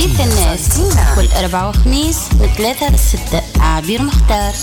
حديث الناس كل أربعة وخميس من 3 ل 6. عبير مختار.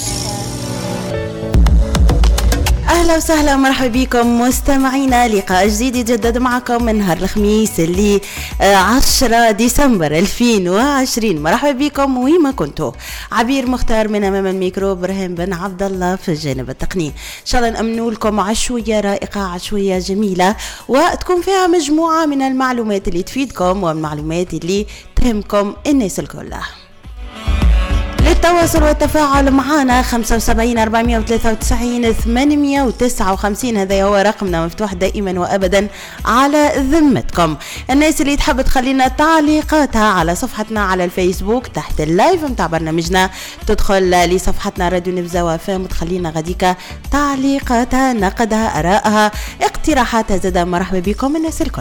أهلا وسهلا ومرحبا بكم مستمعينا، لقاء جديد يتجدد معكم من نهار الخميس اللي 10 ديسمبر 2020. مرحبا بكم وين ما كنتوا. عبير مختار من أمام الميكرو، برهان بن عبد الله في الجانب التقني. إن شاء الله نأمنوا لكم عشوية رائقة، عشوية جميلة، وتكون فيها مجموعة من المعلومات اللي تفيدكم والمعلومات اللي تهمكم الناس الكل. للتواصل والتفاعل معنا 75 493 859، هذا هو رقمنا مفتوح دائما وابدا على ذمتكم. الناس اللي تحب تخلينا تعليقاتها على صفحتنا على الفيسبوك تحت اللايف متاع برنامجنا، تدخل لصفحتنا راديو نبزة وفام وتخلينا غاديكا تعليقاتها، نقدها، ارائها، اقتراحاتها، زادا مرحبا بكم الناس الكل.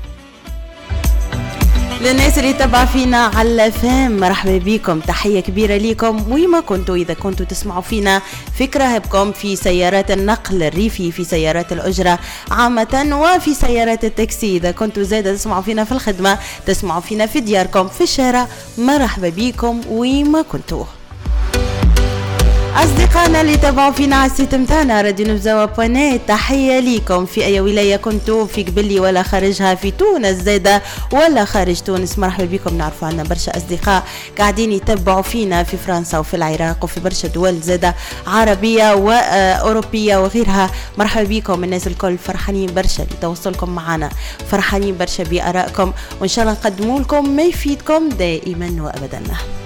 للناس اللي تبع فينا على فام مرحبا بكم، تحية كبيرة ليكم ويما كنتوا. إذا كنتوا تسمعوا فينا في كراهبكم، في سيارات النقل الريفي، في سيارات الأجرة عامة، وفي سيارات التاكسي، إذا كنتوا زادة تسمعوا فينا في الخدمة، تسمعوا فينا في دياركم، في الشارع، مرحبا بكم ويما كنتوا. أصدقائنا اللي تابعوا فينا على السيت متاعنا راديو نبزة وبونات، تحية ليكم في أي ولاية كنتوا، في قبلي ولا خارجها، في تونس زادة ولا خارج تونس، مرحبا بكم. نعرفوا عنا برشا أصدقاء قاعدين يتابعوا فينا في فرنسا وفي العراق وفي برشا دول زادة عربية وأوروبية وغيرها، مرحبا بكم الناس الكل. فرحانين برشا لتواصلكم معنا، فرحانين برشا بآرائكم، وإن شاء الله نقدموا لكم ما يفيدكم دائما وأبدا.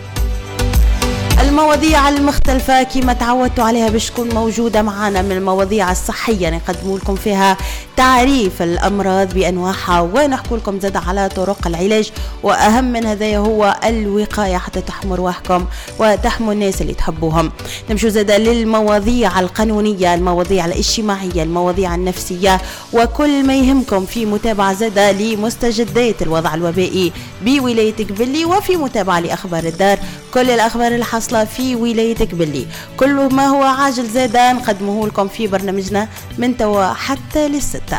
المواضيع المختلفة كما تعودتوا عليها باش تكون موجودة معنا، من المواضيع الصحية نقدموا لكم فيها تعريف الأمراض بأنواعها، ونحكوا لكم زاد على طرق العلاج، وأهم من هذا هو الوقاية حتى تحموا رواحكم وتحموا الناس اللي تحبوهم. نمشوا زاد للمواضيع القانونية، المواضيع الاجتماعية، المواضيع النفسية، وكل ما يهمكم في متابعة زاد لمستجدات الوضع الوبائي بولاية قبلي، وفي متابعة لأخبار الدار، كل الأخبار الحاصلة في ولاية قبلي، كل ما هو عاجل زادا نقدمه لكم في برنامجنا من توا حتى للستة.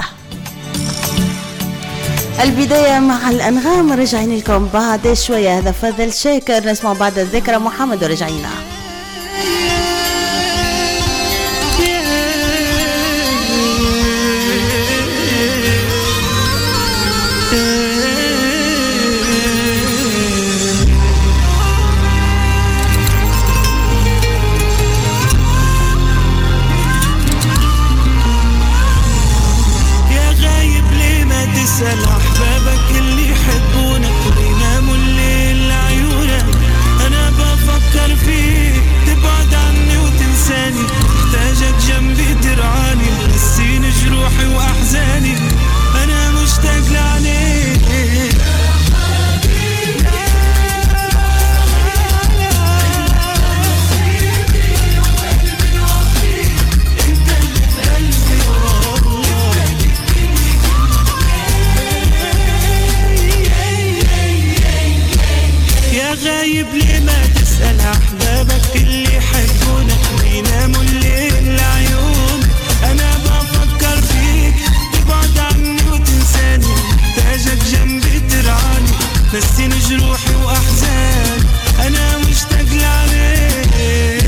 البداية مع الأنغام، رجعين لكم بعد شوية. هذا فضل شاكر، نسمع بعد الذكرى محمد ورجعينا. اسأل أحبابك اللي يحبونك ويناموا الليل لعيونك، أنا بفكر فيك تبعد عني وتنساني، محتاجك جنبي ترعاني، تنسيني جروحي وأحزاني، أنا مشتاق لعليك. غايب ليه ما تسأل أحبابك اللي يحبونك ويناموا الليل لعيونك، أنا بفكر فيك تبعد عني وتنساني، محتاجك جنبي ترعاني، نسيني جروحي وأحزاني، أنا مشتاق لعليك.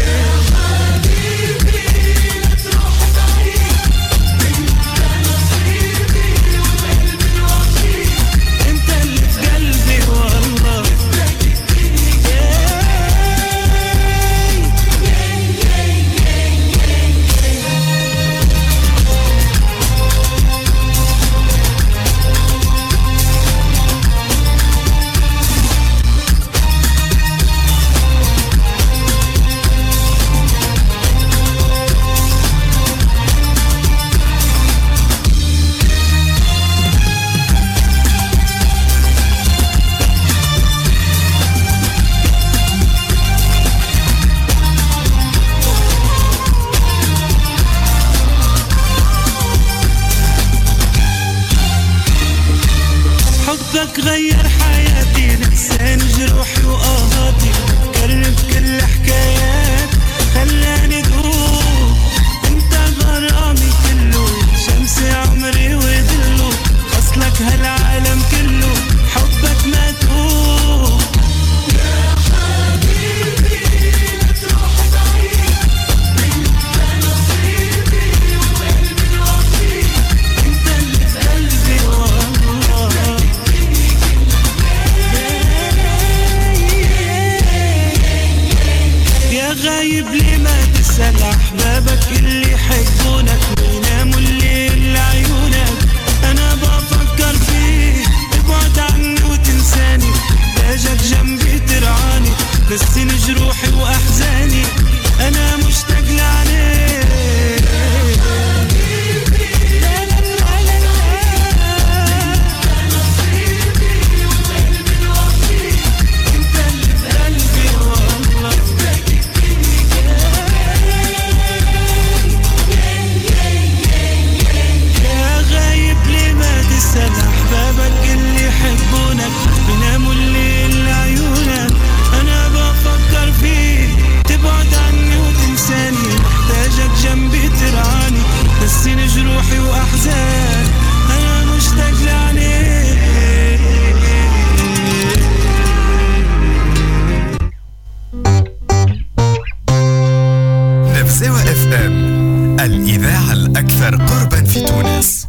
أكثر قربا في تونس.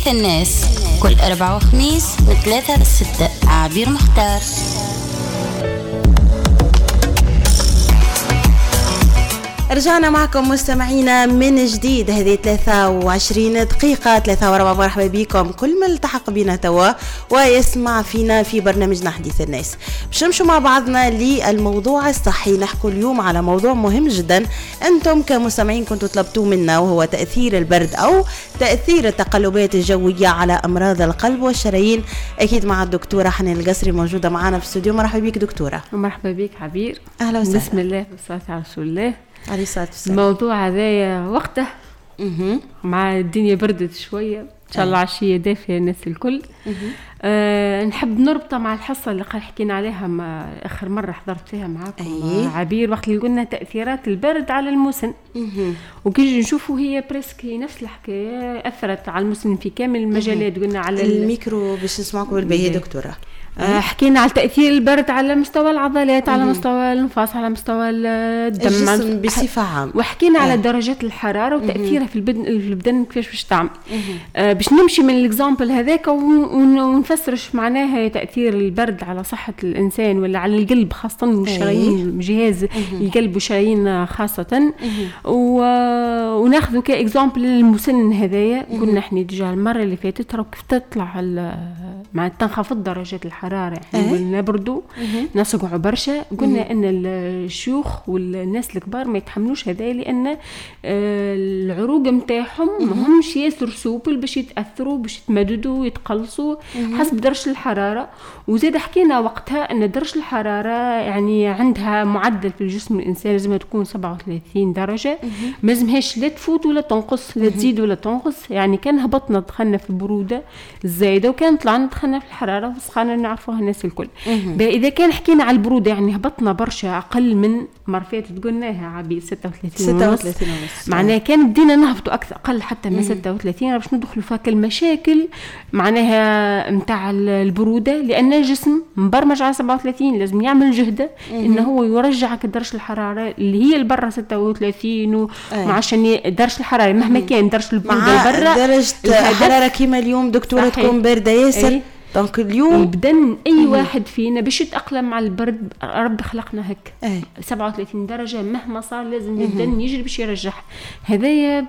حديث الناس كل أربعة وخميس من 3 ل 6. عبير مختار. رجعنا معكم مستمعينا من جديد. هذه 23 دقيقة 3 و4. مرحبا بكم كل من التحق بنا توا ويسمع فينا في برنامجنا حديث الناس. باش نمشوا مع بعضنا للموضوع الصحي. نحكوا اليوم على موضوع مهم جدا انتم كمستمعين كنتوا طلبتوه منا، وهو تأثير البرد او تأثير التقلبات الجوية على امراض القلب والشرايين. اكيد مع الدكتورة حنان القصري موجودة معنا في الاستوديو. مرحبا بك دكتورة. مرحبا بك عبير. اهلا وسهلا. بسم الله والصلاة على رسول الله عليه الصلاة والسلام. الموضوع هذا وقته مع الدنيا بردت شوية إن شاء الله عشية دافية الناس الكل. نحب نربطها مع الحصة اللي حكينا عليها آخر مرة حضرت فيها معاكم عبير، وقت اللي قلنا تأثيرات البرد على المسن. وكي نشوفوا هي بريسك هي نفس الحكاية، أثرت على المسن في كامل المجالات. قلنا على الميكرو باش نسمعكم بالباهي دكتورة. حكينا على تأثير البرد على مستوى العضلات، على مستوى الانفاس، على مستوى الدم، الجسم بصفة عامة. وحكينا على درجات الحرارة وتأثيرها في البدن كيفاش باش تعمل. باش نمشي من الاكزامبل هذاك ونفسرش معناها تأثير البرد على صحة الإنسان ولا على القلب خاصة والشرايين، جهاز القلب والشرايين خاصة. وناخذه كاكزامبل المسن هذايا. قلنا احنا ديجا المرة اللي فاتت راك تطلع مع تنخفض درجات الحرارة. احنا قلنا بردو ناس قعوا برشا. قلنا ان الشيوخ والناس الكبار ما يتحملوش هذا، لان العروق متاعهم ما همش ياسر سوبل باش يتاثروا باش يتمددوا ويتقلصوا حسب درجه الحراره. وزاد حكينا وقتها ان درجه الحراره يعني عندها معدل في الجسم الانسان لازم تكون 37 درجه، ما لازمهاش لا تفوت ولا تنقص، لا تزيد ولا تنقص. يعني كان هبطنا دخلنا في البروده الزايده، وكان طلعنا دخلنا في الحراره وسخانه نعرفوها الناس الكل. اذا كان حكينا على البروده يعني هبطنا برشا اقل من مرفات قلناها عبي 36 معناها كان بدينا نهبطوا اكثر اقل حتى من 36 باش ندخلوا في المشاكل معناها نتاع البروده، لان الجسم مبرمج على 37 لازم يعمل جهده انه هو يرجعك درجه الحراره اللي هي البرة 36 عشان درجه الحراره مهما كان درجه البروده البرة درجه الحراره كيما اليوم دكتوره تكون بارده ياسر. دونك اليوم البدن اي واحد فينا باش يتاقلم مع البرد رب خلقنا هك 37 درجه مهما صار لازم البدن يجري باش يرجح. هذايا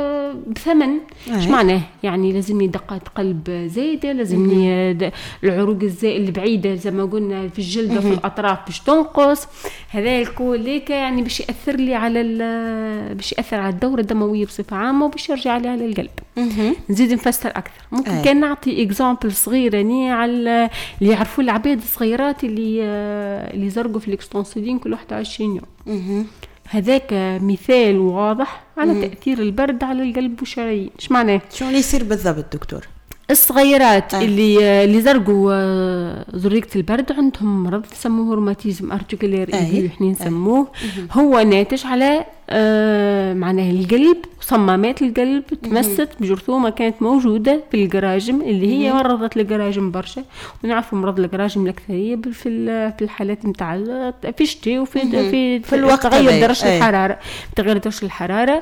بثمن ايش معناه؟ يعني لازمني دقات قلب زايده، لازمني العروق البعيده زي ما قلنا في الجلد وفي الاطراف باش تنقص. هذا الكل ليك يعني باش ياثر لي على باش ياثر على الدوره الدمويه بصفه عامه وباش يرجع لي على القلب. نزيد نفسر اكثر. ممكن كان نعطي اكزامبل صغيره على اللي يعرفوا العباد الصغيرات اللي زرقوا في الاكستنسيدين كل 21 يوم. هذاك مثال واضح على تأثير البرد على القلب والشرايين. ايش معناه؟ شو اللي يصير بالضبط دكتور؟ الصغيرات اللي زرقوا ذرية البرد عندهم مرض يسموه روماتيزم ارتيكولير احنا نسموه. هو ناتج على معناه القلب، صمامات القلب تمست بجرثومة كانت موجودة في الجراجم اللي هي مرضت الجراجم برشا. ونعرف مرض الجراجم الأكثرية في الحالات متاع في الشتاء وفي الوقت تغير درجة الحرارة. تغير درجة الحرارة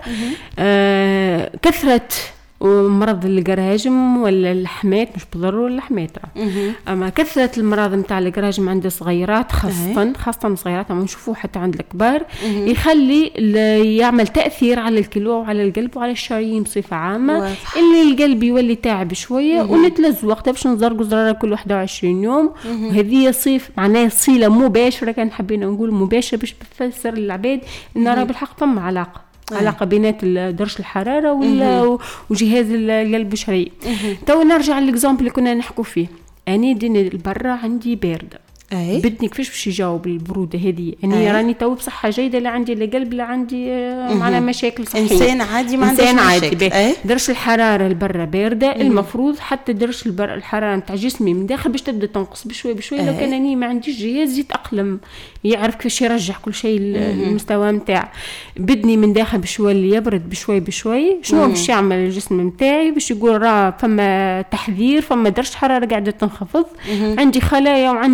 كثرة ومرض الجراجم ولا اللحمات، مش بضروري اللحمات اما كثره المرض نتاع الجراجم عند الصغيرات خاصه الصغيرات اما نشوفوه حتى عند الكبار يخلي يعمل تاثير على الكلى وعلى القلب وعلى الشرايين بصفه عامه. اللي القلب يولي تعب شويه ونتلز وقتها باش نزرقوا زراره كل 21 يوم. وهذه صيف معناها صله مباشره، كان حبينا نقول مباشره باش تفسر للعباد ان راه بالحق ثم علاقة بينات درجة الحرارة وجهاز القلب والشرايين. تو نرجع للإكزامبل اللي كنا نحكوا فيه. أنا ديني البرة عندي باردة، بدني كيفاش باش يجاوب البرودة هذه؟ أنا راني تو بصحة جيدة، لا عندي لا قلب لا عندي معنا مشاكل صحية، إنسان عادي ما عندوش مشاكل. درجة الحرارة البرة باردة المفروض حتى درجة الحرارة نتاع جسمي من داخل باش تبدأ تنقص بشوي بشوي. لو كان أنا ما عنديش جهاز يتأقلم يعرف كيفاش يرجع كل شيء المستوى متاع بدني من داخل بشوي يبرد بشوي بشوي. شنو باش يعمل الجسم متاعي؟ باش يقول راه فما تحذير، فما درجة حرارة قاعدة تنخفض، عندي خلايا وعندي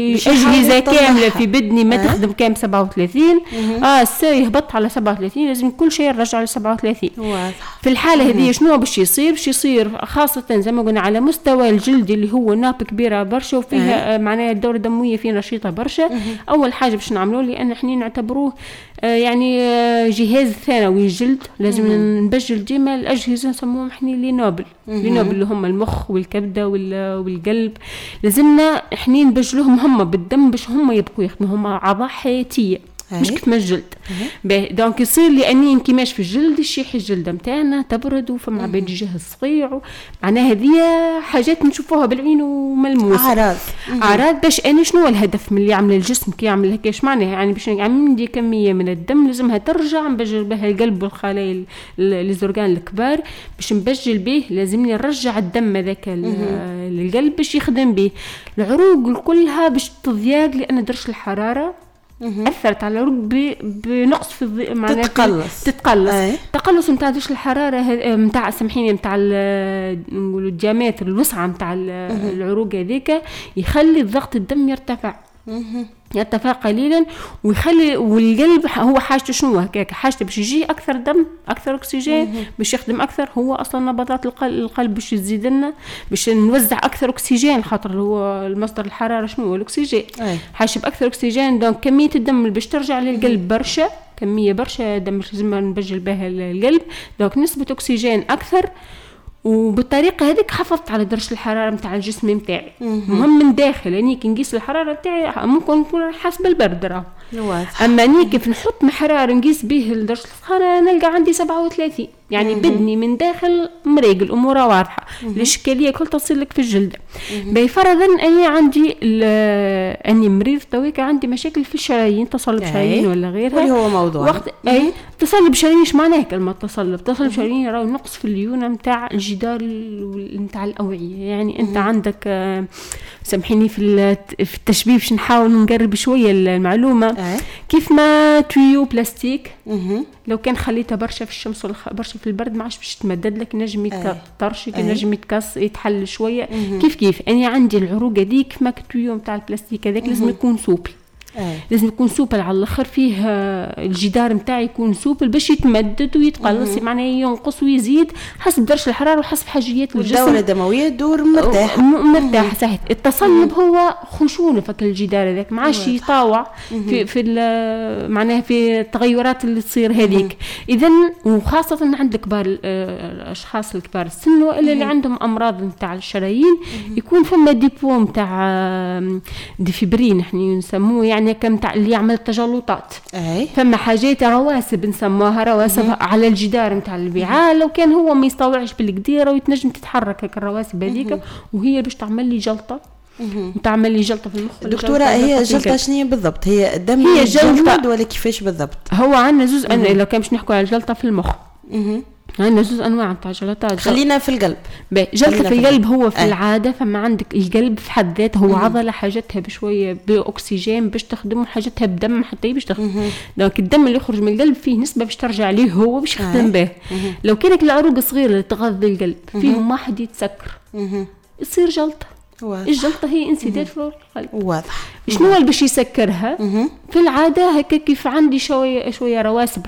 عندي اجهزه كامله في بدني ما تخدم كام 37 الساعه يهبط على 37 لازم كل شيء نرجع ل 37. واضح. في الحاله هذه شنو باش يصير خاصه زي ما قلنا على مستوى الجلد اللي هو ناب كبيره برشا وفيها معناها الدوره الدمويه فيه نشيطه برشا. اول حاجه باش نعملوه لان احنا نعتبروه يعني جهاز ثانوي الجلد، لازم نبجل ديما الاجهزه نسموهم احنا لينوبل اللي هم المخ والكبده والقلب، لازمنا احنا نبجلوهم هم بالدم باش هم يبقوا يخدموا، هم اعضاء حياتيه مش كيف ما الجلد. دونك يصير لاني انكماش في الجلد يشيح الجلد نتاعنا تبرد وفما عباد جهاز صغير، معناها هذه حاجات نشوفوها بالعين وملموسه اعراض. باش انا شنو الهدف من اللي يعمل الجسم كي يعمل هكاش معناها يعني باش عندي كميه من الدم لازمها ترجع نبجل بها القلب والخلايا الزرقان الكبار باش نبجل به، لازمني نرجع الدم هذاك للقلب باش يخدم به. العروق كلها باش تضيق لان درجه الحراره أثرت على العروق بنقص في معناها تقلص نتاع درجة الحرارة نتاع سامحيني نتاع نقولوا الديامتر الوسعة نتاع العروق هذيك يخلي ضغط الدم يرتفع قليلا ويخلي والقلب هو حاجته شنو هكاك حاجته باش يجي اكثر دم اكثر اكسجين باش يخدم اكثر. هو اصلا نبضات القلب باش تزيد لنا باش نوزع اكثر اكسجين خاطر هو المصدر الحراره شنو هو الاكسجين حاجه باكثر اكسجين. دونك كميه الدم باش ترجع للقلب برشا كميه برشا دم لازم نبجل بها القلب. دونك نسبه اكسجين اكثر وبالطريقه هذيك حافظت على درجه الحراره نتاع الجسم نتاعي. مهم من داخل اني كي نقيس الحراره نتاعي ممكن نكون حاسبه البرد راه اما اني كيف نحط محرار نقيس به درجه السخانه نلقى عندي 37 يعني بدني من داخل مريق الامور واضحه. الاشكاليه كل تصير لك في الجلد. بفرضا اني عندي اني مريض تويك عندي مشاكل في الشرايين تصلب شرايين ولا غيرها اللي هو موضوع وقت تصلب شرايين ايش معناه كلمه تصلب شرايين راهو نقص في الليونه نتاع الجدار نتاع الاوعيه. يعني انت عندك سامحيني في التشبيه باش نحاول نقرب شويه المعلومه كيف ما تويو بلاستيك لو كان خليتها برشا في الشمس ولا برشا في البرد ما عادش باش تمدد لك نجم يتطرش نجم يتكس يتحل شويه. كيف اني عندي العروق هذيك ما كتويو نتاع البلاستيك هذاك لازم يكون سوبل لازم يكون سوبل على الاخر فيه الجدار نتاعي يكون سوبل باش يتمدد ويتقلص معناه ينقص ويزيد حسب درجه الحراره وحسب حاجيات الجسم. الدوره الدمويه تدور مرتاح صحيح. التصلب هو خشونه فك الجدار هذاك ما عادش يطاوع في معناها في التغيرات اللي تصير هذيك. اذا وخاصه عند كبار الاشخاص الكبار السن ولا اللي عندهم امراض نتاع الشرايين يكون فما ديبو نتاع ديفيبرين احنا نسموه يعني كم تاع اللي يعمل تجلطات. فما حاجات رواسب نسموها رواسب على الجدار نتاع الوعاء لو كان هو ما يستوعبش بالقديره ويتنجم تتحرك هك الرواسب هذيك وهي باش تعمل لي جلطه وتعمل لي جلطه في المخ. دكتوره هي جلطه شنو بالضبط؟ هي الدم هي جلطه ولا كيفاش بالضبط؟ هو عندنا زوز لو كان باش نحكوا على الجلطه في المخ عندنا زوز انواع تاع جلطات. خلينا في القلب. جلطه في القلب هو في العاده فما عندك القلب في حد ذاته هو عضله حاجتها بشويه باكسجين باش تخدم وحاجتها بدم حتى باش تخدم. دونك الدم اللي يخرج من القلب فيه نسبه باش ترجع ليه هو باش يخدم به. لو كانت العروق صغيره اللي تغذي القلب فيهم واحد يتسكر يصير جلطه. الجلطه هي انسداد في القلب. واضح. شنو اللي باش يسكرها؟ في العاده هكا كيف عندي شويه رواسب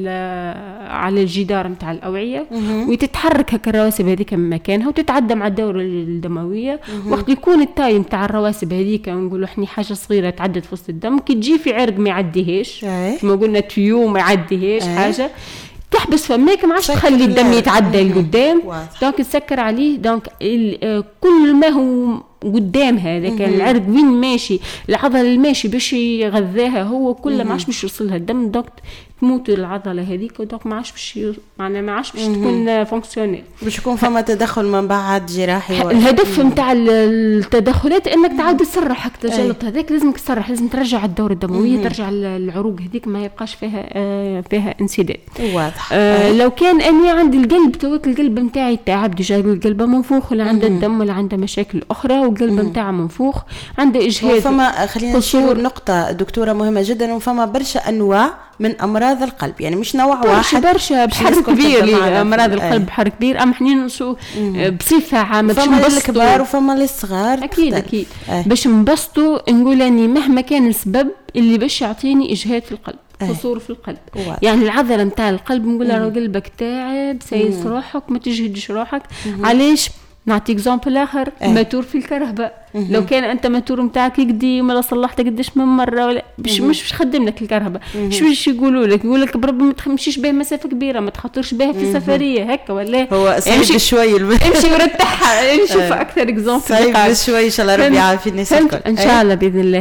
على الجدار نتاع الاوعيه وتتحرك هكا الرواسب هذيك من مكانها وتتعدى مع الدوره الدمويه. وقت يكون التاي نتاع الرواسب هذيك نقولوا احنا حاجه صغيره تعدت في وسط الدم كي تجي في عرق ما يعديهاش كما قلنا تيو ما يعديهاش حاجه تحبس فماك ما عادش تخلي الدم يتعدى لقدام. دونك تسكر عليه. دونك كل ما هو قدام هذا كان العرق وين ماشي العضله الماشي باش يغذاها هو كل ما عادش باش يوصلها الدم. دونك تموت العضله هذيك ودونك ما عادش باش معناها ما عادش باش تكون فونكسيونيل باش يكون فما تدخل من بعد جراحي. الهدف نتاع التدخلات انك تعاود تسرح التجلط هذاك لازم تسرح لازم ترجع الدوره الدمويه ترجع العروق هذيك ما يبقاش فيها انسداد. واضح. لو كان اني عندي القلب توك القلب نتاعي تعب ديجا القلب منفوخ ولا عنده الدم ولا عنده مشاكل اخرى والقلب نتاعه منفوخ عنده اجهاد. فما خلينا نشير نقطه دكتوره مهمه جدا وفما برشا انواع من امراض القلب، يعني مش نوع واحد برشا بحر كبير لامراض القلب، بحر كبير. اما احنا نسو بصفه عامه فما للكبار وفما للصغار اكيد باش نبسطوا نقول اني مهما كان السبب اللي باش يعطيني اجهاد في القلب، قصور في القلب، يعني العضله نتاع القلب نقول له قلبك تاعب سايس روحك ما تجهدش روحك. علاش؟ نعطي اكزامبل اخر، ماتور في الكهرباء. لو كان انت ماتور نتاعك قديم ولا صلحته قداش من مره ولا مش خدم لك الكهرباء، شو يقولوا لك؟ يقول لك بربي ما تمشيش به مسافه كبيره، ما تخاطرش بها في سفريه هكا ولا هو صعيب شوي امشي ورتاحها. نشوف اكثر اكزامبل صعيب شوي ان شاء الله ربي يعافي الناس الكل ان شاء الله باذن الله.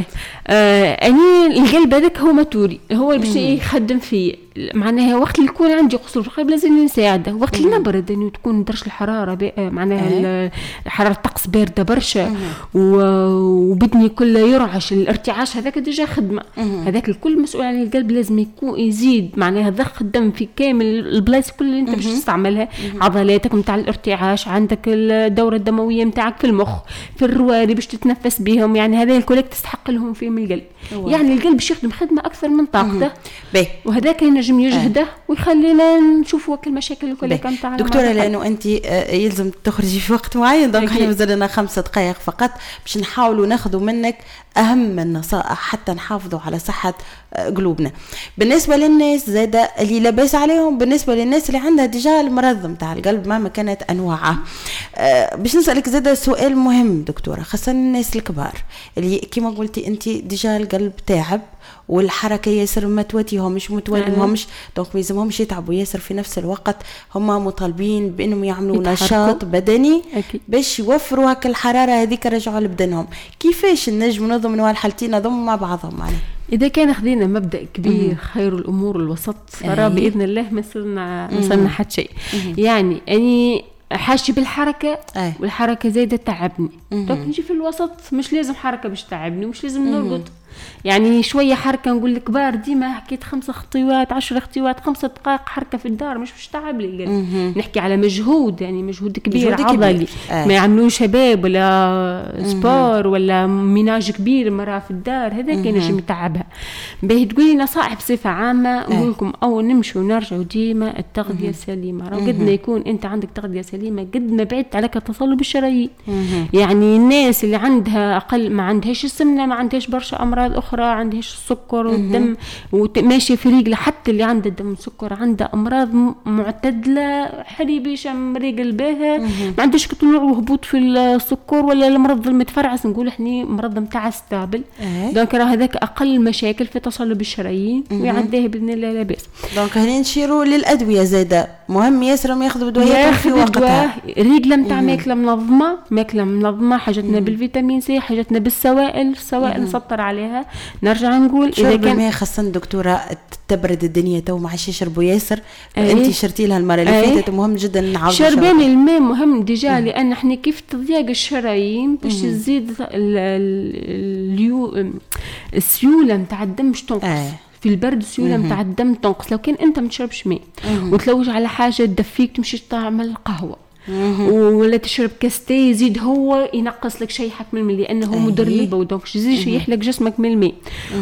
اني القلب هذاك هو ماتوري، هو باش يخدم فيه. معناها وقت اللي يكون عندي قصور في القلب لازم نساعده، وقت اللي نبرد انه تكون درجه الحراره معناها حراره الطقس بارده برشا وبدني كله يرعش، الارتعاش هذاك ديجا خدمه، هذاك الكل مسؤول عن القلب. لازم يكون يزيد معناها ضخ الدم في كامل البلايص كل اللي انت باش تستعملها، عضلاتك نتاع الارتعاش، عندك الدوره الدمويه نتاعك في المخ، في الرواري باش تتنفس بهم، يعني هذا الكل تستحق لهم فيه من القلب. يعني القلب باش يخدم خدمه اكثر من طاقته، وهذاك ينجم يجهده ويخلينا نشوفوا المشاكل الكل كان تاعنا. دكتوره لانه انت يلزم تخرجي في وقت معين، دونك احنا مازال لنا 5 دقائق فقط باش نحاولوا ناخذوا منك اهم النصائح حتى نحافظوا على صحه قلوبنا. بالنسبه للناس زاده اللي لاباس عليهم، بالنسبه للناس اللي عندها ديجا المرض نتاع القلب مهما كانت انواعه، باش نسالك زاده سؤال مهم دكتوره، خاصه الناس الكبار اللي كما قلتي انت ديجا القلب تاعب والحركه ياسر ما تواتيهمش متوالمهمش، دونك ما يلزمهمش يتعبوا ياسر في نفس الوقت، هم مطالبين بانهم يعملوا نشاط بدني باش يوفروا هك الحراره هذيك يرجعوا لبدنهم. كيفاش نجم ننظم من الحالتين هذوما مع بعضهم؟ يعني إذا كان خذينا مبدأ كبير خير الأمور الوسط، فرا بإذن الله ما صرنا حد شيء. يعني أني حاجتي بالحركة والحركة زايدة تعبني، دونك نجي في الوسط، مش لازم حركة باش تعبني ومش لازم نرقد، يعني شوية حركة. نقول لك كبار ديما حكيت 5 خطوات 10 خطوات 5 دقائق حركة في الدار مش تعب لي القلب. نحكي على مجهود، يعني مجهود كبير عضلي، ما يعملوا شباب ولا سبور ولا ميناج كبير مرة في الدار، هذا كان ينجم يتعبها. باهي تقولي نصائح بصفة عامة نقول لكم أو نمشوا ونرجعوا ديما التغذية السليمة. قد ما يكون أنت عندك تغذية سليمة قد ما بعدت عليك التصلب الشرايين. يعني الناس اللي عندها أقل ما عندهاش السمنة، ما عندهاش برشا أمراض أخرى، عندهاش السكر والدم وماشي في رجله، حتى اللي عنده الدم والسكر عنده أمراض معتدلة حريبيشة مريقل بها، ما عندهاش كتنوع وهبوط في السكر ولا المرض المتفرعس، نقول احنا مرض متاع ستابل. دونك راه هذاك أقل مشاكل في تصلب الشرايين ويعديه بإذن الله لا بأس. دونك هنا نشيروا للأدوية زادة، مهم ياسر ما ياخذوا أدوية في وقتها. رجله متاع ماكلة منظمة، حاجتنا بالفيتامين سي، حاجتنا بالسوائل، السوائل نسطر عليها. نرجع نقول إذا كان ما خاصة دكتورة تبرد الدنيا تو ما عادش يشربوا ياسر، انت شرتي لها المرة اللي فاتت، مهم جدا نعاود شربان الماء مهم ديجا، لأن احنا كيف تضيق الشرايين باش تزيد السيولة متاع الدم باش تنقص. في البرد السيولة متاع الدم تنقص. لو كان انت ما تشربش ماء وتلوج على حاجة تدفيك تمشي تعمل قهوة ولا تشرب كاستي، يزيد هو ينقص لك شيحك من الماء لانه مضر للبول، دونك يزيد يشيح لك جسمك من الماء.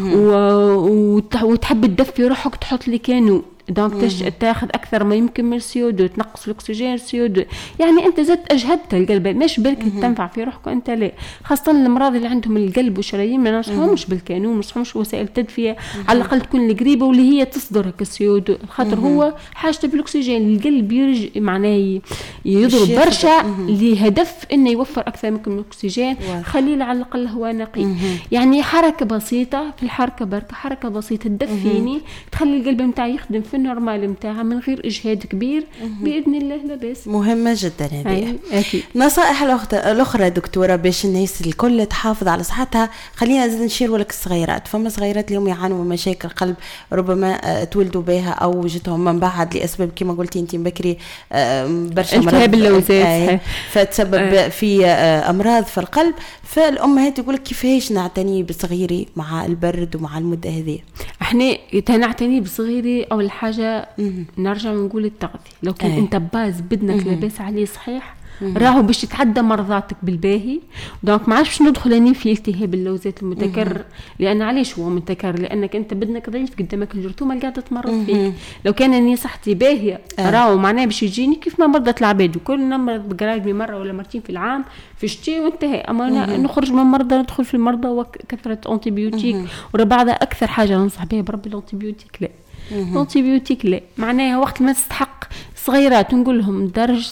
وتحب تدفي روحك تحط لي كانو، دونك تاخذ اكثر ما يمكن من السيودو، تنقص الاكسجين السيودو، يعني انت زدت اجهدت القلب، مش بالك تنفع في روحك انت لا. خاصه الامراض اللي عندهم القلب والشرايين ما نصحهمش بالكانون، ما نصحهمش وسائل تدفئه، على الاقل تكون القريبه واللي هي تصدر هك السيودو، خاطر هو حاجته بالاكسجين. القلب يرجع معناه يضرب برشا لهدف انه يوفر اكثر من الاكسجين، خليه على الاقل هو نقي. يعني حركه بسيطه، في الحركه بركه حركه بسيطه تدفيني تخلي القلب نتاعي يخدم في النورمال نتاعها من غير اجهاد كبير باذن الله لا باس. مهمه جدا هذه. نصائح الاخرى دكتوره باش الناس الكل تحافظ على صحتها، خلينا نزيد نشير لك الصغيرات. فما صغيرات اليوم يعانوا من مشاكل قلب ربما تولدوا بها او جتهم من بعد لاسباب كما قلتي انت بكري برشا التهاب اللوزات فتسبب في امراض في القلب. فالامهات يقول لك كيفاش نعتني بصغيري مع البرد ومع المده هذه؟ احنا نعتني بصغيري اول حاجه نرجع نقول التغذيه. لو كان انت باز بدنك لاباس عليه صحيح راهو باش يتعدى مرضاتك بالباهي. دونك ما عادش ندخل اني في التهاب اللوزات المتكرر. لان علاش هو متكرر؟ لانك انت بدنك ضعيف قدامك الجرثومه اللي قاعده تمرض فيك. لو كان اني صحتي باهيه راهو معناه باش يجيني كيف ما مرضت العباد، وكل نمرض بقراجمي مره ولا مرتين في العام في الشتاء وانتهى. اما أنا نخرج من مرضى ندخل في المرضى وكثره انتيبيوتيك. وبعدها اكثر حاجه ننصح بها بربي الانتيبيوتيك لا. الانتيبيوتيك لا، معناها وقت ما تستحق صغيرات نقول لهم درجة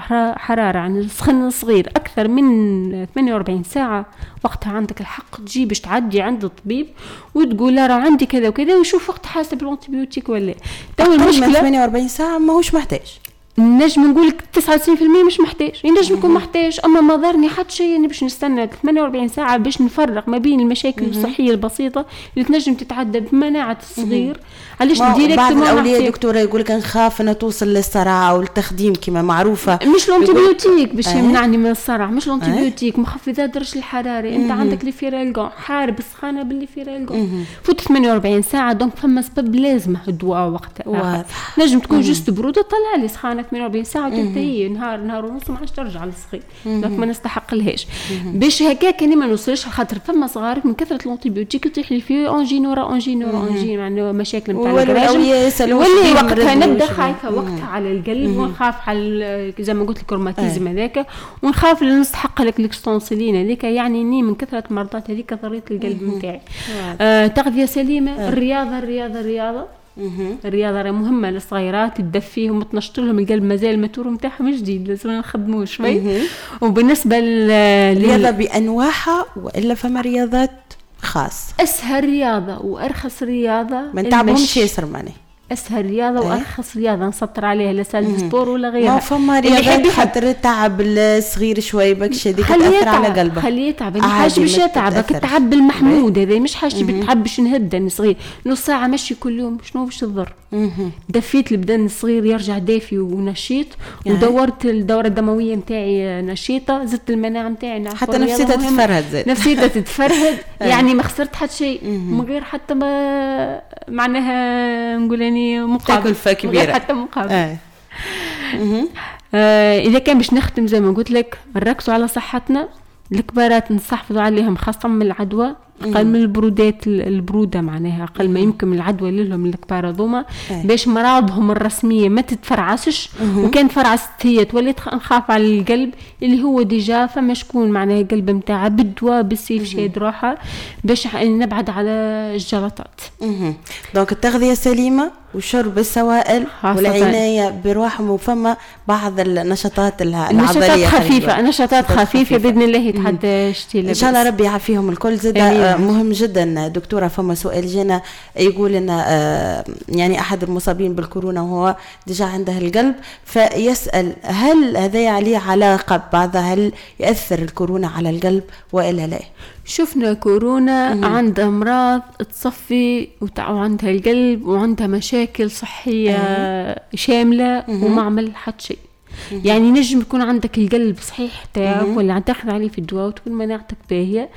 حرارة عن السخن الصغير أكثر من 48 ساعة، وقتها عندك الحق تجي باش تعدي عند الطبيب وتقول له راه عندي كذا وكذا ويشوف وقت حاسب الانتيبيوتيك ولا. تو المشكلة 48 ساعة ماهوش محتاج. نجم نقول لك 99% مش محتاج، ينجم يكون محتاج. اما ما ضرني حتى شيء اني باش نستنى 48 ساعه باش نفرق ما بين المشاكل الصحيه البسيطه اللي تنجم تتعدى بمناعه الصغير. علاش ديريكت بعض الاولياء دكتوره يقول لك نخاف ان توصل للصرع او التخديم كما معروفه. مش الانتيبيوتيك باش يمنعني من الصرع، مش الانتيبيوتيك، مخفضات درجه الحراره. انت عندك ليفيرالغون حارب السخانه بالليفيرالغون، فوت 48 ساعه. دونك فما سبب لازمه الدواء وقتها. نجم تكون جست بروده طلع لي سخانه 48 ساعه وتنتهي نهار ونص ما عادش ترجع للصغير. دونك ما نستحق لهاش باش هكاك اني ما نوصلش، خاطر فما صغار من كثره الانتيبيوتيك يطيح لي فيه انجين ورا انجين ورا انجين، معناها مشاكل نتاع الجراجم. واللي وقتها نبدا خايفه وقتها على القلب، ونخاف على زي ما قلت الكروماتيزم هذاك، ونخاف اللي نستحق لك الاكستونسيلين هذيك. يعني اني من كثره مرضات هذيك ضريت القلب نتاعي. تغذيه سليمه، الرياضه الرياضه راه مهمه للصغيرات، تدفيهم وتنشط لهم القلب، مازال الماتور نتاعهم جديد لازم نخدموه شوي. وبالنسبه الرياضه بانواعها والا فما رياضات خاص؟ اسهل رياضه وارخص رياضه ما نتعبهمش ياسر ماني. اسهل رياضه وارخص رياضه نسطر عليها لا سال سبور ولا غيرها. ما فما رياضات خاطر تعب الصغير شوي بكش هذيك تاثر على قلبه. خليه يتعب، حاجه باش يتعبك التعب المحمود هذا، مش حاجه بتعب باش نهدى الصغير. نص ساعه مشي كل يوم شنو باش تضر؟ دفيت البدن الصغير يرجع دافي ونشيط، ودورت الدوره الدمويه نتاعي نشيطه، زدت المناعه نتاعي حتى نفسيتها تتفرهد. نفسيتها تتفرهد. يعني ما خسرت حتى شيء من غير حتى ما معناها نقول اني مقابل كبيره حتى مقابل. اذا كان باش نختم زي ما قلت لك، نركزوا على صحتنا. الكبارات نحافظوا عليهم خاصه من العدوى، أقل من البرودة معناها أقل ما يمكن من العدوى لهم الكبار هذوما، باش مرضهم الرسمية ما تتفرعسش. وكان فرعست هي تولي نخاف على القلب اللي هو ديجا فما شكون معناها القلب متاعها بالدواء بالسيف شاد روحها، باش نبعد على الجلطات. دونك التغذية سليمة وشرب السوائل والعناية بروحهم، وفما بعض النشاطات العضلية نشاطات خفيفة بإذن الله يتحدى إن شاء الله ربي يعافيهم الكل. زاد مهم جدا دكتورة، فما سؤال جينا يقول إن يعني أحد المصابين بالكورونا وهو ديجا عنده القلب، فيسأل هل هذا عليه علاقة ببعضها؟ هل يأثر الكورونا على القلب وإلا لا؟ شفنا كورونا عندها أمراض تصفي وعندها القلب وعندها مشاكل صحية شاملة وما عمل حد شيء. يعني نجم يكون عندك القلب صحيح تاعك ولا تاخذ عليه في الدواء وتكون مناعتك باهية.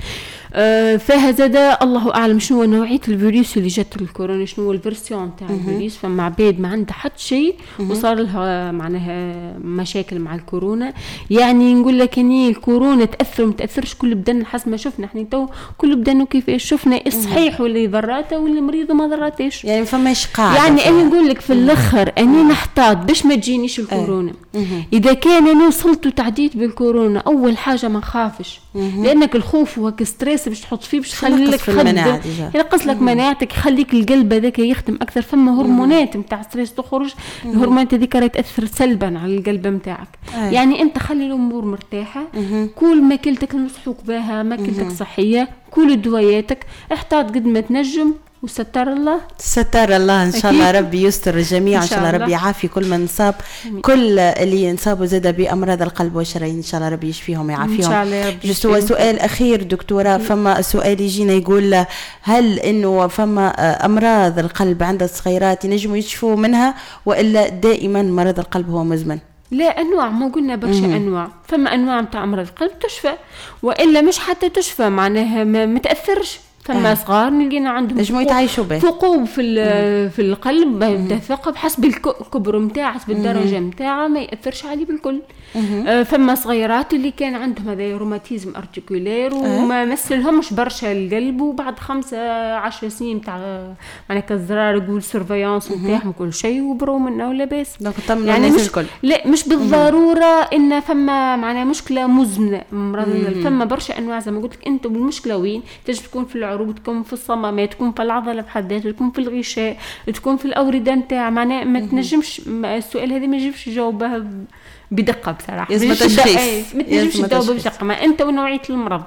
فهذا الله أعلم شنو نوعية الفيروس اللي جت الكورونا، شنو الفيرسيون تاع الفيروس. فما عباد ما عندها حد شيء وصار لها معناها مشاكل مع الكورونا. يعني نقول لك اني الكورونا تأثر وما تأثرش كل بدن حسب ما شفنا احنا تو، كل بدن كيفاش شفنا الصحيح واللي ضراته واللي مريض وما ضراتش. يعني فماش قاعدة. يعني انا نقول لك في الاخر اني نحتاط باش ما تجينيش الكورونا. اذا كان انا وصلت وتعديت بالكورونا اول حاجه ما نخافش، لانك الخوف وهك ستريس باش تحط فيه باش يخليك ينقص لك مناعتك، يخليك القلب هذاك يخدم اكثر. فما هرمونات نتاع ستريس تخرج، الهرمونات هذيك راهي تاثر سلبا على القلب نتاعك. يعني انت خلي الامور مرتاحه، كل ماكلتك المسحوق بها، ماكلتك صحيه، كل دواياتك، احتاط قد ما تنجم، وستر الله ان شاء الله ربي يستر الجميع. ان شاء الله ربي يعافي كل من صاب، كل اللي ينصابوا زاد بامراض القلب والشرايين ان شاء الله ربي يشفيهم ويعافيهم ان شاء الله ربي. جست سؤال اخير دكتوره، فما سؤال يجينا يقول هل انه فما امراض القلب عند الصغيرات ينجموا يشفوا منها والا دائما مرض القلب هو مزمن؟ لا، انواع، ما قلنا برشا انواع. فما انواع نتاع امراض القلب تشفى والا مش حتى تشفى، معناها ما تاثرش. فما صغار نلقينا عندهم نجموا يتعايشوا به ثقوب في القلب ثقة بحسب الكبر متاعه، حسب الدرجة متاعه ما يأثرش عليه بالكل. فما صغيرات اللي كان عندهم هذا روماتيزم ارتيكولير وما مثلهمش برشا القلب، وبعد 15 سنين تاع معناها كالزرار يقول سيرفيانس نتاعهم كل شيء وبرو منه ولا باس. يعني مش الكل. لا مش بالضروره ان فما معناها مشكله مزمنه مرض. فما برشا انواع زي ما قلت لك انت، بالمشكله وين تجي تكون في العروق، تكون في الصمامات، تكون في العضله بحد ذاتها، تكون في الغشاء، تكون في الاورده نتاع معناها ما تنجمش السؤال هذا ما يجيبش جاوبها بدقه بصراحه. لازم تشخيص، ما تنجمش تجاوب بدقه ما انت ونوعيه المرض.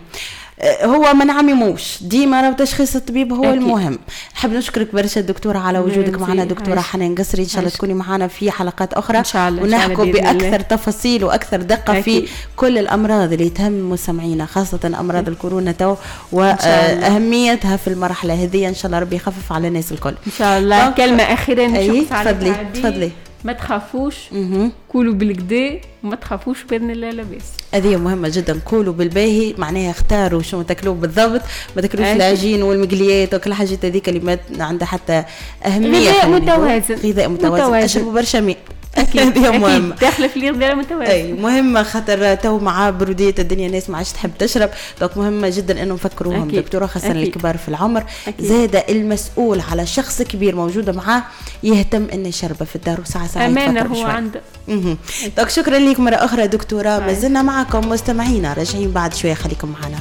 هو ما نعمموش ديما راهو تشخيص الطبيب هو أكيد. المهم. نحب نشكرك برشا دكتورة على وجودك معنا، دكتورة حنان قصري. ان شاء الله تكوني معنا في حلقات اخرى ان شاء الله، ونحكوا باكثر تفاصيل واكثر دقة أكيد. في كل الامراض اللي تهم مستمعينا، خاصة امراض الكورونا تو واهميتها في المرحلة هذه. ان شاء الله ربي يخفف على الناس الكل ان شاء الله. كلمة اخيرة نشوف على تفضلي. ما تخافوش، كولوا بالكدا وما تخافوش باذن الله لاباس. هذه مهمه جدا، كولوا بالباهي معناها اختاروا شو تاكلوه بالضبط، ما تاكلوش العجين والمقليات وكل حاجات هذيك اللي ما عندها حتى اهميه. غذاء متوازن، غذاء متوازن. اشربوا برشا ماء اكيد هي مهمه، داخله في الغذاء المتوازن. اي مهمه، خاطر تو مع بروديه الدنيا الناس ما عادش تحب تشرب، دونك مهمه جدا انه نفكروهم دكتوره، خاصه الكبار في العمر. زاد المسؤول على شخص كبير موجوده معاه يهتم انه يشربه في الدار وساعه امانه هو عنده. دونك شكرا لك مره اخرى دكتوره. ما زلنا معكم مستمعينا، راجعين بعد شويه، خليكم معنا.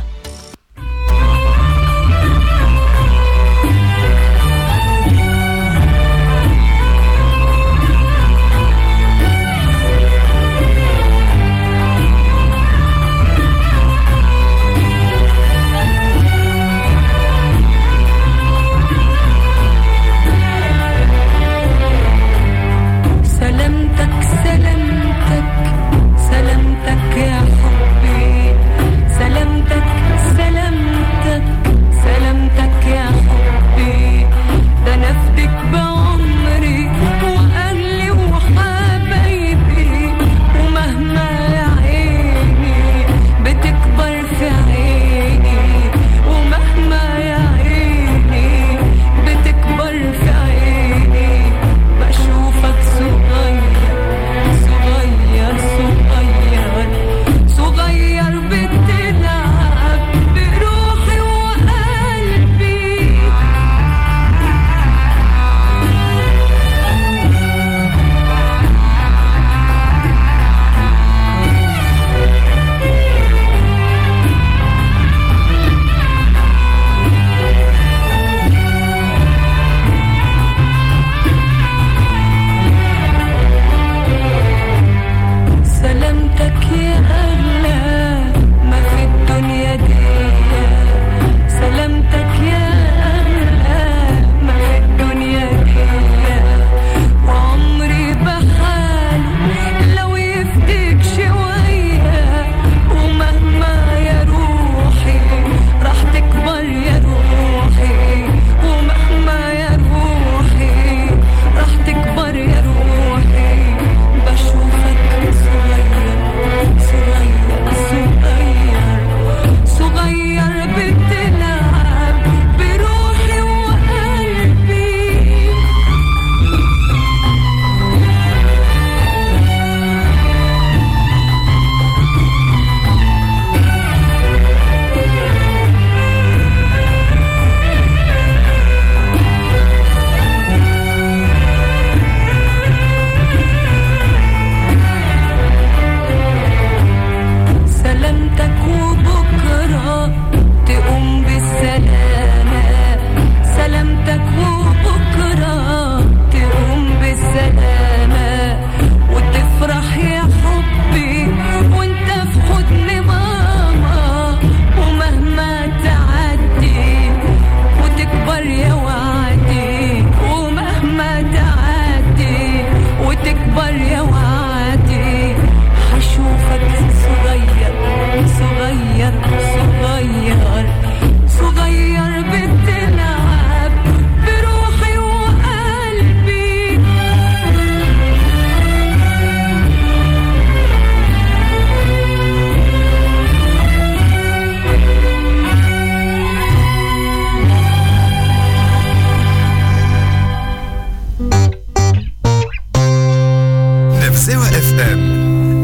سلامتك يا حبي، سلامتك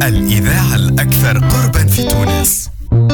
الإذاعة الأكثر قربا في تونس.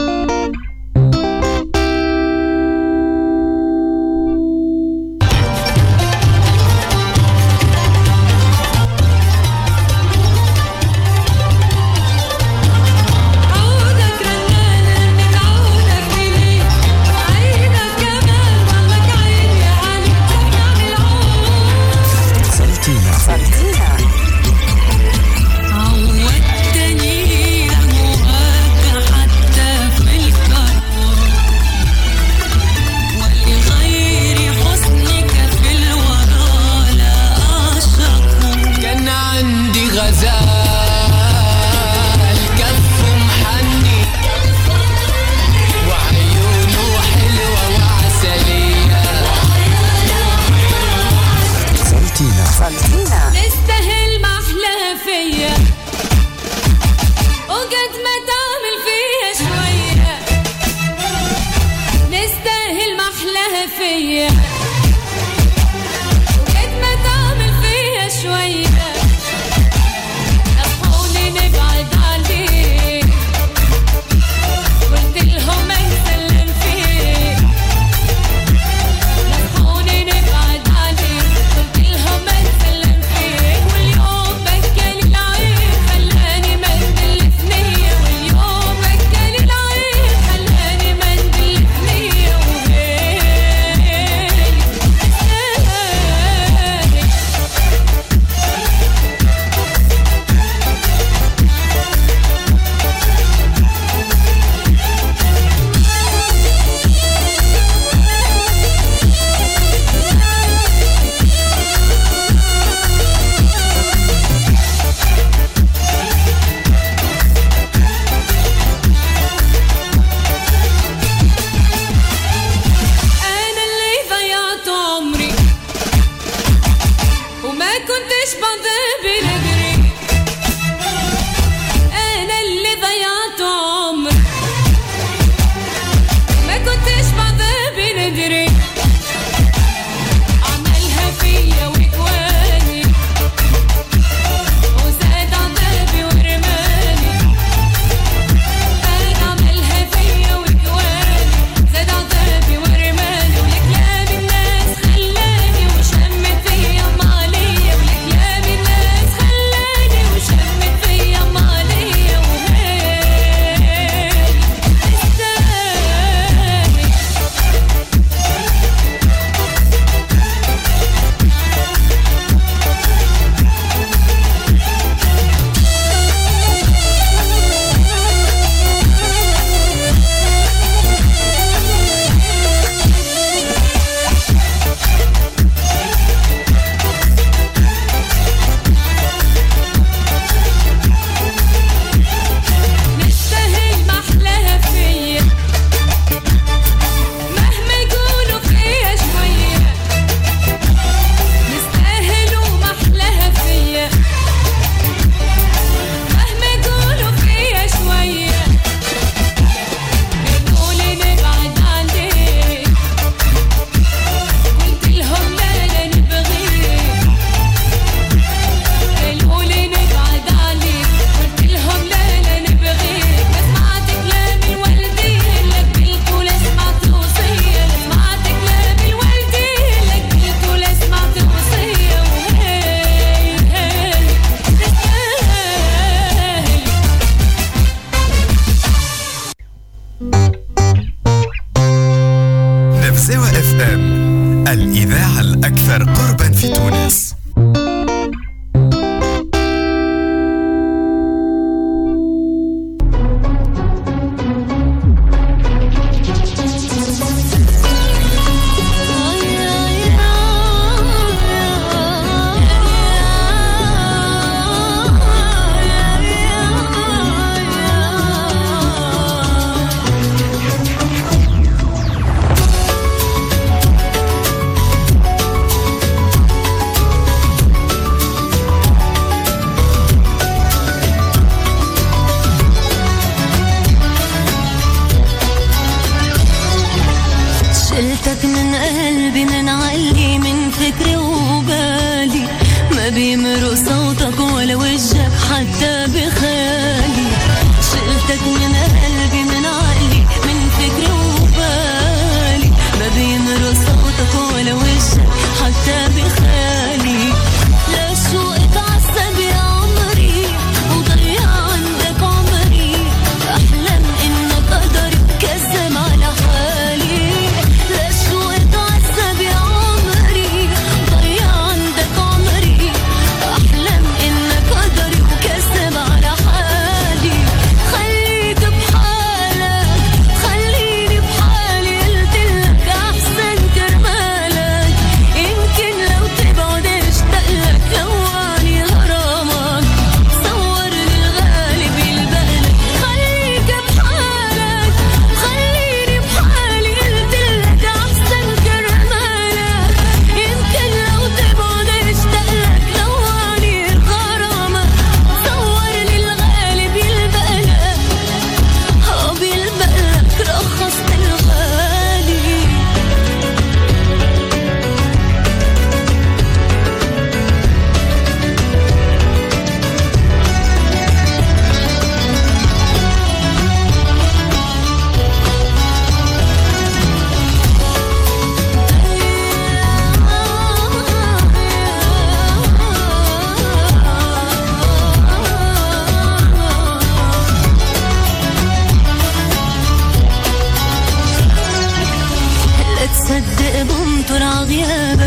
الإذاعة الأكثر قربا في تونس.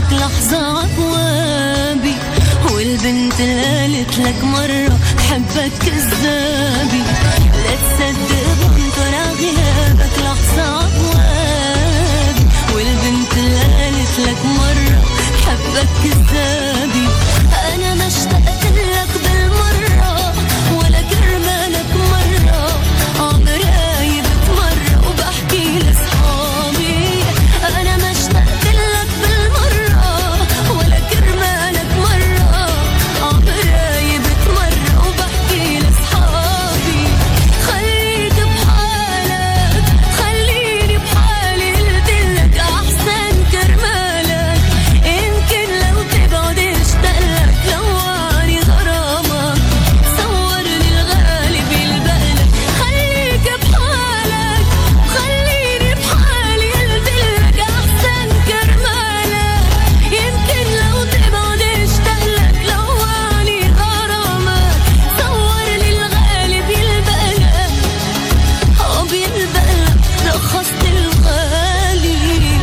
صعبك لحظة عقوابي، والبنت اللي قالت لك مرة حبك كذابي. لا تصدق بنطر غيابك لحظة عقوابي، والبنت اللي قالت لك مرة حبك كذابي. أنا ما اشتقت لك بالمرة ولا كرمالك مرة، عمري بتمرة وبحكي لصحابي. أنا ما اشتقت لك بالمرة ولا كرمالك مرة، عمري بتمرة وبحكي لصحابي. خليك بحالك خليني بحالي، قلتلك أحسن كرمالك. يمكن لو تبعد اشتقلك، لواني غرامك صورني الغالب يلبقلك. خليك بحالك خليني بحالي، قلتلك أحسن كرمالك. يمكن لو تبعد اشتقلك، لواني غرامك صورني الغالب يلبقلك. بيلبقلك رخصت الغالي.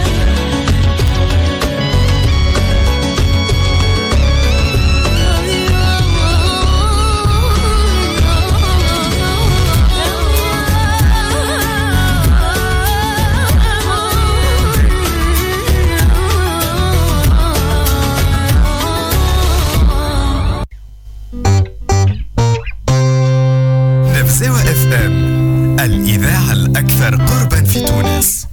نفسوة اف ام، الإذاعة الأكثر قربا في تونس.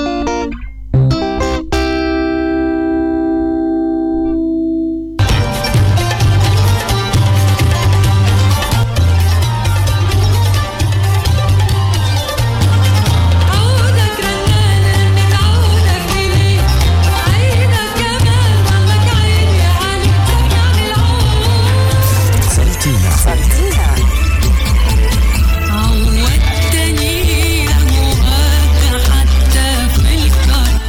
عودك رنان عودك بلي، عينك كمان ضلك عيني عليك. ترجع بالعود سلطينة عودتني أهواك حتى في الكرة،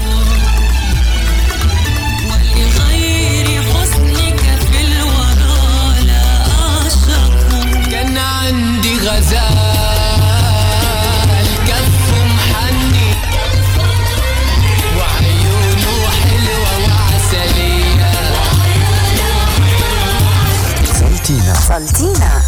ولغير حسنك في الورى لا أعشق. كان عندي غزال كف محني، وعيونه حلوة وعسلية. سلطينة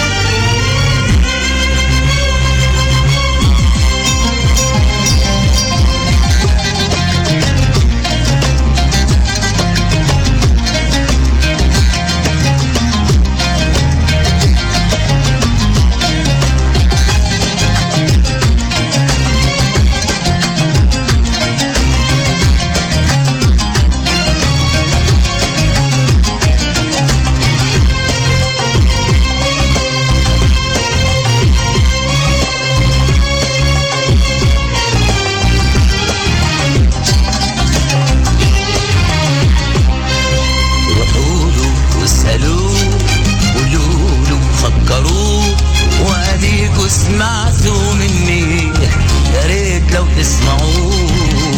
روحوله واسألوه قولوله فكروه، واديكوا سمعتوا مني، يا ريت لو تسمعوه.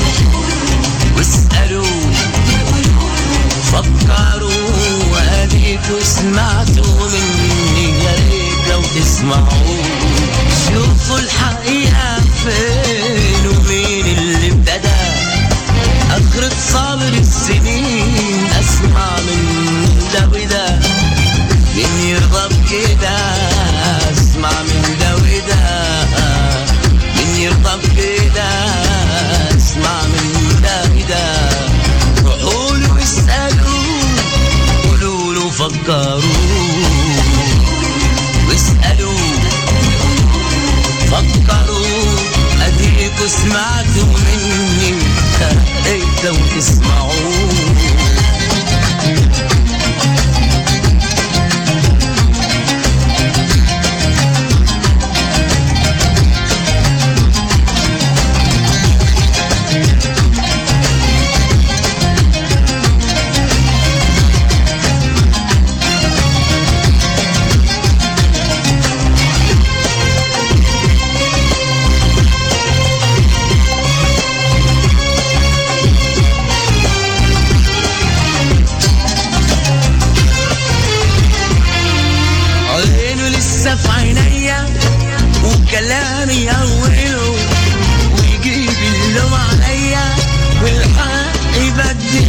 واسألوه فكروا، واديكوا سمعتوا مني، يا ريت لو تسمعوه. شوفوا الحقيقة فين ومين اللي ابتدى، آخرة صبر السنين أسمع من ده وده. مين يرضى بكده؟ أسمع من ده وده. مين يرضى بكده؟ أسمع من ده وده. روحوله واسألوه قولوله فكروا، واسألوه فكروا، أديكوا سمعتوا مني، ريت لو تسمعوه.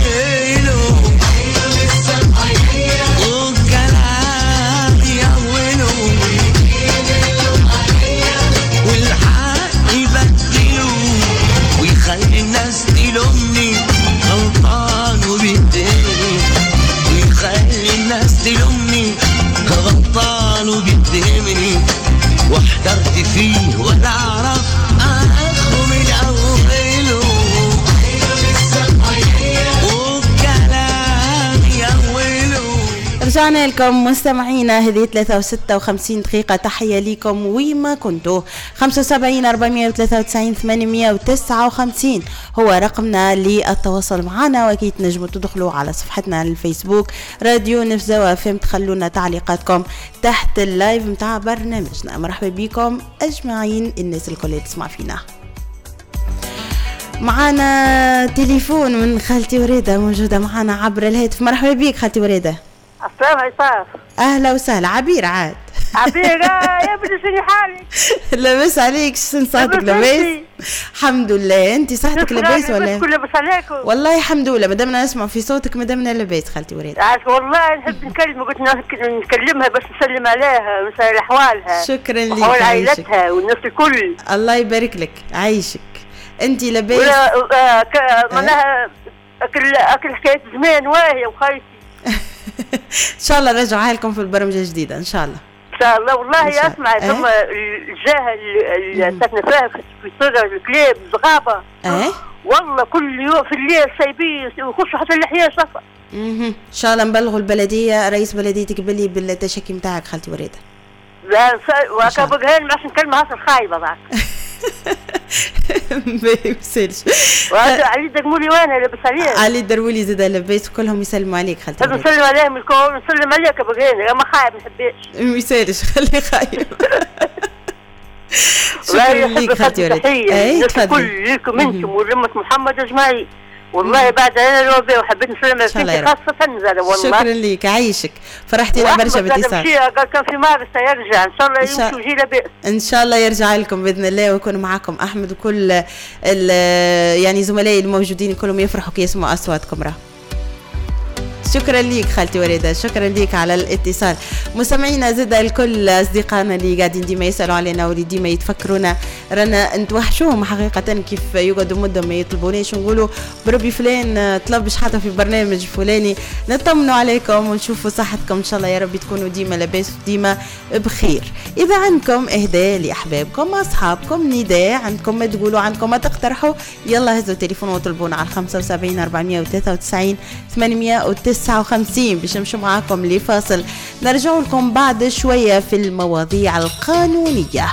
والكلام يهونه والحق يبدله ويخلي الناس تلومني غلطان وبيتهمني ويخلي الناس تلومني غلطان وبيتهمني واحترت فيه ولا اعرف اخره من اوله والكلام يهوله. رجعنا لكم مستمعينا، هذه 53 دقيقة. تحية لكم ويما كنتوا. 75 493 859 هو رقمنا للتواصل معنا، واكيد تنجموا تدخلوا على صفحتنا على الفيسبوك راديو نفزة FM، تخلونا تعليقاتكم تحت اللايف متاع برنامجنا. مرحبا بكم اجمعين الناس الكل اللي تسمع فينا. معنا تليفون من خالتي وريدة موجودة معنا عبر الهاتف. مرحبا بك خالتي وريدة. السلام عصام. اهلا وسهلا. عبير عاد عبير يا بدي شنو حالك؟ لاباس عليك؟ شنو صحتك؟ لاباس الحمد لله. انت صحتك لاباس ولا؟ كل لاباس عليكم؟ والله الحمد لله، مادامنا نسمع في صوتك مادامنا لاباس خالتي وريدة. والله نحب نكلمها، قلت نكلمها بس نسلم عليها ونسأل احوالها. شكرا لك. وحول عائلتها والناس الكل. الله يبارك لك، عايشك. انت لاباس؟ معناها اكل حكايه زمان واهيه وخايفه. ان شاء الله نرجعها لكم في البرمجه الجديده ان شاء الله. ان شاء الله. والله اسمع ثم الجهه اللي ساكنه فيها في صدر الكلاب الزغابه. والله كل يوم في الليل سايبين ويخشوا حتى اللحيه صفا. ان شاء الله نبلغوا البلديه، رئيس بلديه قبلي بالتشكي نتاعك خالتي وريدة. لا وكبقهن ما نكلمها هسه الخايبه ذاك. ما يمثلش. وهذا علي الدرمولي وانا لاباس عليه. علي الدرمولي زاد لاباس وكلهم يسلموا عليك خالتي وريدة. نسلم عليهم الكل، نسلم عليك بقهن ما خايب ما نحبش. ما يسالش خليه خايب. شكرا لك خالتي وريدة. اي تفضلي. لكم انتم ولمة محمد اجمعين. والله بعد انا الوفاه وحبيت نسلم عليك خاصه زاد والله. شكرا لك، عايشك، فرحتينا برشا باتصال. قال كان في مارس يرجع ان شاء الله يمشي ويجي لاباس. ان شاء الله يرجع لكم باذن الله ويكون معكم احمد وكل يعني زملائي الموجودين كلهم يفرحوا كي يسمعوا اصواتكم. راه شكرا ليك خالتي وريدة، شكرا ليك على الاتصال. مستمعينا زاد الكل اصدقائنا اللي قاعدين ديما يسالوا علينا واللي ديما يتفكرونا، رانا نتوحشوهم حقيقه كيف يقعدوا مده ما يطلبوناش ونقولوا بربي فلان طلبش حتى في برنامج فلاني. نطمنوا عليكم ونشوفوا صحتكم ان شاء الله، يا رب تكونوا ديما لاباس وديما بخير. اذا عندكم اهداء لاحبابكم اصحابكم، نداء عندكم ما تقولوا، عندكم ما تقترحوا، يلا هزوا التليفون وطلبونا على 75 493 859 باش نمشوا معاكم لفاصل. نرجع لكم بعد شويه في المواضيع القانونيه.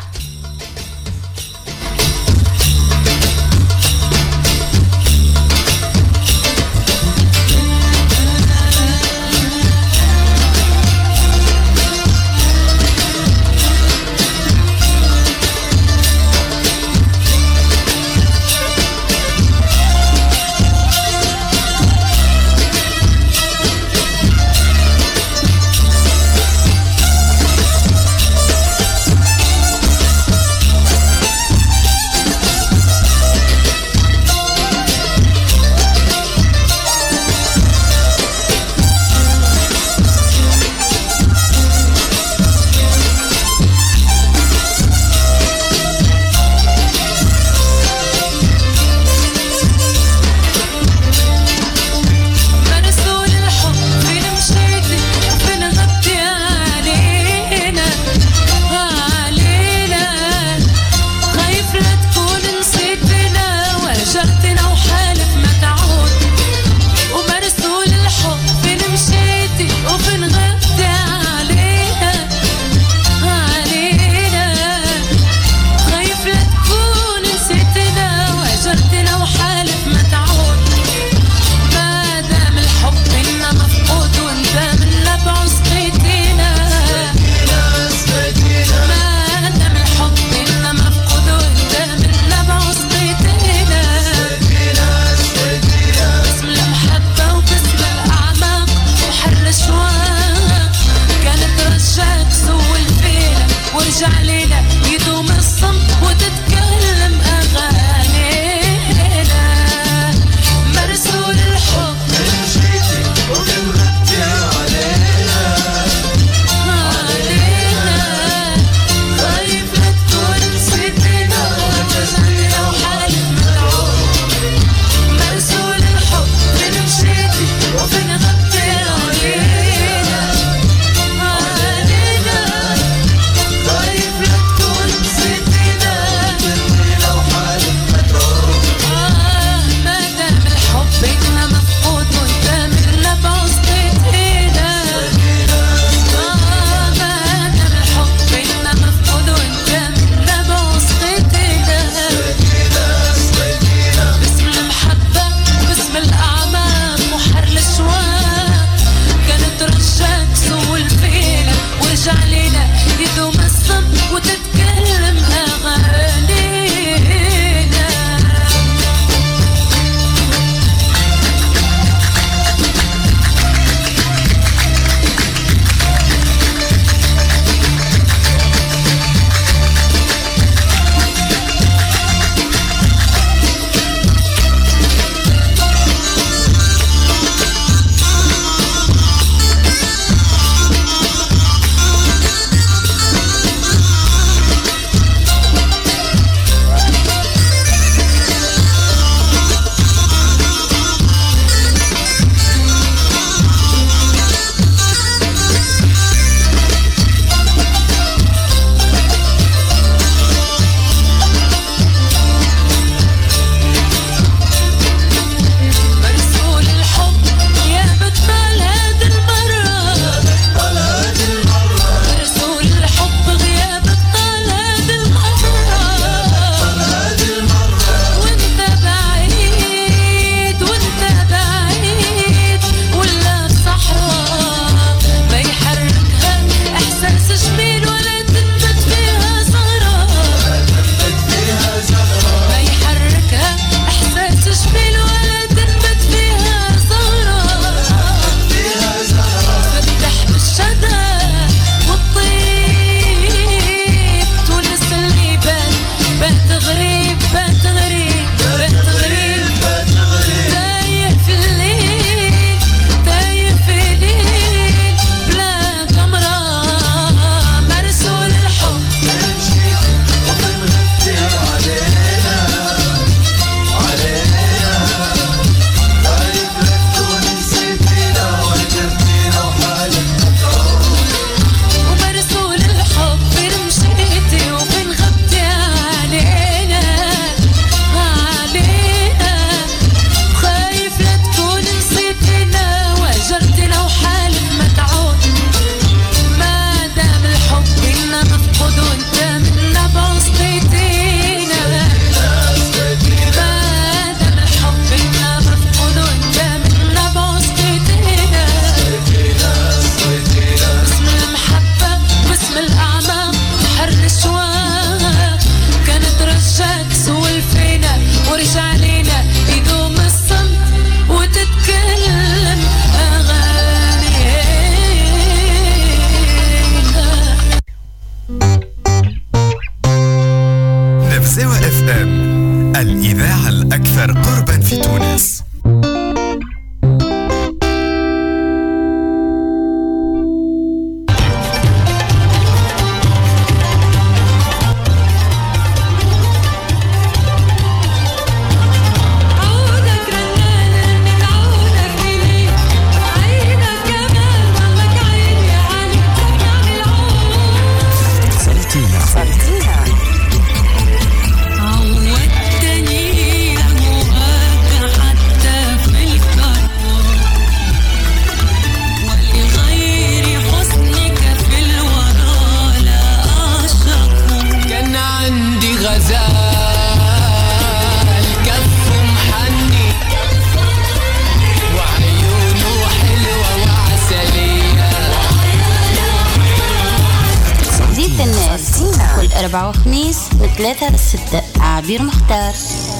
أربعة وخميس من 3 ل 6. عبير مختار.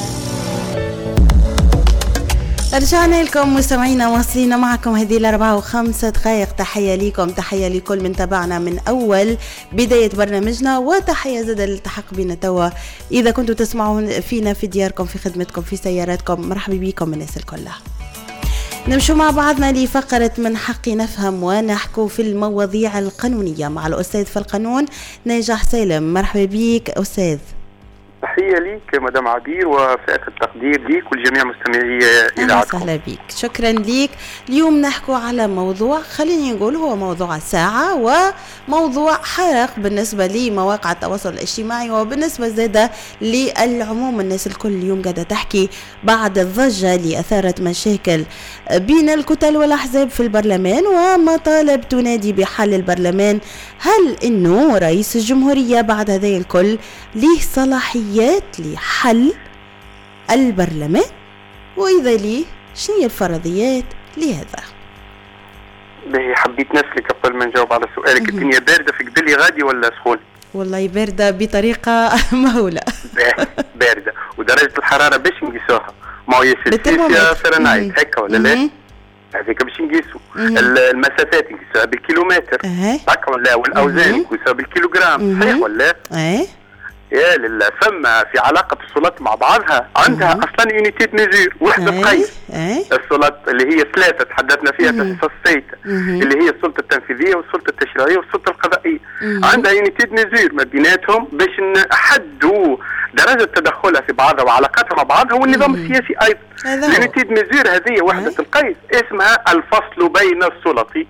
رجعنا لكم مستمعينا، واصلين معكم هذه 4 و5 دقائق. تحية لكم، تحية لكل من تابعنا من أول بداية برنامجنا، وتحية زاد الالتحاق بنا توا. إذا كنتوا تسمعون فينا في دياركم، في خدمتكم، في سياراتكم، مرحبا بكم الناس الكلها. نمشوا مع بعضنا لفقرة من حقي نفهم ونحكوا في المواضيع القانونية مع الأستاذ في القانون ناجح سالم. مرحبا بك أستاذ. تحية ليك مدام عبير وفائق التقدير ليك والجميع مستمعي إذاعتكم. أهلا بك، شكرا ليك. اليوم نحكوا على موضوع خليني نقول هو موضوع الساعة، وموضوع حرق بالنسبة لمواقع التواصل الاجتماعي، وبالنسبة زادة للعموم. الناس الكل اليوم قاعدة تحكي بعد الضجة اللي أثارت مشاكل بين الكتل والأحزاب في البرلمان ومطالب تنادي بحل البرلمان. هل إنه رئيس الجمهورية بعد هذا الكل ليه صلاحيات لحل البرلمان؟ وإذا ليه شنو هي الفرضيات لهذا؟ باهي، حبيت نسلك قبل ما نجاوب على سؤالك. الدنيا باردة في قبلي غادي ولا سخون؟ والله باردة بطريقة مهولة. باردة، ودرجة الحرارة باش نقيسوها؟ ما هو سلسيوس فرنايت هكا ولا لا؟ هذيك باش نقيسوا المسافات نقيسوها بالكيلومتر هكا ولا؟ والأوزان نقيسوها بالكيلوغرام، صحيح ولا؟ يا لله، فما في علاقة الصلات مع بعضها عندها أصلا يونيتيت ميزور، وحدة قيس. الصلات اللي هي 3 تحدثنا فيها في الحصة السادسة، اللي هي السلطة التنفيذية والسلطة التشريعية والسلطة القضائية. عندها يونيتيت ميزور ما بيناتهم باش نحدوا درجة تدخلها في بعضها وعلاقاتها مع بعضها، والنظام السياسي أيضا. اليونيتيت ميزور هذه وحدة القيس اسمها الفصل بين السلطي.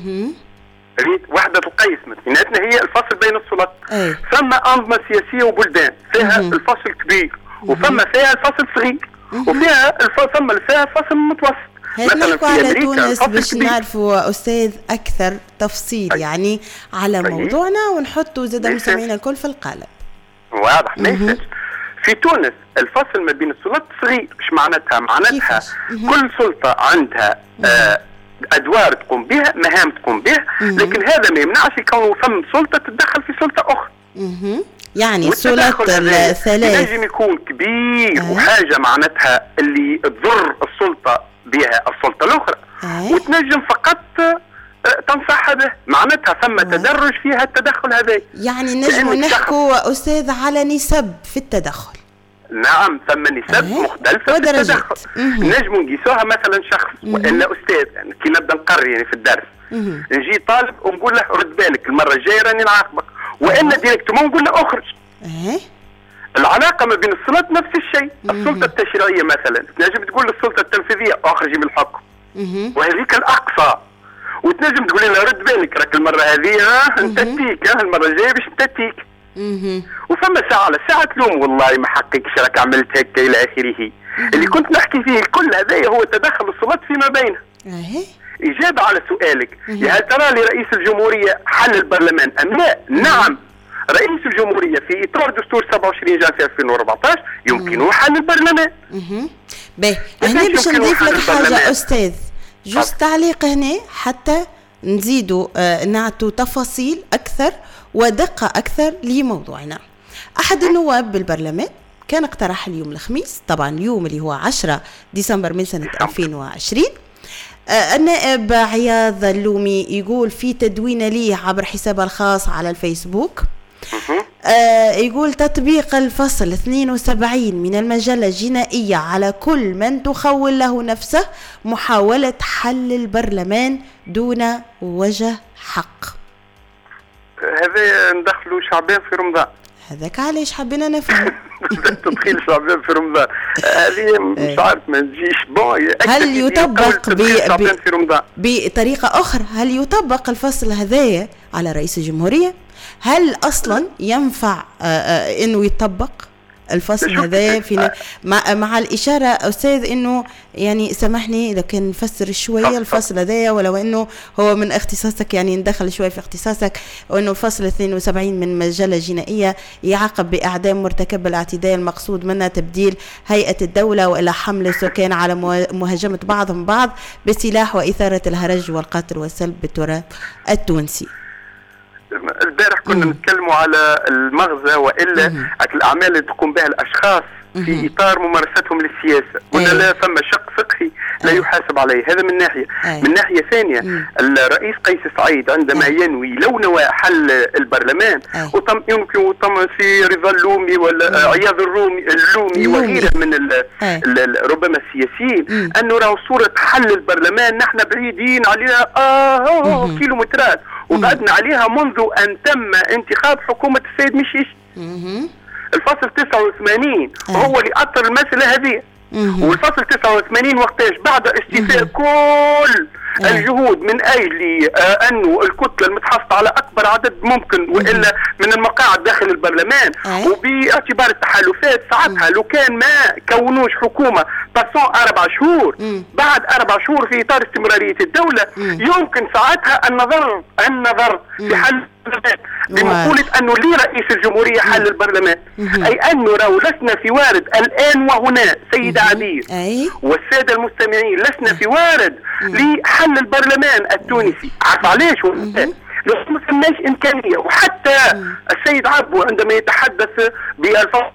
وحدة القيس بيناتنا هي الفصل بين السلطات. فما أنظمة سياسية وبلدان فيها الفصل كبير، وفما فيها الفصل صغير، وفيها فيها الفصل متوسط. مثلا في على تونس باش نعرفوا أستاذ أكثر تفصيل يعني على موضوعنا، ونحطوا زاد مستمعينا الكل في القالب. واضح ما في تونس الفصل ما بين السلطات صغير. مش معناتها كل سلطة عندها أدوار تقوم بها، مهام تقوم بها، لكن هذا ما يمنعش يكون فم سلطة تتدخل في سلطة أخرى. يعني السلطات الثلاث ينجم يكون كبير وحاجة معناتها اللي تضر السلطة بها السلطة الأخرى، وتنجم فقط تنصح به. معناتها ثم تدرج فيها التدخل هذا. يعني نجم نحكوا أستاذ على نسب في التدخل. نعم، ثم نسب مختلفة في التدخل. نجم نقيسوها مثلا شخص وإلا أستاذ، يعني كي نبدأ نقرر يعني في الدرس نجي طالب ونقول له رد بالك المرة الجاية راني نعاقبك، وإلا ديريكتومون نقول له أخرج. العلاقة ما بين السلطات نفس الشيء. السلطة التشريعية مثلا تنجم تقول للسلطة التنفيذية أخرجي من الحكم، وهذيك الأقصى. وتنجم تقول لها رد بالك راك المرة هذه نتتيك، المرة الجاية باش نتتيك. وفما ساعة على ساعة تلوم والله ما حقكش راك عملت هكا إلى آخره. اللي كنت نحكي فيه الكل هذا هو تدخل السلطات فيما بينها. إجابة على سؤالك، هل ترى لرئيس الجمهورية حل البرلمان أم لا؟ نعم، رئيس الجمهورية في إطار دستور 27 جانفي 2014 يمكنه حل البرلمان. باهي، هنا باش نضيف لك حاجة أستاذ، جوست تعليق هنا حتى نزيدوا نعطوا تفاصيل أكثر ودقة أكثر لموضوعنا. أحد النواب بالبرلمان كان اقترح اليوم الخميس، طبعا اليوم اللي هو 10 ديسمبر من سنة 2020، النائب عياض اللومي يقول في تدوين ليه عبر حسابه الخاص على الفيسبوك، يقول تطبيق الفصل 72 من المجلة الجنائية على كل من تخول له نفسه محاولة حل البرلمان دون وجه حق. هذا ندخلوا شعبان في رمضان. هذاك علاش حبينا نفهم. تدخيل شعبان في رمضان هذه مش عارف ما تجيش بون. هل يطبق بطريقة أخرى؟ هل يطبق الفصل هذايا على رئيس الجمهورية؟ هل أصلا ينفع إنه يطبق الفصل هذا في مع الإشارة أستاذ إنه يعني سامحني إذا كان نفسر شوية الفصل هذا، ولو إنه هو من اختصاصك يعني ندخل شوية في اختصاصك، وإنه الفصل 72 من مجلة جنائية يعاقب بإعدام مرتكب الاعتداء المقصود منه تبديل هيئة الدولة وإلى حمل السكان على مهاجمة بعضهم بعض بسلاح وإثارة الهرج والقتل والسلب بالتراث التونسي. البارح كنا نتكلموا على المغزى والا الاعمال اللي تقوم بها الاشخاص في اطار ممارستهم للسياسه، ولا لا ثم شق فقهي لا يحاسب عليه. هذا من ناحيه. من ناحيه ثانيه الرئيس قيس سعيد عندما ينوي لو نوى حل البرلمان يمكن في رضا اللومي ولا عياض اللومي وغيره من ربما السياسيين انه راهو صوره حل البرلمان نحن بعيدين عليها كيلومترات، وبعدنا عليها منذ ان تم انتخاب حكومه السيد مشيش. الفصل 89 هو اللي أثر المسألة هذه، والفصل 89 وقتاش بعد استيفاء كل الجهود من أجل أنه الكتلة المتحصلة على أكبر عدد ممكن وإلا من المقاعد داخل البرلمان، وباعتبار التحالفات ساعتها لو كان ما كونوش حكومة باسون 4 شهور، بعد 4 شهور في إطار استمرارية الدولة يمكن ساعتها النظر في حل البرلمان بمقولة أنه لرئيس الجمهورية حل البرلمان، أي أنه راهو لسنا في وارد الآن وهنا سيدة عبير والسادة المستمعين، لسنا في وارد لحل البرلمان التونسي. عارف علاش؟ ما فماش إمكانية. وحتى السيد عبو عندما يتحدث بالفصل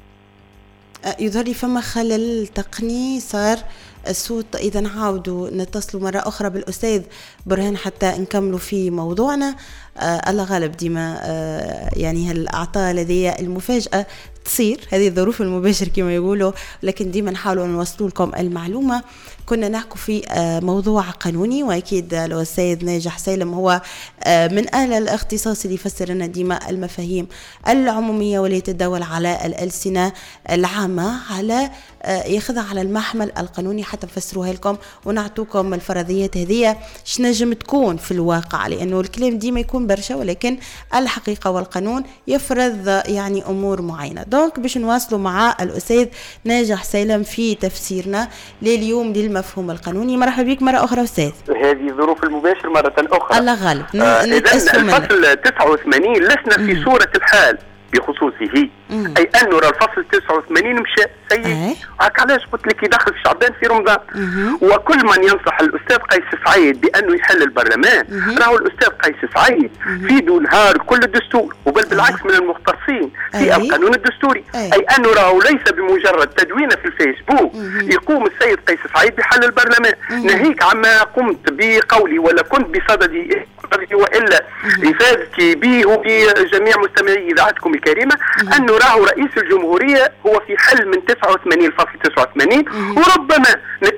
يظهر لي فما خلل تقني صار الصوت. إذا نعاودوا نتصلوا مرة أخرى بالأستاذ برهان حتى نكملوا في موضوعنا. الله غالب ديما يعني هالأعطاء لدي المفاجأة تصير، هذه الظروف المباشر كما يقولوا، لكن ديما نحاولوا نوصلوا لكم المعلومة. كنا نحكوا في موضوع قانوني، وأكيد الأستاذ ناجح سالم هو من أهل الاختصاص اللي يفسر لنا ديما المفاهيم العمومية واللي تتداول على الألسنة العامة على ياخذها على المحمل القانوني حتى نفسروها لكم ونعطوكم الفرضيات هذه شنجم تكون في الواقع، لأنه الكلام ديما يكون برشا ولكن الحقيقة والقانون يفرض يعني أمور معينة. دونك باش نواصلوا مع الأستاذ ناجح سالم في تفسيرنا لليوم للمفهوم القانوني. مرحبا بك مرة أخرى أستاذ. هذه ظروف المباشر مرة أخرى. الله غالب. إذن الفصل 89 لسنا في صورة الحال بخصوصه، أي أنه الفصل 89 مشى سيء. هاك علاش قلت لك يدخل شعبان في رمضان. وكل من ينصح الأستاذ قيس سعيد بأنه يحل البرلمان راهو الأستاذ قيس سعيد في دون نهار كل الدستور، وبل بالعكس من المختصين في القانون الدستوري، أي أنه راهو ليس بمجرد تدوينه في الفيسبوك يقوم السيد قيس سعيد بحل البرلمان، ناهيك عما قمت بقولي ولا كنت بصددي وإلا إفادتي به وبجميع مستمعي إذاعتكم الكريمة أنه راهو رئيس الجمهورية هو في حل من 89 الفصل 89، وربما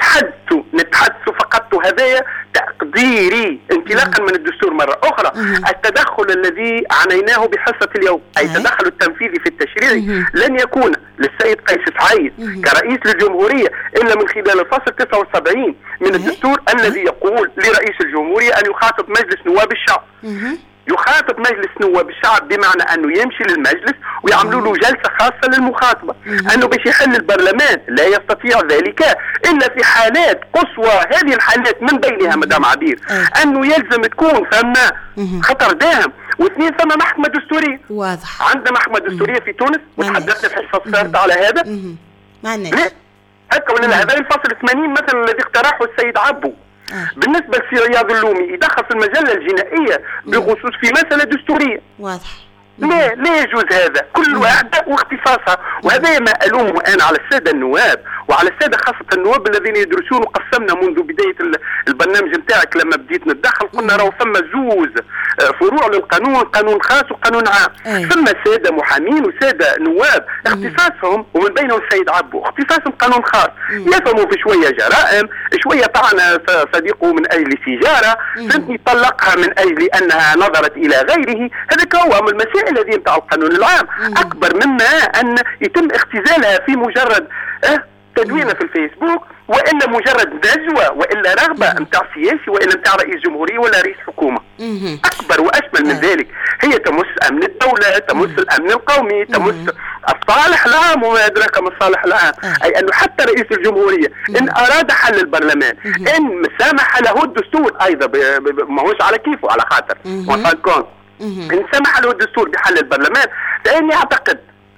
نتحدث فقط هذايا تقديري انطلاقا من الدستور مرة أخرى. التدخل الذي عنيناه بحصة اليوم أي التدخل التنفيذي في التشريع لن يكون للسيد قيس سعيد كرئيس للجمهورية إلا من خلال الفصل 79 من الدستور الذي يقول لرئيس الجمهورية أن يخاطب مجلس نواب الشعب. يخاطب مجلس نواب الشعب بمعنى أنه يمشي للمجلس ويعملوا له جلسة خاصة للمخاطبة، أنه باش يحل البرلمان لا يستطيع ذلك إلا في حالات قصوى. هذه الحالات من بينها مدام عبير أنه يلزم تكون ثم خطر داهم، واثنين ثم محكمة دستورية. واضح. عندنا محكمة دستورية في تونس وتحدثنا في الحصة السابقة على هذا. معناه هكا ولا هذا الفصل 80 مثلا الذي اقترحه السيد عبو بالنسبة لسي رياض اللومي يدخل في المجلة الجنائية بخصوص في مسألة دستورية. واضح. لا يجوز هذا، كل واحدة واختصاصها. وهذا ما ألومه أنا على السادة النواب وعلى السادة خاصة النواب الذين يدرسون. وقسمنا منذ بداية البرنامج نتاعك لما بديت نتدخل قلنا راهو ثم زوز فروع للقانون، قانون خاص وقانون عام. ثم سادة محامين وسادة نواب اختصاصهم ومن بينهم السيد عبو اختصاصهم قانون خاص، يفهموا في شوية جرائم، شوية طعن صديقه من أجل سيجارة، فهمتني طلقها من أجل أنها نظرت إلى غيره. هذا هو من المسائل الذي يمتع القانون العام أكبر مما أن يتم اختزالها في مجرد تدوينه في الفيسبوك وإلا مجرد نزوة وإلا رغبة متاع سياسي وإلا متاع رئيس جمهورية ولا رئيس حكومة. أكبر وأشمل من ذلك، هي تمس أمن الدولة، تمس الأمن القومي، تمس الصالح العام وما أدراك ما الصالح العام. أي أنه حتى رئيس الجمهورية إن أراد حل البرلمان إن سمح له الدستور أيضا ما هوش على كيفه على خاطر إن سمح له الدستور بحل البرلمان، لأني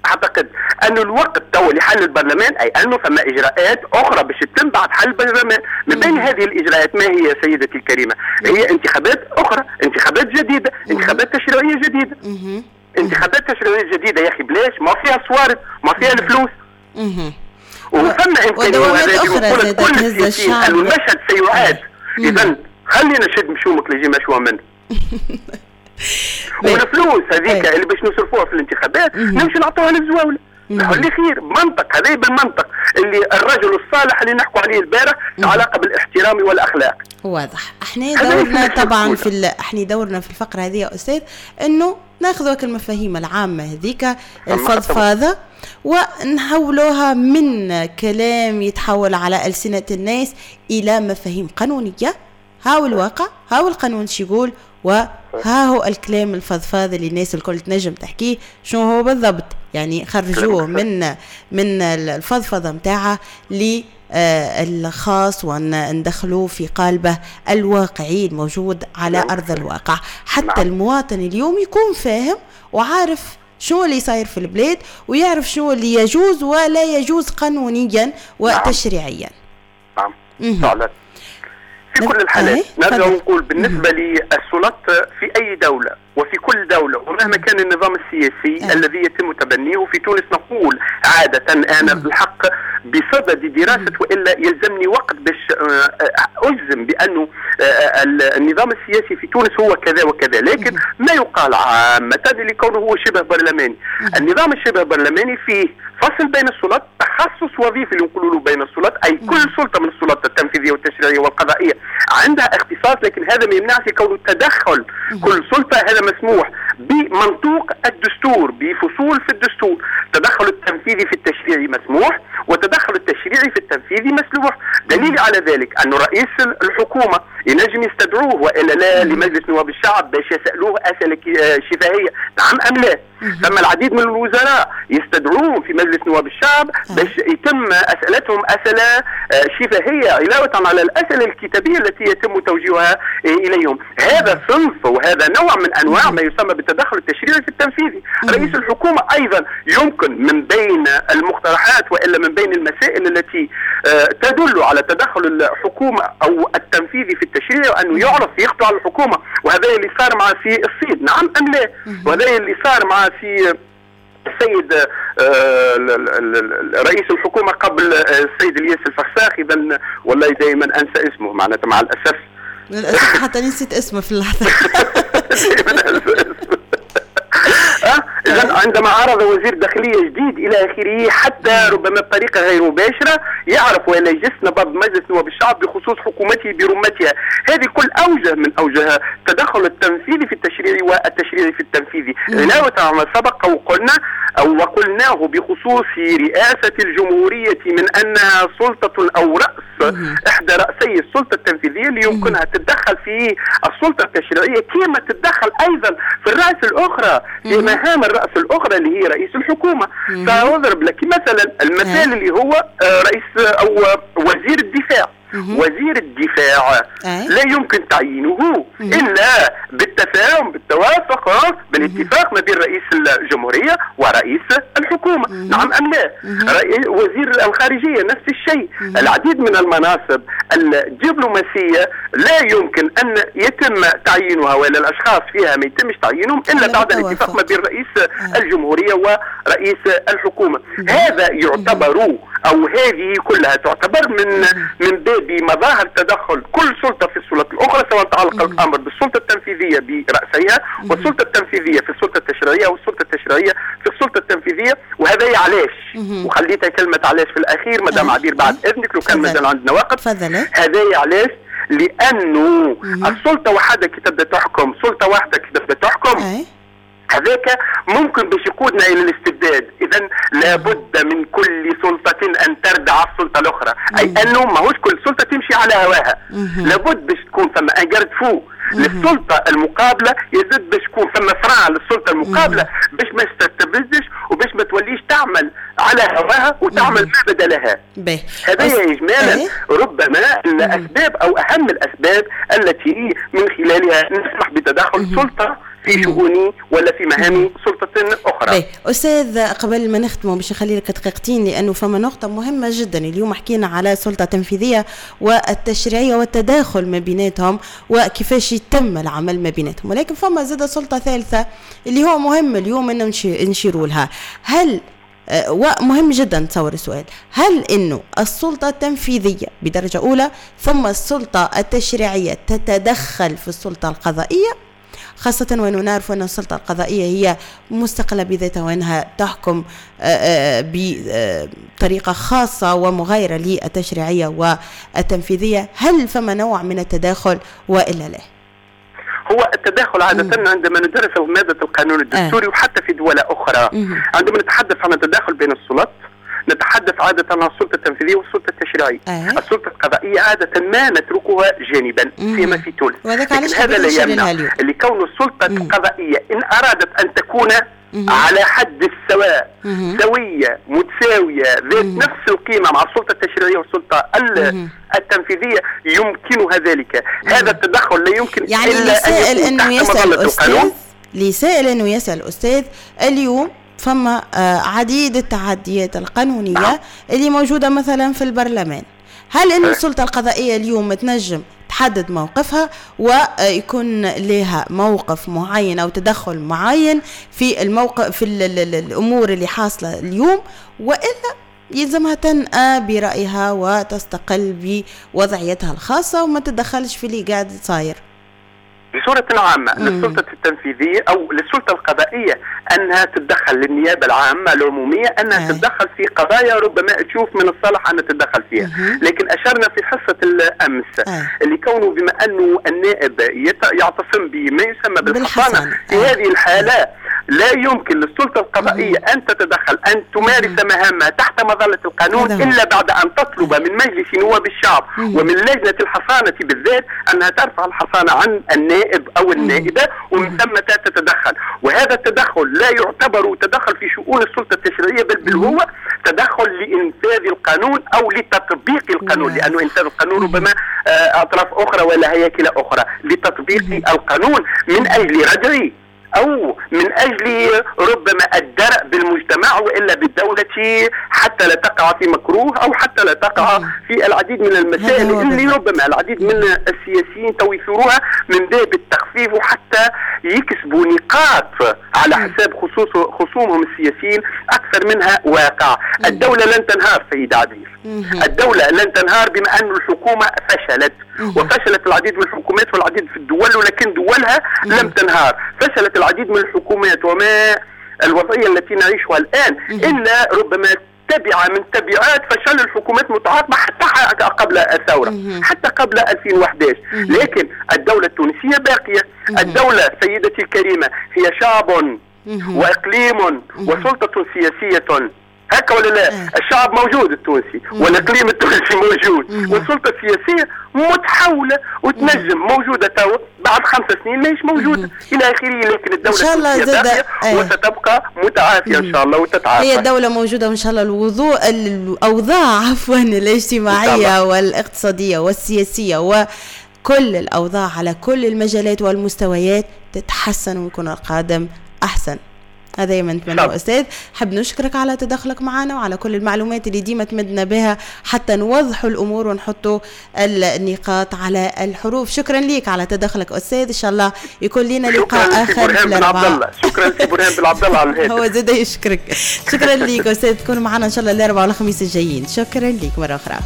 اعتقد انه الوقت تو لحل البرلمان، اي انه ثم اجراءات اخرى باش تتم بعد حل البرلمان. من بين هذه الاجراءات ما هي سيدتي الكريمه؟ هي انتخابات اخرى، انتخابات جديده، انتخابات تشريعيه جديده. انتخابات تشريعيه جديده يا اخي بلاش، ما فيها صوارد، ما فيها الفلوس. وثم امكانيه وهذا كل السياسيين انه المشهد سيعاد. اذا خلينا نشد مشومك لجي مشوى منه. والفلوس هذيك اللي باش نصرفوها في الانتخابات نمشي نعطوها للزواوله. اللي خير منطق، هذا بالمنطق اللي الرجل الصالح اللي نحكوا عليه البارح علاقه بالاحترام والاخلاق. واضح. احنا دورنا طبعا احنا دورنا في الفقره هذه يا استاذ انه ناخذ المفاهيم العامه هذيك الفضفاضه ونحولوها من كلام يتحول على ألسنة الناس الى مفاهيم قانونيه. هاو الواقع، هاو القانون شو يقول، وها هو الكلام الفضفاض اللي الناس الكل تنجم تحكيه شنو هو بالضبط. يعني خرجوه من الفضفضه متاعه للخاص وندخلوه في قالبه الواقعي الموجود على ارض الواقع، حتى المواطن اليوم يكون فاهم وعارف شو اللي صاير في البلاد، ويعرف شو اللي يجوز ولا يجوز قانونيا وتشريعيا. فعلا في كل الحالات نرجع نقول بالنسبة للسلطات في أي دولة وفي كل دولة ومهما كان النظام السياسي الذي يتم تبنيه. في تونس نقول عادة أنا بالحق بصدد دراسة وإلا يلزمني وقت باش أجزم بأنه النظام السياسي في تونس هو كذا وكذا، لكن ما يقال عامة لكونه هو شبه برلماني. النظام الشبه برلماني فيه فصل بين السلطات، تخصص وظيفي اللي نقولوا له بين السلطات، أي كل سلطة من السلطات التنفيذية والتشريعية والقضائية عندها اختصاص، لكن هذا ما يمنعش كونه تدخل كل سلطة. هذا مسموح بمنطوق الدستور، بفصول في الدستور. تدخل التنفيذي في التشريعي مسموح، وتدخل التشريعي في التنفيذي مسموح. دليل على ذلك أنه رئيس الحكومة ينجم يستدعوه وإلا لا لمجلس نواب الشعب باش يسألوه أسئلة شفهية، نعم أم لا. ثم العديد من الوزراء يستدعوهم في مجلس نواب الشعب باش يتم أسئلتهم أسئلة شفهية علاوة على الأسئلة الكتابية التي يتم توجيهها إليهم. هذا صنف وهذا نوع من أنواع ما يسمى بالتدخل التشريعي في التنفيذي. رئيس الحكومة أيضا يمكن من بين المقترحات وإلا من بين المسائل التي تدل على تدخل الحكومة أو التنفيذي في التشريع أنه يعرف يخضع الحكومة، وهذا اللي صار مع في الصيد، نعم أم لا؟ وهذا اللي صار مع في السيد رئيس الحكومة قبل السيد الياس الفخساخي. إذا والله دائما أنسى اسمه معناتها مع الأسف. للأسف حتى نسيت اسمه في اللحظة. إذن عندما عرض وزير داخلية جديد إلى آخره حتى ربما بطريقة غير مباشرة يعرف ولا يجس نبض مجلس نواب الشعب بخصوص حكومته برمتها. هذه كل أوجه من أوجه التدخل التنفيذي في التشريع والتشريعي في التنفيذي. علاوة على ما سبق وقلنا وقلناه بخصوص رئاسة الجمهورية من أنها سلطة أو رأس إحدى رأسي السلطة التنفيذية اللي يمكنها تتدخل في السلطة التشريعية كما تتدخل أيضا في الرأس الأخرى في مهام الرأس الأخرى اللي هي رئيس الحكومة. سأضرب لك مثلا المثال اللي هو رئيس أو وزير الدفاع. وزير الدفاع لا يمكن تعيينه إلا بالتفاهم بالتوافق بالاتفاق ما بين رئيس الجمهورية ورئيس الحكومة، نعم أم لا؟ وزير الخارجية نفس الشيء. العديد من المناصب الدبلوماسية لا يمكن أن يتم تعيينها ولا الأشخاص فيها ما يتمش تعيينهم إلا بعد الاتفاق ما بين رئيس الجمهورية ورئيس الحكومة. هذا يعتبر أو هذه كلها تعتبر من باب مظاهر تدخل كل سلطة في السلطة الأخرى، سواء تعلق الأمر بالسلطة التنفيذية برأسها والسلطة التنفيذية في السلطة التشريعية والسلطة التشريعية في السلطة التنفيذية. وهذا علاش وخليتها كلمة علاش في الأخير مدام عبير بعد إذنك لو كان مازال عندنا وقت. هذا علاش لأنه السلطة وحدها كي تبدأ تحكم، سلطة واحدة كي تبدأ تحكم هذاك ممكن باش يقودنا الى الاستبداد. اذا لابد من كل سلطة ان تردع السلطة الاخرى، اي انه ماهوش كل سلطة تمشي على هواها. لابد باش تكون ثم انجرد فو للسلطة المقابلة، يزيد باش تكون ثم صراع للسلطة المقابلة باش ما تستبدش وباش ما توليش تعمل على هواها وتعمل ما بدلها. هذا إجمالا ربما الأسباب أو أهم الأسباب التي من خلالها نسمح بتدخل سلطة في شؤوني ولا في مهام سلطة أخرى. أستاذ قبل ما نختم باش نخلي لك دقيقتين، لأنه فما نقطة مهمة جدا. اليوم حكينا على سلطة تنفيذية والتشريعية والتداخل ما بيناتهم وكيفاش يتم العمل ما بيناتهم، ولكن فما زادة سلطة ثالثة اللي هو مهم اليوم أنه نشيروا لها. هل ومهم جدا تصور السؤال، هل انه السلطة التنفيذية بدرجة اولى ثم السلطة التشريعية تتدخل في السلطة القضائية، خاصة وانه نعرف ان السلطة القضائية هي مستقلة بذاتها وانها تحكم بطريقة خاصة ومغايرة للتشريعية والتنفيذية؟ هل فما نوع من التداخل وإلا لا؟ هو التداخل عادة عندما ندرس مادة القانون الدستوري وحتى في دول أخرى عندما نتحدث عن التداخل بين السلطات نتحدث عادة عن السلطة التنفيذية والسلطة التشريعية. السلطة القضائية عادة ما نتركها جانبا فيما في تونس، لكن هذا لا يمنع لكون السلطة القضائية إن أرادت أن تكون على حد السواء سوية متساوية ذات نفس القيمة مع السلطة التشريعية والسلطة التنفيذية يمكنها ذلك. هذا التدخل لا يمكن يعني إلا أن يكون تحت مظلة القانون. لسائل أنه يسأل أستاذ اليوم فما عديد التعديات القانونية اللي موجودة مثلا في البرلمان، هل أن السلطة القضائية اليوم تنجم تحدد موقفها ويكون لها موقف معين أو تدخل معين في الموقف في الأمور اللي حاصلة اليوم، وإلا يلزمها تنأى برأيها وتستقل بوضعيتها الخاصة وما تدخلش في اللي قاعد صاير؟ بصورة عامة للسلطة التنفيذية أو للسلطة القضائية أنها تتدخل، للنيابة العامة العمومية أنها تتدخل في قضايا ربما تشوف من الصالح أن تتدخل فيها. لكن أشرنا في حصة الأمس اللي كونه بما أنه النائب يعتصم بما يسمى بالحصانة، في هذه الحالة لا يمكن للسلطة القضائية أن تتدخل أن تمارس مهامها تحت مظلة القانون إلا بعد أن تطلب من مجلس نواب الشعب ومن لجنة الحصانة بالذات أنها ترفع الحصانة عن النائب أو النائبة ومن ثم تتدخل. وهذا التدخل لا يعتبر تدخل في شؤون السلطة التشريعية بل هو تدخل لإنفاذ القانون أو لتطبيق القانون، لأنه إنفاذ القانون ربما أطراف أخرى ولا هياكل أخرى، لتطبيق القانون من أجل ردعه أو من أجل ربما الدرء بالمجتمع وإلا بالدولة حتى لا تقع في مكروه أو حتى لا تقع في العديد من المسائل اللي ربما العديد من السياسيين تويثروها من باب التخفيف وحتى يكسبوا نقاط على حساب خصومهم السياسيين أكثر منها واقع. الدولة لن تنهار سيد عبير، الدولة لن تنهار بما أن الحكومة فشلت وفشلت العديد من الحكومات والعديد في الدول، ولكن دولها لم تنهار. فشلت العديد من الحكومات وما الوضعية التي نعيشها الآن إلا ربما تبع من تبعات فشل الحكومات متعاقبة حتى قبل الثورة، حتى قبل 2011. لكن الدولة التونسية باقية. الدولة سيدتي الكريمة هي شعب وإقليم وسلطة سياسية، هكا ولا لا؟ الشعب موجود التونسي والإقليم التونسي موجود والسلطة السياسية متحولة وتنجم موجودة بعد 5 سنين ماهيش موجودة إلى آخره. لكن الدولة التونسية باقية وستبقى متعافية إن شاء الله وتتعافى. هي الدولة موجودة وإن شاء الله الأوضاع الاجتماعية والاقتصادية والسياسية وكل الأوضاع على كل المجالات والمستويات تتحسن ويكون القادم أحسن. هذا ما نتمنى. أستاذ حب نشكرك على تدخلك معنا وعلى كل المعلومات اللي ديما تمدنا بها حتى نوضحوا الأمور ونحطوا النقاط على الحروف. شكرا ليك على تدخلك أستاذ، إن شاء الله يكون لنا لقاء آخر في الأربعاء. شكرا لك برهان بالعبد الله على الهاتف. هو زاد يشكرك. شكرا ليك أستاذ، تكون معنا إن شاء الله الأربعاء والخميس الجايين. شكرا ليك مرة أخرى.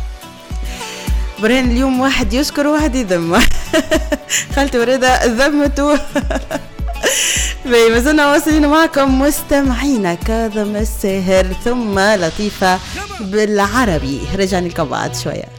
برهان اليوم واحد يشكر وواحد يذم. خالته وريدة ذمته. ما زلنا واصلين معكم مستمعينا كاظم الساهر ثم لطيفة بالعربي. رجعنا لكم بعد شوية.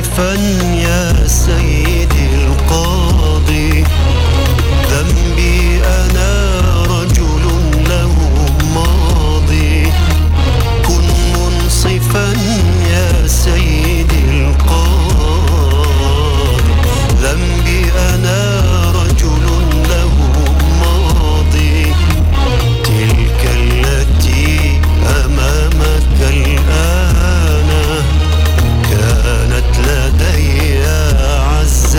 منصفا يا سيدي القاضي، ذنبي أنا رجل له ماضي. كن منصفا يا سيدي القاضي، ذنبي أنا رجل له ماضي. تلك التي أمامك الآن كانت لدي أعز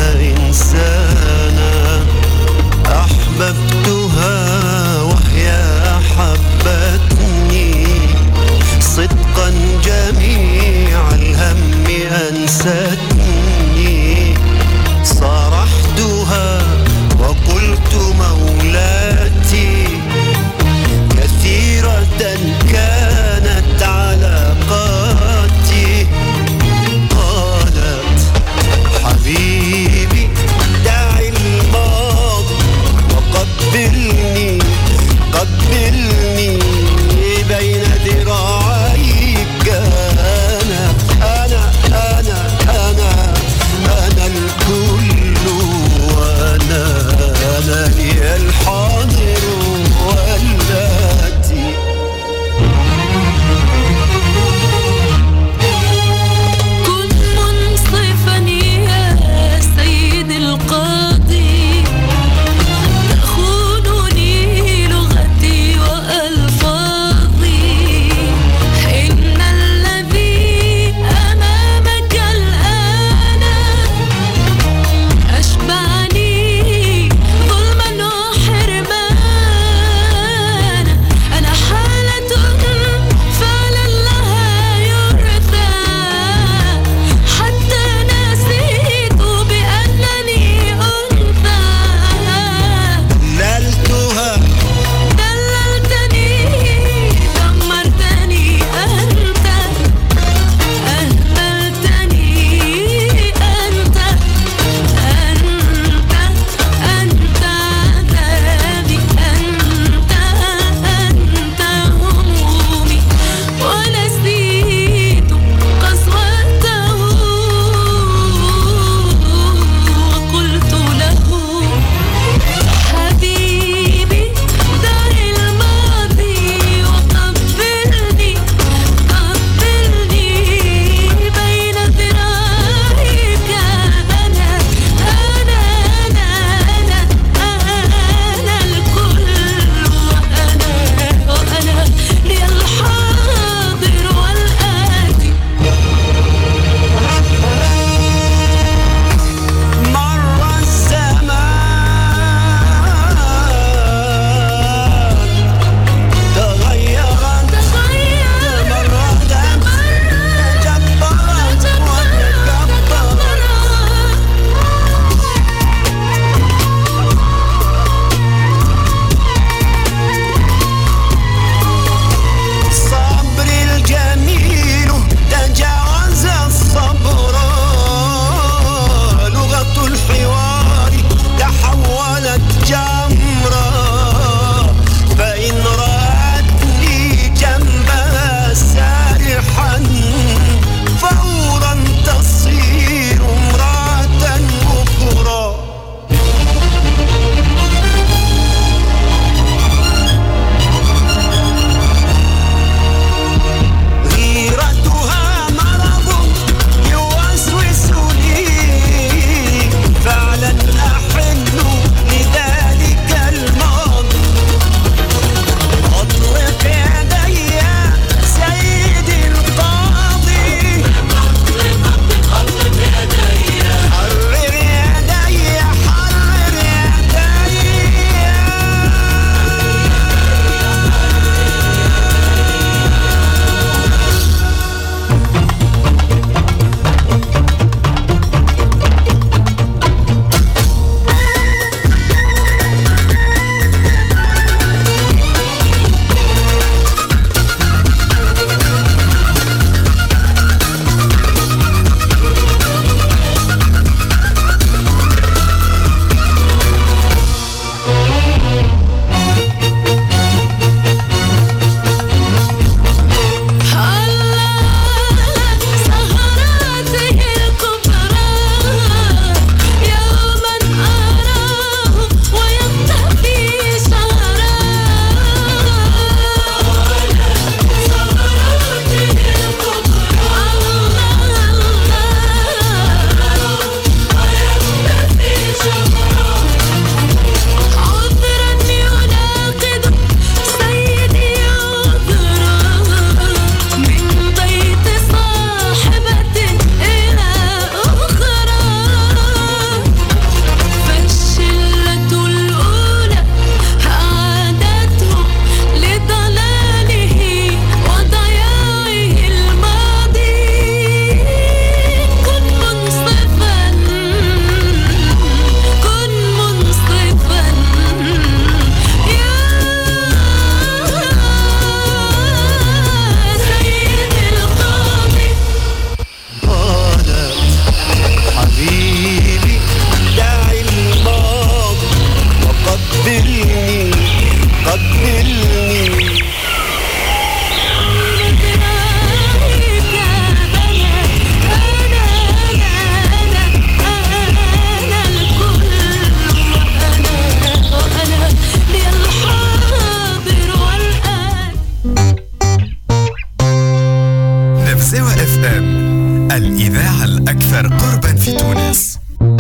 سوا اف ام، الإذاعة الأكثر قربا في تونس.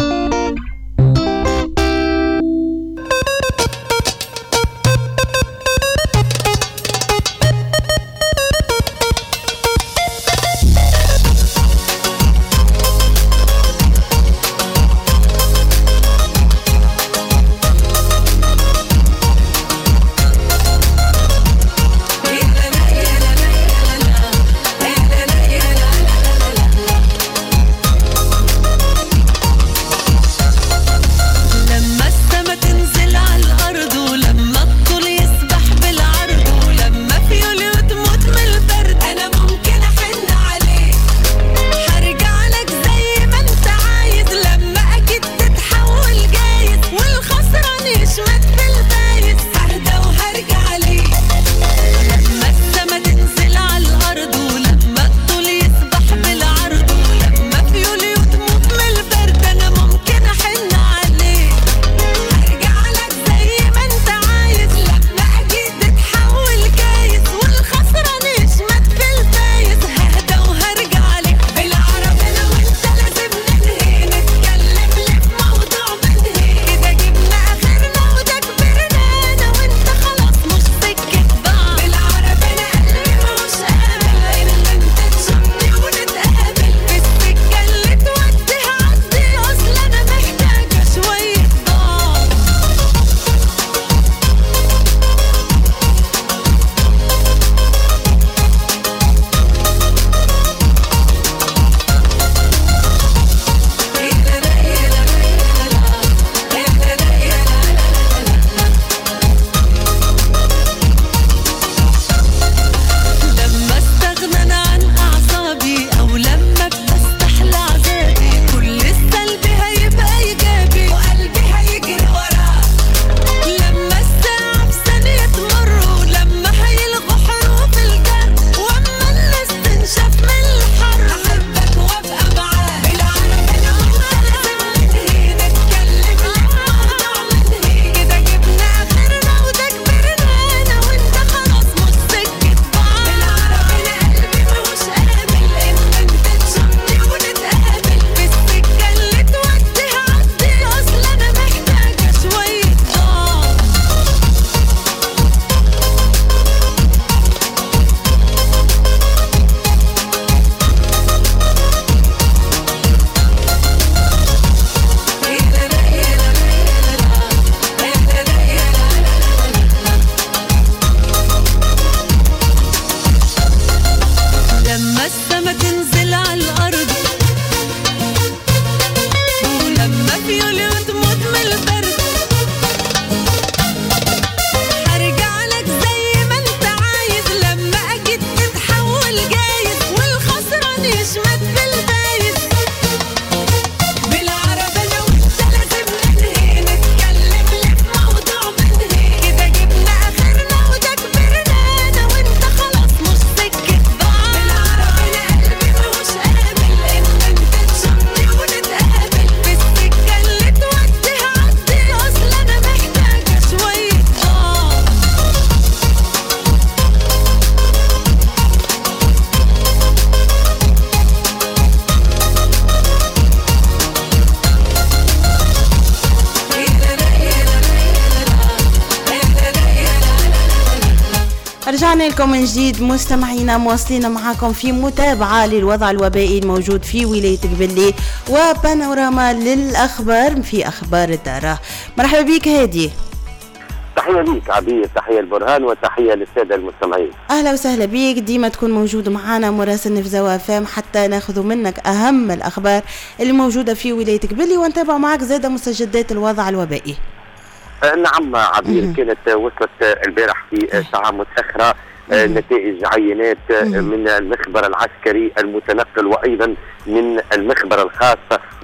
رجعنا لكم من جديد مستمعينا، مواصلين معكم في متابعة للوضع الوبائي الموجود في ولاية قبلي وبانوراما للأخبار في أخبار الدارة. مرحبا بك هادي. تحية ليك عبير، تحية البرهان وتحية للسادة المستمعين. أهلا وسهلا بيك، ديما تكون موجود معنا مراسل نفزاوة فام حتى ناخذ منك أهم الأخبار اللي موجودة في ولاية قبلي ونتابع معك زادة مستجدات الوضع الوبائي. نعم عبير، كانت وصلت البارح في ساعة متأخرة نتائج عينات من المخبر العسكري المتنقل وأيضا من المخبر الخاص.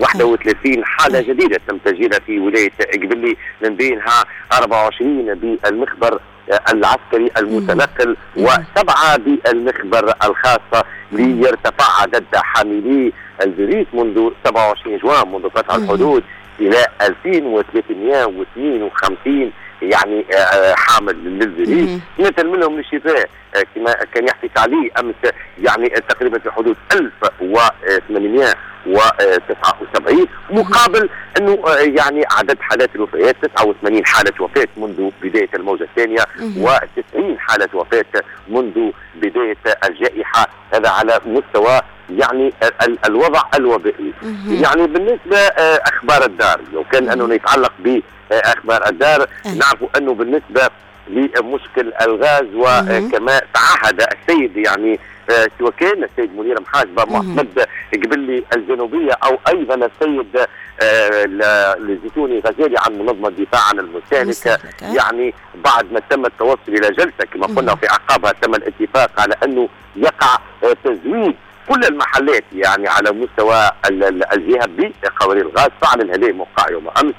31 حالة جديدة تم تسجيلها في ولاية قبلي، من بينها 24 بالمخبر العسكري المتنقل و7 بالمخبر الخاص، ليرتفع عدد حاملي الفيروس منذ 27 جوان منذ قطع الحدود إلى 2352 يعني حامل للفيروس. مثل منهم الشفاء كما كان يحكي عليه امس يعني تقريبا في حدود 1879 مقابل انه يعني عدد حالات الوفيات 89 حاله وفاه منذ بدايه الموجه الثانيه و90 حاله وفاه منذ بدايه الجائحه. هذا على مستوى يعني الوضع الوبائي. يعني بالنسبه اخبار الدار، لو كان انه يتعلق باخبار الدار نعرف انه بالنسبه لمشكل الغاز وكما تعهد السيد يعني سواء كان السيد منير محاسبه محمد قبلي الجنوبيه او ايضا السيد الزيتوني غزالي عن منظمه الدفاع عن المستهلك، يعني بعد ما تم التوصل الى جلسه كما قلنا في اعقابها تم الاتفاق على انه يقع تزويد كل المحلات يعني على مستوى الجهه بقوارير الغاز. فعلا هذا موقع يوم امس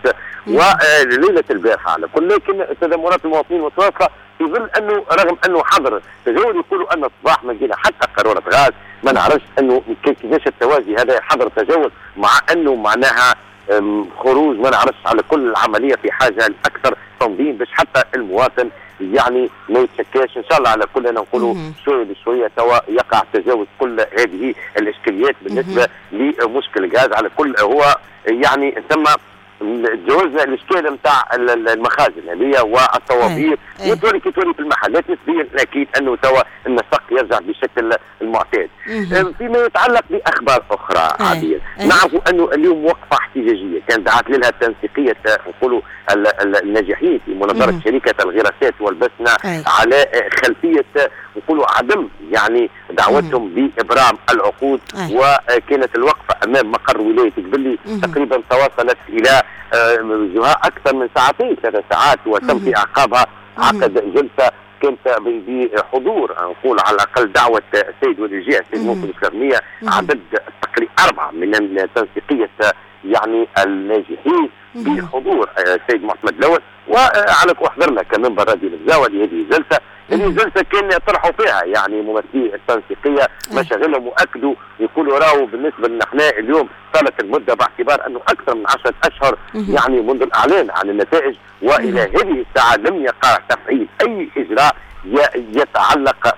وليله البارحه على كل، لكن تذمرات المواطنين متوافقه في ظل انه رغم انه حظر تجاوز يقولوا ان الصباح ما جينا حتى قاروره غاز. ما نعرفش انه كيفاش التوازي هذا حظر تجاوز مع انه معناها خروج ما نعرفش على كل العمليه في حاجه لاكثر تنظيم باش حتى المواطن يعني ما يتشكاش. ان شاء الله على كل نقولوا شويه بشويه توا يقع تجاوز كل هذه الاشكاليات بالنسبه لمشكل الغاز على كل. هو يعني ثم تجاوزنا الاشكال نتاع المخازن هذه والطوابير وتولي في المحلات نسبيا اكيد انه توا النسق يرجع بشكل المعتاد. فيما يتعلق باخبار اخرى عاديه نعرف انه اليوم وقفه احتجاجيه كان دعت لها تنسيقيه نقولوا الناجحين في مناظره شركه الغراسات والبسنه على خلفيه نقولوا عدم يعني دعوتهم بابرام العقود. وكانت الوقفه امام مقر ولايه قبلي تقريبا تواصلت الى زهاء اكثر من ساعتين 3 ساعات، وتم في اعقابها عقد جلسه كانت بحضور نقول على الاقل دعوه السيد ولي الجهه السيد موسى الشرميه عدد تقريبا 4 من تنسيقيه يعني الناجحين بحضور السيد محمد لول. وعلى حضرنا كمنبر راديو الزاويه لهذه الجلسه. هذه الجلسه كان يطرحوا فيها يعني ممثلي التنسيقيه مشاغلهم واكدوا يقولوا راهو بالنسبه لنا احنا اليوم صارت المده باعتبار انه اكثر من 10 اشهر يعني منذ الاعلان عن النتائج والى هذه الساعه لم يقع تفعيل اي اجراء يتعلق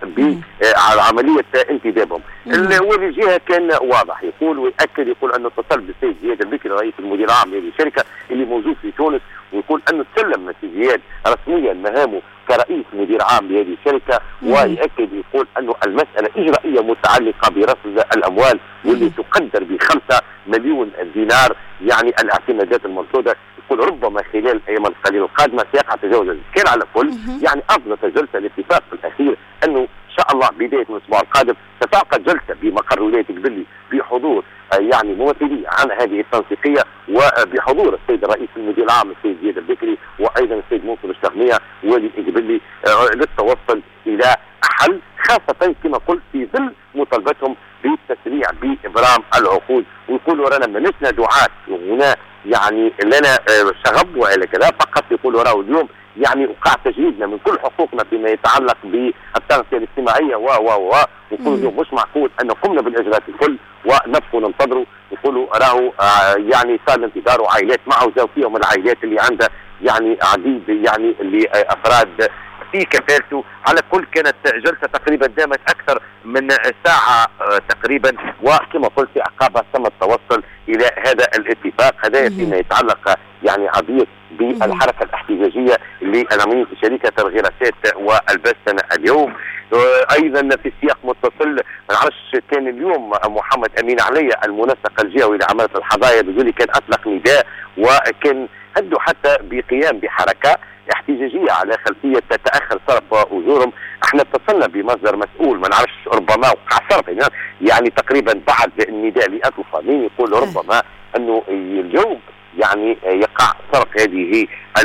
بعمليه انتدابهم. ولي الجهه كان واضح يقول ويأكد يقول انه اتصل بالسيد زياد البكري رئيس المدير العام لهذه الشركه اللي موجود في تونس، ويقول انه سلم السيد زياد رسميا مهامه كرئيس مدير عام لهذه الشركه. ويأكد يقول انه المساله اجرائيه متعلقه برصد الاموال واللي تقدر ب5 مليون دينار يعني الاعتمادات المرصوده. يقول ربما خلال الايام القليله القادمه سيقع تجاوز الاشكال. على كل يعني افضلت الجلسه الاتفاق في الاخير انه ان شاء الله بدايه من الاسبوع القادم ستعقد جلسه بمقر ولايه قبلي بحضور يعني ممثلي عن هذه التنسيقيه وبحضور السيد رئيس المدير العام السيد زياد البكري وايضا السيد موسى الشرميه ولي قبلي للتوصل الى حل، خاصه كما قلت في ظل مطالبتهم بالتسريع بابرام العقود. ويقولوا رانا ماناش دعاة هنا يعني لنا شغب والى كذا، فقط يقولوا راهو اليوم يعني وقع تجريدنا من كل حقوقنا فيما يتعلق بالتغطيه الاجتماعيه ويقولوا اليوم مش معقول ان قمنا بالاجراءات الكل ونبقوا ننتظروا. يقولوا راهو يعني صار الانتظار وعائلات معه زوجيه من العائلات اللي عندها يعني عديد يعني اللي افراد في كفالته. على كل كانت جلسه تقريبا دامت اكثر من ساعه تقريبا، وكما قلت في اعقابها تم التوصل الى هذا الاتفاق. هذا فيما يتعلق يعني عبير بالحركه الاحتجاجيه لعمليه شركه الغراسات والبسنه اليوم. ايضا في سياق متصل ما نعرفش كان اليوم محمد امين علي المنسق الجهوي لعماله الحظايا بيقول كان اطلق نداء وكان هدوا حتى بقيام بحركه احتجاجيه على خلفيه تاخر صرف اجورهم. احنا اتصلنا بمصدر مسؤول ما نعرفش ربما وقع صرف يعني تقريبا بعد النداء اللي اطلق مين يقول ربما انه اليوم يعني يقع صرف هذه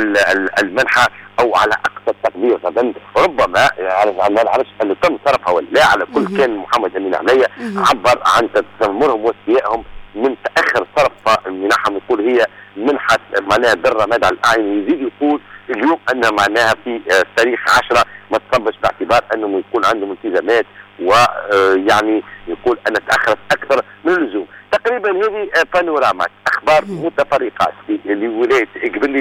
المنحه او على اقصى التقدير غدا ربما ما نعرفش انه تم صرفها ولا لا. على كل كان محمد امين علي عبر عن تذمرهم واستيائهم من تاخر صرف منحهم. يقول هي منحه معناها ضر مدى الاعين. يزيد يقول اليوم ان معناها في تاريخ 10 ما تصبش باعتبار انه يكون عندهم التزامات ويعني يقول ان تاخرت اكثر من اللزوم. تقريبا هذه بانوراما اخبار متفرقه لولايه قبلي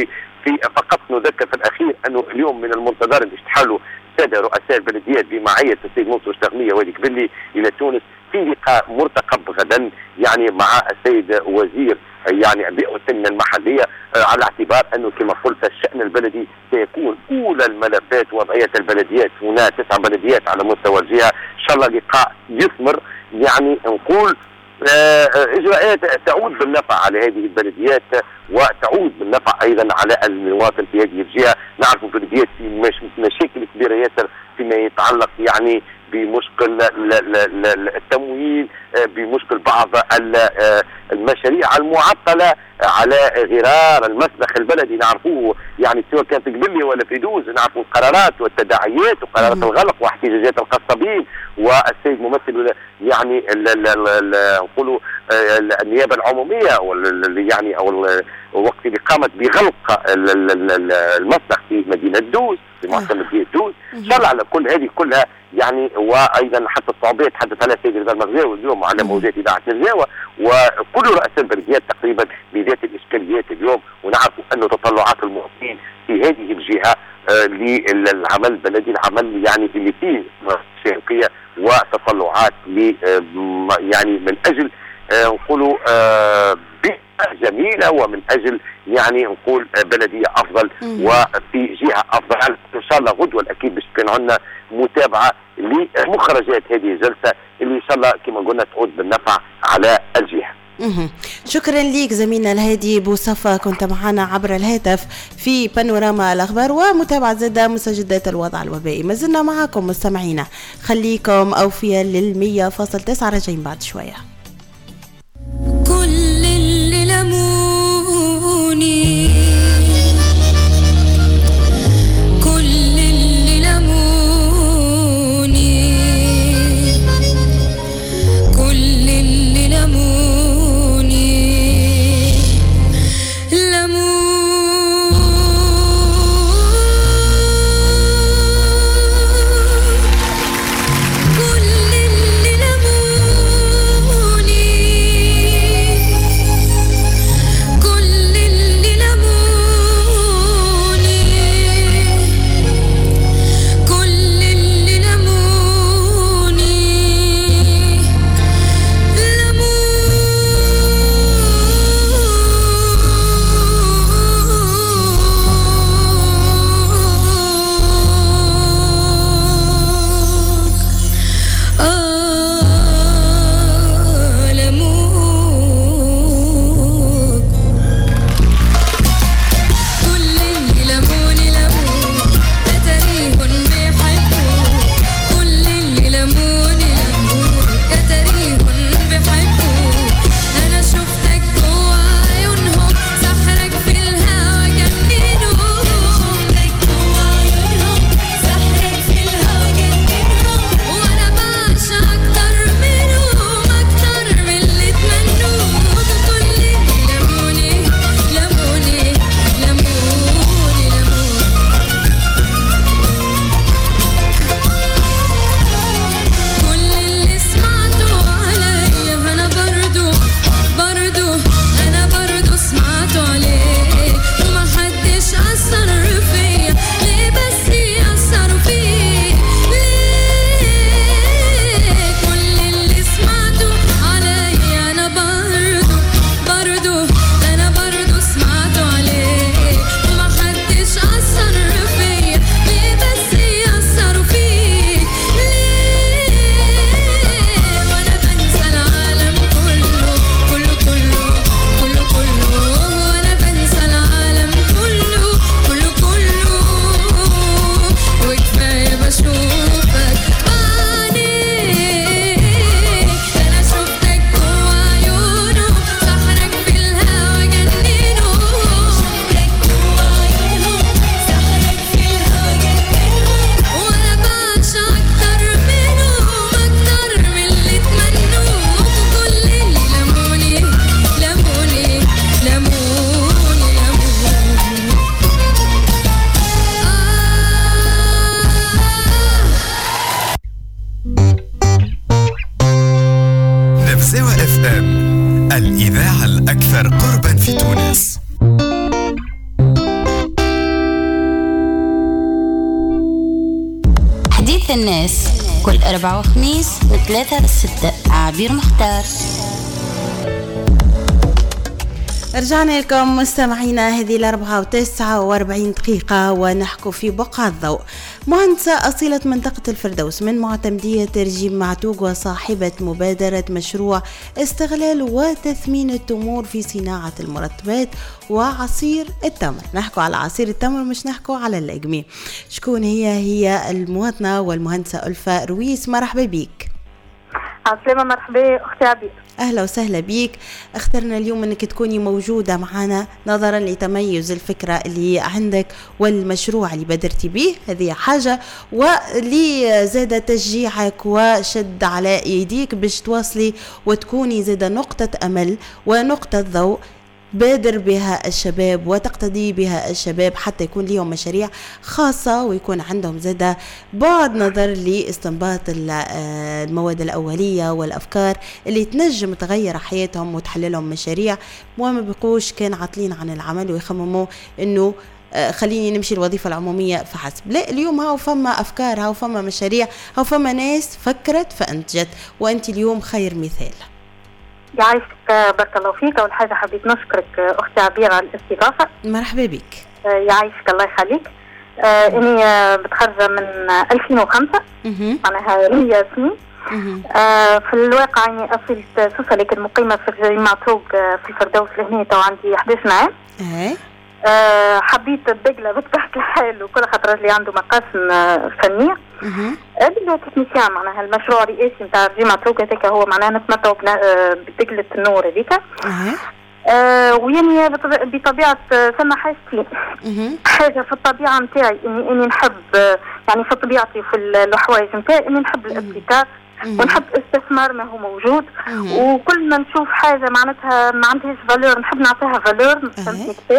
فقط نذكر في الاخير انه اليوم من المنتظر ان تحلوا الساده رؤساء البلديات بمعيه السيد منصور الشرقميه وادي كبلي الى تونس في لقاء مرتقب غدا يعني مع السيد وزير يعني البيئة والتنمية المحلية على اعتبار أنه كما قلت الشأن البلدي سيكون أولى الملفات وضعية البلديات. هناك 9 بلديات على مستوى الجهة، إن شاء الله لقاء يثمر يعني نقول إجراءات تعود بالنفع على هذه البلديات وتعود بالنفع أيضا على المواطن في هذه الجهة. نعرف البلديات في مشاكل كبيرة ياسر فيما يتعلق يعني بمشكل التمويل، بمشكل بعض المشاريع المعطلة على غرار المسلخ البلدي نعرفوه يعني سواء كانت قبلي ولا في دوز. نعرفوا القرارات والتداعيات وقرارات الغلق واحتجاجات القصابين والسيد ممثل يعني نقولوا النيابة العمومية يعني او وقت اللي قامت بغلق المسلخ في مدينة دوز في معتمد دوز. ان شاء الله على كل هذه كلها يعني وايضا حتى الصعوبات تحدث عليها السيد رضا المغزاوي اليوم على موجات اذاعه الجاوه وكل رؤساء البلديات تقريبا بذات الاشكاليات اليوم. ونعرف انه تطلعات المواطنين في هذه الجهه للعمل البلدي العمل يعني اللي فيه شرقيه وتطلعات يعني من اجل نقولوا بيئه جميله ومن اجل يعني نقول بلديه افضل وفي جهه افضل. ان شاء الله غدوه اكيد باش تكون عندنا متابعه لمخرجات هذه الجلسه اللي ان شاء الله كما قلنا تعود بالنفع على الجهه. شكرا ليك زميلنا الهادي بوصفة، كنت معنا عبر الهاتف في بانوراما الأخبار ومتابعة زادة مستجدات الوضع الوبائي. ما زلنا معكم مستمعينا، خليكم أوفياء لل100.9 راجعين بعد شوية. كل اللي لموني الإذاعة الأكثر قربا في تونس. حديث الناس كل 4 وخميس من 3 ل 6. عبير مختار. رجعنا لكم مستمعينا هذه 4:49 دقيقة ونحكو في بقعة الضوء. مهندسة أصيلة منطقة الفردوس من معتمدية رجيم معتوق وصاحبة مبادرة مشروع استغلال وتثمين التمور في صناعة المرطبات وعصير التمر. نحكو على عصير التمر مش نحكو على الأقمية. شكون هي المواطنة والمهندسة ألفا رويس. مرحبا بيك. عسلامة. مرحبا أختي عبير. أهلا وسهلا بيك. اخترنا اليوم أنك تكوني موجودة معنا نظرا لتميز الفكرة اللي عندك والمشروع اللي بدرتي به، هذه حاجة، واللي زاد تشجيعك وشد على يديك باش تواصلي وتكوني زاد نقطة أمل ونقطة ضوء بادر بها الشباب وتقتدي بها الشباب حتى يكون لهم مشاريع خاصة ويكون عندهم زادة بعد نظر لاستنباط المواد الأولية والأفكار اللي تنجم تغير حياتهم وتحللهم مشاريع وما بيقوش كان عاطلين عن العمل ويخمموا إنه خليني نمشي الوظيفة العمومية فحسب. لا، اليوم هاو فما أفكار، هاو فما مشاريع، هاو فما ناس فكرت فأنتجت، وأنت اليوم خير مثال. يعيشك بارك الله فيك. أول حاجة حبيت نشكرك أختي عبير على الاستضافة. مرحبا بك. يعيشك الله يخليك. إني بتخرج من 2005 معناها هي سنين. في الواقع يعني أصلت سوسة لكن مقيمة في رجيم معتوق في الفردوس لهنا تو عندي 11 عام. حبيت الدقلة بطبيعة الحال وكل خاطر اللي عنده مقاسم فنية. اللي تكنيسيان معناها المشروع الرئيسي نتاع رجيم معتوق هذاك هو معناها نتمتعوا بدقلة النور هذيك. ويعني بطبيعة ثم حاجتين. حاجة في الطبيعة نتاعي إني نحب يعني في طبيعتي في الحوايج نتاعي إني نحب الابتكار ونحب استثمار ما هو موجود. وكل ما نشوف حاجة معناتها ما عندهاش فالور نحب نعطيها فالور. فهمتني كيفاش؟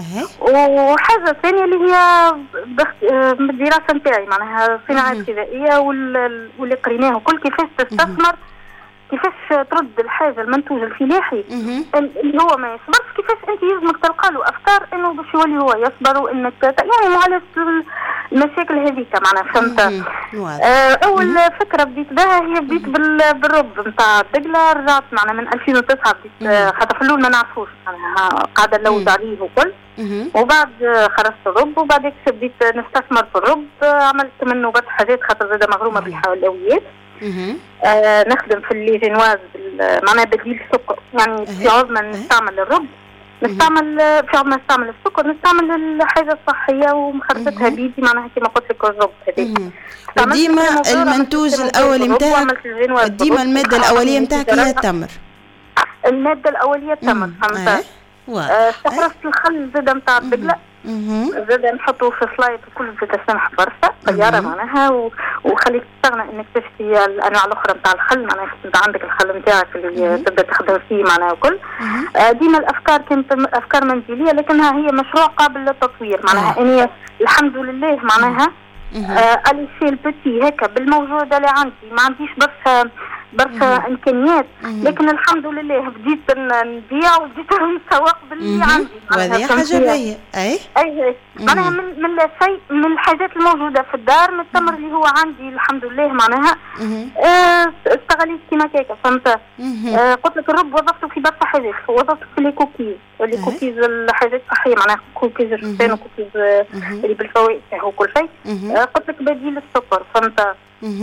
وحاجة ثانية اللي هي بالدراسة نتاعي معناها صناعة غذائية واللي قريناه وكل كيفاش تستثمر، كيفاش ترد الحاجة المنتوج الفلاحي اللي هو ما يصبرش، كيفاش انت يلزمك تلقى له افكار انه باش يولي هو يصبر وانك يعني معالجة المشاكل هذيك معناها. فهمت؟ اول فكرة بديت بها هي بديت بالرب نتاع الدقلة. رجعت معنا من 2009 بديت خاطر في الاول ما نعرفوش معناها قاعدة نلوج عليه وكل. وبعد خرجت الرب وبعدك بديت نستثمر في الرب. عملت منه بعض حاجات خاطر زاد مغرومة بالحلويات. نخدم في الليجينواز معناها بديل السكر يعني في عوض ما نستعمل الرب نستعمل في عوض ما نستعمل السكر نستعمل الحاجة الصحية ومخرجتها بيدي معناها كما قلت لك الرب هذيك. وديما المنتوج الأولي متاعك ديما المادة الأولية متاعك هي التمر. المادة الأولية التمر. فهمت؟ استخرجت الخل زادة متاع الدقلة زاد نحطه في سلايد وكل زاد سمح برشا طيارة معناها وخليك تستغنى انك تشتري الانواع الاخرى نتاع الخل معناها انت عندك الخل نتاعك اللي تبدا تخدم فيه معناها وكل. ديما الافكار كانت افكار منزلية لكنها هي مشروع قابل للتطوير معناها اني الحمد لله معناها اليشيل بوتي هكا بالموجود اللي عندي ما عنديش برشا امكانيات لكن الحمد لله بديت نبيع وبديت نسوق باللي عندي. وهذه حاجه باهيه. اي معناها من لا شيء من الحاجات الموجوده في الدار من التمر اللي هو عندي الحمد لله معناها استغليت كيما كيكه. فهمت؟ قلت لك الرب وظفته في برشا حاجات وظفته في لي كوكيز الحاجات الصحيه معناها كوكيز الشوفان وكوكيز اللي بالفواكه وكل شيء. قلت لك بديل السكر. فهمت؟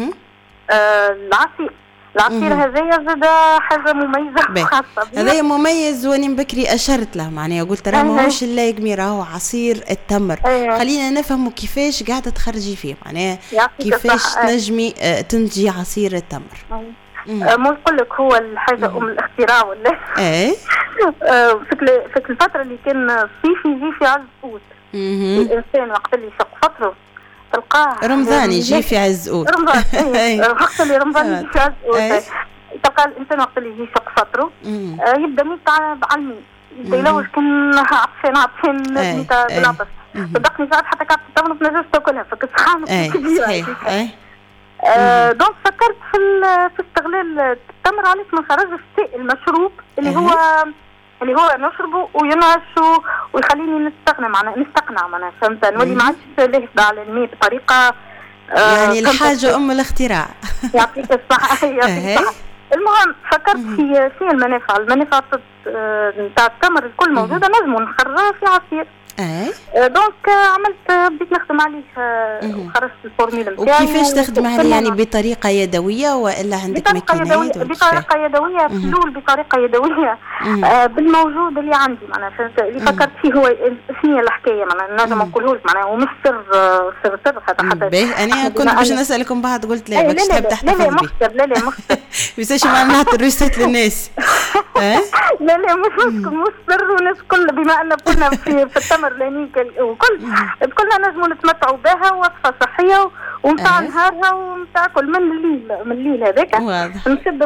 العصير هذايا زاد حاجة مميزة خاصة هذايا مميز واني بكري أشرت له معناها قلت راه ماهوش اللاقمي راهو عصير التمر. خلينا نفهموا كيفاش قاعدة تخرجي فيه معناها كيفاش تنجمي تنتجي عصير التمر. مو نقول لك هو الحاجة الاختراع ولا في الفترة اللي كان صيفي يجي في عز قوت الإنسان وقت اللي شق فطره تلقاه رمضان يجي في عز قوت. رمضان وقت اللي رمضان يجي في عز قوت تلقى الانسان وقت اللي يجي شق فطره يبدا ميت بعلمي يبدا يلوج كان عطشان بالعطش صدقني ساعات حتى كعبة التمر ما نجمش تاكلها فكسخانة كبيرة. دونك فكرت في استغلال التمر علاش ما نخرجش المشروب اللي هو نشربه وينعش ويخليني نستقنع معناها. فهمت؟ نولي ما عادش لاهي على الماء بطريقه يعني الحاجة أم الاختراع. يعطيك الصحة. يعطيك الصحة. المهم فكرت في المنافع نتاع التمر الكل موجودة، نجموا نخرجها في عصير. دونك عملت بديت نخدم عليه وخرجت الفورميل نتاعي. وكيفاش تخدم عليه؟ يعني بطريقه يدويه ولا عندك ماكينات؟ بطريقه يدويه في الاول، بطريقه يدويه بالموجود اللي عندي معناها. فهمت اللي فكرت فيه هو شنو الحكايه معناها، نجم نقولهولك معناها ومش سر هذا حتى. انا كنت باش نسالكم بعد قلت لا باش تحب تحتفظ به. لا مخسر بيساش ما نعطي الروسات للناس. لا مش سر، والناس كل بما ان كنا في التمر لانيك وكل كلنا نجموا نتمتعوا بها، وصفه صحيه ومتاع نهارها ومتاع كل من الليل هذاك. نشد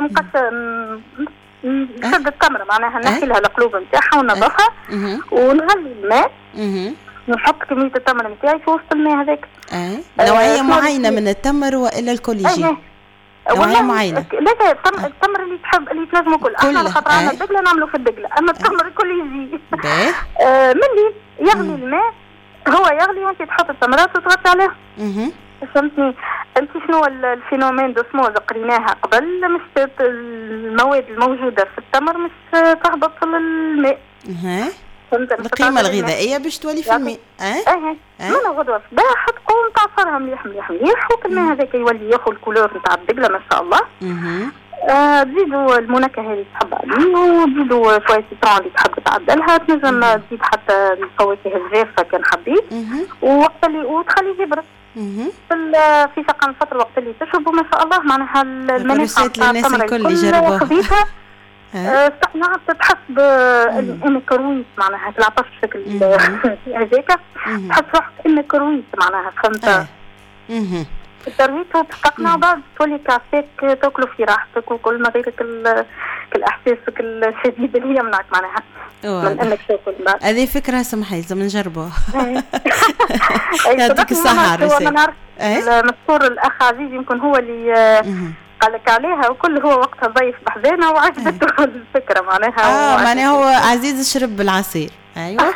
نشد التمره معناها نحي لها القلوب نتاعها وننظفها ونغلي الماء، نحط كميه التمر نتاعي في وسط الماء هذاك. نوعيه معينه من التمر والا الكل يجي؟ نوعيه معينه؟ لا التمر اللي تحب اللي تنجموا كل. احنا خاطر عندنا الدقله نعملوا في الدقله، اما التمر الكل يجي. من الليل يغلي الماء، هو يغلي وانت تحط التمرات وتغطي عليها. فهمتني انت شنو الفينومين دوسموز قريناها قبل، مش المواد الموجوده في التمر مش تهبط للماء. القيمه الغذائيه باش تولي في الماء. من غدوه صباح تقوم تعصرها مليح وكل هذاك يولي ياخذ الكولور نتاع الدقله ما شاء الله. تزيدوا المنكهه اللي تحب عليه، وتزيدوا شويه سيترون اللي تحب تعدلها، تنجم تزيد حتى الفواكه الجافه كان حبيت، ووقت اللي وتخليه يبرد في سقم فتره وقت اللي تشربوا ما شاء الله معناها المنافع تاع الناس الكل يجربوها. استقنعت تحس انك كرويت معناها تلعبش بشكل هذاك، تحس روحك انك كرويت معناها. فهمت؟ الترويت تستقنع بعد تولي كاسيك تاكلوا في راحتك وكل ما غيرك الاحساس الشديد اللي يمنعك معناها من انك تاكل بعد. هذه فكره سمحي لازم نجربوها. يعطيك الصحه الرسالة. المذكور الاخ عزيز يمكن هو اللي قال لك عليها، وكل هو وقتها ضيف بحذانا وعجبته الفكره معناها. معناها هو عزيز شرب بالعصير. ايوه.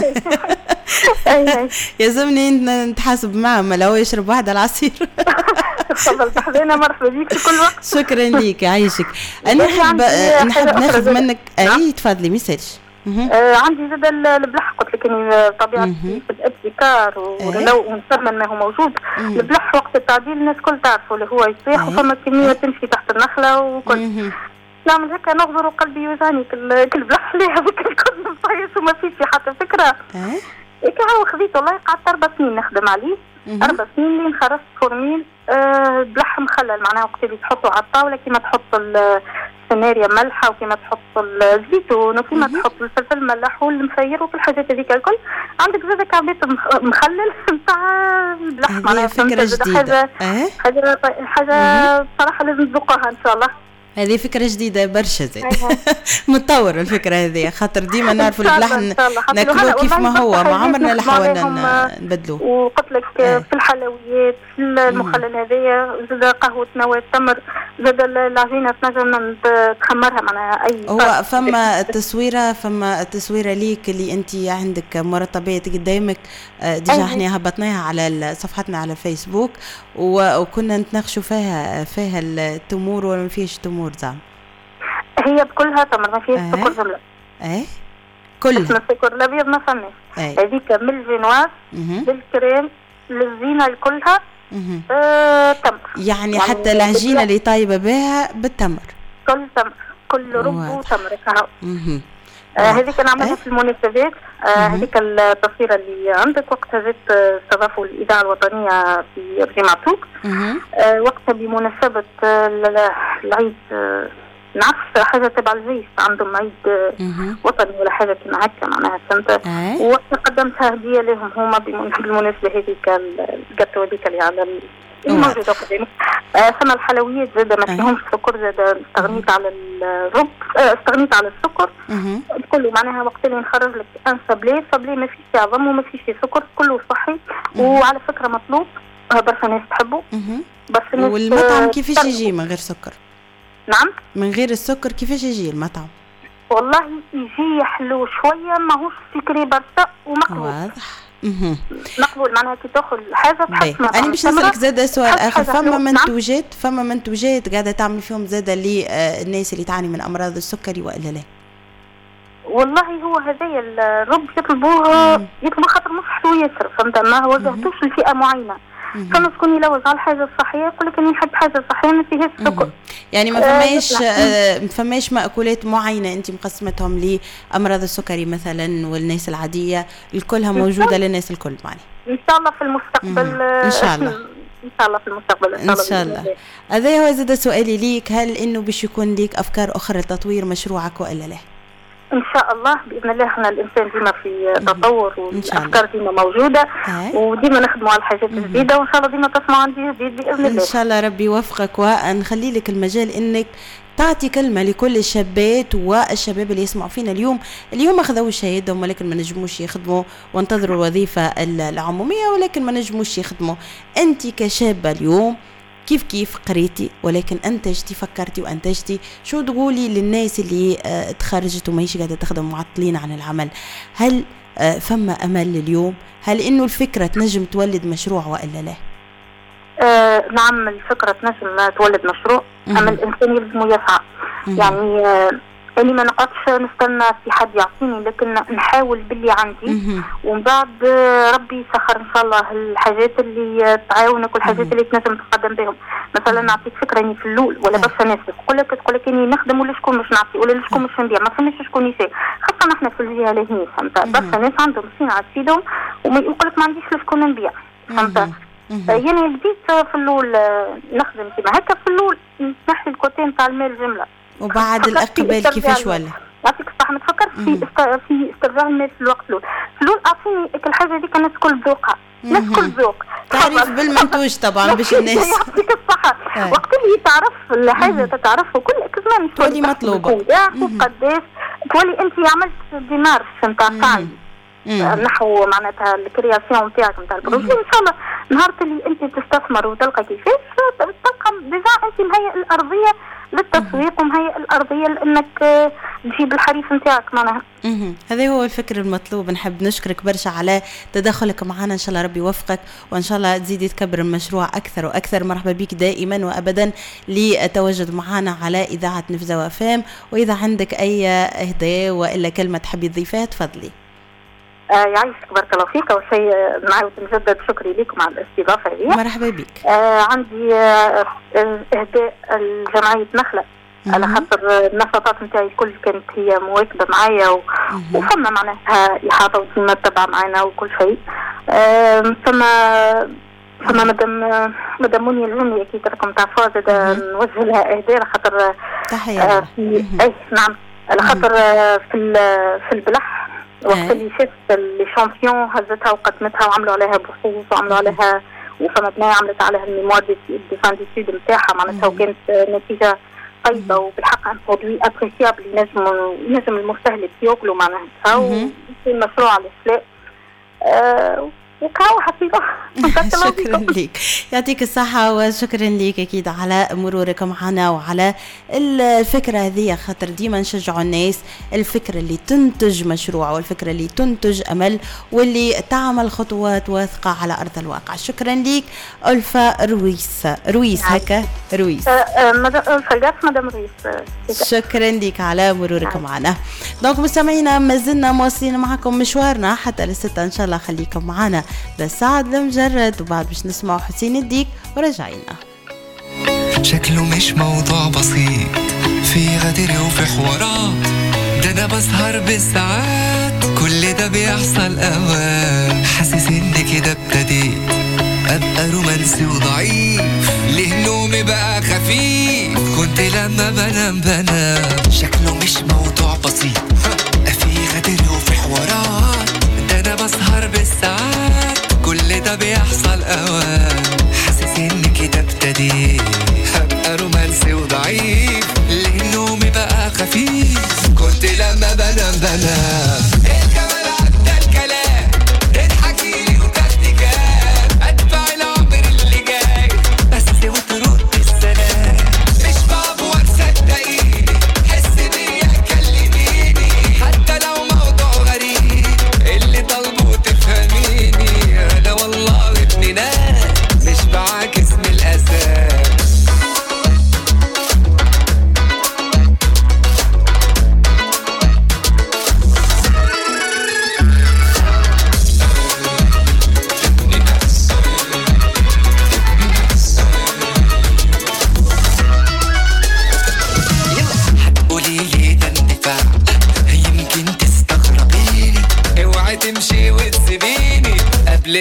يلزمني نتحاسب معه، ما لو يشرب واحد العصير. تفضل بحذانا، مرحبا بيك في كل وقت. شكرا ليك، عايشك. انا نحب ناخذ منك. اي تفضلي ما يسالش. عندي زاد البلح، قلت لك اني طبيعتي في الابتكار ولو ونسمن ما هو موجود. البلح وقت التعديل الناس كل تعرفوا اللي هو يصيح وفما كميه تمشي تحت النخله وكل. نعمل هكا نغزر وقلبي يوجعني كل بلح ليها بكل كل مصيص وما فيش حتى فكره. هيك هو خذيت والله قعدت 4 سنين نخدم عليه. 4 سنين اللي خرجت فورميل بلح مخلل معناها وقت اللي تحطه على الطاوله كيما تحط السناريا ملحه وكيما تحط الزيتون وكيما تحط الفلفل ملح والمسير وكل الحاجات هذيك الكل. عندك زاد كعبات مخلل نتاع البلح معناها. فكره جديده. حاجه صراحه لازم تذوقوها ان شاء الله. هذه فكرة جديدة برشا زين. متطور الفكرة هذه، خاطر ديما نعرفوا البلح ناكلوه كيف ما هو، ما عمرنا لحولنا نبدلوه. وقلت لك في الحلويات في المخلل هذايا زاد قهوة نواه التمر، زاد العجينة تنجم تخمرها معناها أي. هو فما تصويرة ليك اللي أنت عندك مرتبات قدامك ديجا احنا هبطناها على صفحتنا على فيسبوك وكنا نتناقشوا فيها التمور ولا ما فيش تمور زعما. هي بكلها تمر ما فيش سكر جملة. كلها. اسم السكر الأبيض ما فماش. هذيك من الجنواس للكريم للزينة كلها تمر. يعني حتى العجينة اللي طايبة بها بالتمر. كل تمر، كل رب تمر كهو. هذيك نعملها في المناسبات. هذيك التصويرة اللي عندك وقتها جيت استضافوا الإذاعة الوطنية في جامعتوك. وقتها بمناسبة العيد نعرف حاجة تبع الجيش عندهم عيد وطني ولا حاجة كنا هكا معناها فهمت. وقتها قدمتها هدية لهم هما بالمناسبة هذيك الجاتو هذيك اللي على الموجودة قدامي. ثم الحلويات زاد ما فيهمش سكر، زاد استغنيت على الرب، استغنيت على السكر كله معناها. وقت اللي نخرج لك ان صبلي ما فيش عظم وما فيش سكر، كله صحي وعلى فكرة مطلوب برشا ناس تحبه. والمطعم كيفاش يجي من غير سكر؟ نعم من غير السكر كيفاش يجي المطعم؟ والله يجي حلو شوية، ماهوش سكري برشا ومقبول. واضح. مقبول معناها كي تاخذ حاجه تحس. انا باش نسالك زاده سؤال اخر، فما منتوجات قاعده تعمل فيهم زاده للناس اللي تعاني من امراض السكري والا لا؟ والله هو هذايا الرب يطلبوه خاطر مصحته ياسر، فهمت؟ ما وجهتوش لفئه معينه. فما شكون يلوج على الحاجه الصحيه يقول لك اني نحب حاجه صحيه ما فيهاش سكر. يعني ما فماش مأكولات معينه انت مقسمتهم لامراض السكري مثلا والناس العاديه الكلها موجوده للناس الكل معني. ان شاء الله في المستقبل. ان شاء الله. ان شاء الله في المستقبل ان شاء الله. هذا هو زاد سؤالي ليك، هل انه باش يكون ليك افكار اخرى لتطوير مشروعك والا لا؟ ان شاء الله باذن الله. احنا الانسان ديما في تطور والافكار ديما موجوده وديما نخدموا على الحاجات الجديده وان شاء الله ديما تسمعوا عن جديد باذن الله. ان شاء الله ربي يوفقك ونخلي لك المجال انك تعطي كلمه لكل الشابات والشباب اللي يسمعوا فينا اليوم اخذوا شهادهم ولكن ما نجموش يخدموا وانتظروا الوظيفه العموميه ولكن ما نجموش يخدموا. انت كشابه اليوم كيف قريتي ولكن انتجتي، فكرتي وانتجتي، شو تقولي للناس اللي تخرجت وماهيش قاعده تخدم معطلين عن العمل؟ هل فما امل اليوم؟ هل انه الفكره تنجم تولد مشروع والا لا؟ نعم الفكره تنجم تولد مشروع، اما الانسان يلزم يسعى. يعني اني ما نقعدش نستنى في حد يعطيني لكن نحاول باللي عندي ومن بعد ربي يسخر ان شاء الله الحاجات اللي تعاونك والحاجات اللي تنجم تقدم بهم. مثلا نعطيك فكره اني في اللول ولا برشا ناس تقول لك اني نخدم ولا شكون مش نعطي ولا شكون مش نبيع، ما فماش شكون يساعد، خاصه نحن في الجهه لهنا فهمت. برشا ناس عندهم صناعه تفيدهم ويقول لك ما عنديش لشكون نبيع فهمت. يعني بديت في اللول نخدم كيما هكا في اللول نحي الكوتين تاع المال جمله وبعد الاقبال كيفاش ولا؟ يعطيك الصحة ما تفكرش في استرجاع الناس في الوقت الأول. في الأول أعطيني الحاجة ديك الناس كل ذوقها، الناس كل ذوق. تعريف بالمنتوج طبعا باش الناس. يعطيك الصحة. وقت اللي تعرف الحاجة تتعرف وكل كزمان تولي مطلوبة. قداش تولي أنت عملت ديمارش نتاع فعل نحو معناتها الكرياسيون نتاعك نتاع البروجي. إن شاء الله نهار اللي أنت تستثمر وتلقى كيفاش تلقى ديجا أنت مهيئ الأرضية للتسويق ومهيئ الأرضية لأنك تجيب الحريف نتاعك معناها. هذا هو الفكر المطلوب. نحب نشكرك برشا على تدخلك معنا، إن شاء الله ربي يوفقك وإن شاء الله تزيدي تكبر المشروع أكثر وأكثر. مرحبا بك دائما وأبدا لتواجد معنا على إذاعة نفزة وفام. وإذا عندك أي إهداء وإلا كلمة تحبي تضيفها تفضلي. يعيشك بارك الله فيك. أول شيء نعاود نجدد شكري لكم على الاستضافة هذه. مرحبا بك. عندي إهداء الجمعية نخلة على خاطر النشاطات نتاعي الكل كانت هي مواكبة معايا وفما معناها إحاطة وديما تبع معنا وكل شيء. فما مدام منيا العمي أكيد راكم تعرفوها زاد نوجه لها إهداء خاطر تحية. نعم على خاطر في البلح وقت اللي شفت الشامبيون هزتها وقدمتها وعملوا عليها بحوث وعملوا عليها وفما بناية عملت عليها الميموار دي فان ديسود نتاعها معناتها وكانت نتيجة طيبة وبالحق ان برودوي ابريسيابل ينجم المستهلك ياكلوا معناتها وفي مشروع على الإسلاء وكاو حقيقة. شكرا لك، يعطيك الصحة وشكرا لك أكيد على مرورك معنا وعلى الفكرة هذه، خاطر ديما نشجعوا الناس الفكرة اللي تنتج مشروع والفكرة اللي تنتج أمل واللي تعمل خطوات واثقة على أرض الواقع. شكرا لك ألفا رويس هكا رويس مدام رويس. شكرا لك على مرورك معنا. دونك مستمعينا ما زلنا مواصلين معكم مشوارنا حتى للستة إن شاء الله. خليكم معنا لسعد لمجرد وبعد باش نسمعوا حسين الديك ورجعينا. شكله مش موضوع بسيط، في غدر وفي حوارات، ده انا بسهر بالساعات، كل ده بيحصل اوقات، حاسس ان كده ابتديت ابقى رومانسي وضعيف، ليه نومي بقى خفيف، كنت لما بنام شكله مش موضوع بسيط، في غدر وفي حوارات، ده انا بسهر بالساعات، كل ده بيحصل اوقات، حاسس ان كده ابتديت هبقى رومانسي وضعيف، ليه نومي بقى خفيف، كنت لما بنام الجمال عدى الكلام، اضحكيلي وتكتيكات، اتبع العمر اللي جاي بس وترد السلام، مش بعبور صدقيني، حس بيا كلميني، حتى لو موضوع غريب اللي طالبه تفهميني،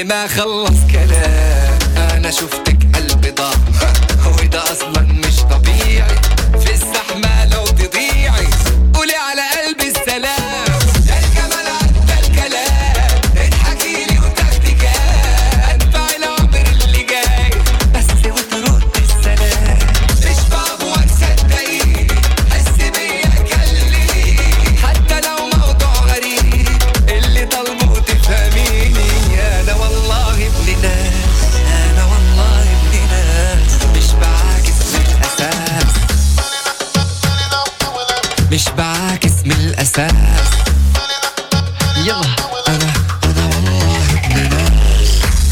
واللي ما خلص كلام. انا شفتك قلبي ضاع وده اصلا مش طبيعي، في الزحمة لو تضيعي قولي على قلبي السلام. يا الجمال عدى الكلام، اضحكيلي وتاخدي كام، ادفع العمر اللي جاي بس وترد السلام. مش بعبوك صدقيني، حس بيا كلميني، حتى لو موضوع غريب اللي طالبه تفهميني. انا والله ابن ناس، انا والله ابن ناس، مش بعاكس من الاساس، مش بعاكس من الاساس. يلا انا والله ابن ناس.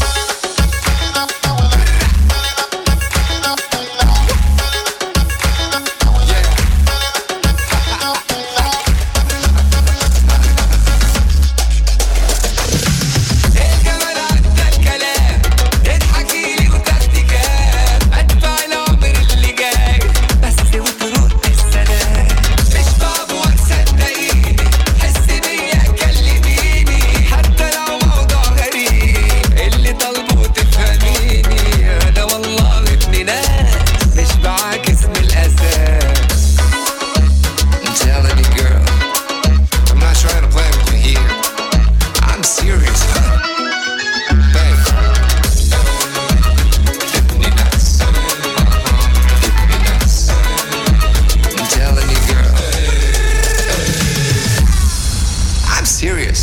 الجمال عدى الكلام، اضحكيلي وتاخدي كام، ادفع العمر اللي جاي بس وترد السلام. مش بعبوك صدقيني، حس بيا كلميني، حتى لو موضوع غريب اللي طالبه تفهميني. انا والله ابن ناس، مش بعاكس من الاساس. I'm telling you girl, I'm not trying to play with you here, I'm serious. Babe, ابن ناس، ابن ناس. I'm telling you girl, I'm serious.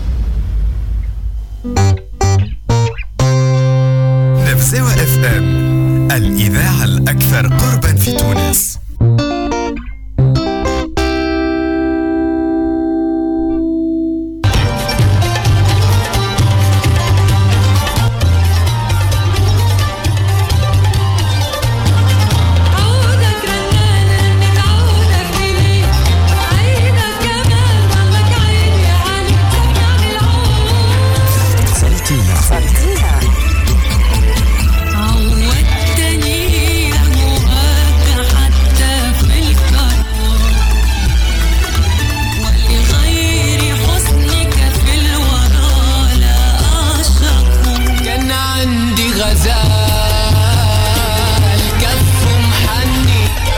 نفسوة اف ام، الإذاعة الأكثر قربا في تونس. عودك رنانة متعودة فيني، عيدك كمان ضلك عيني عليك ترجع العود. سلطينة عودتني يا مهاك حتى في الكرم، واللي غيري حسنك في الورى لا أعشقه. كان عندي غزال كفه محني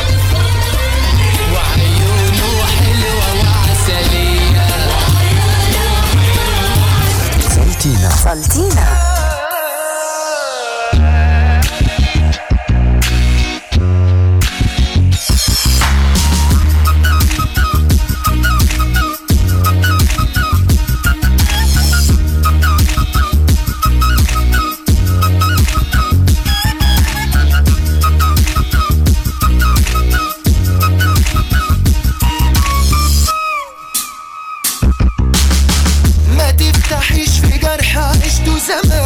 وعيونه حلوة وعسلية. سلطينة ما تفتحيش في جرح عشته زمان.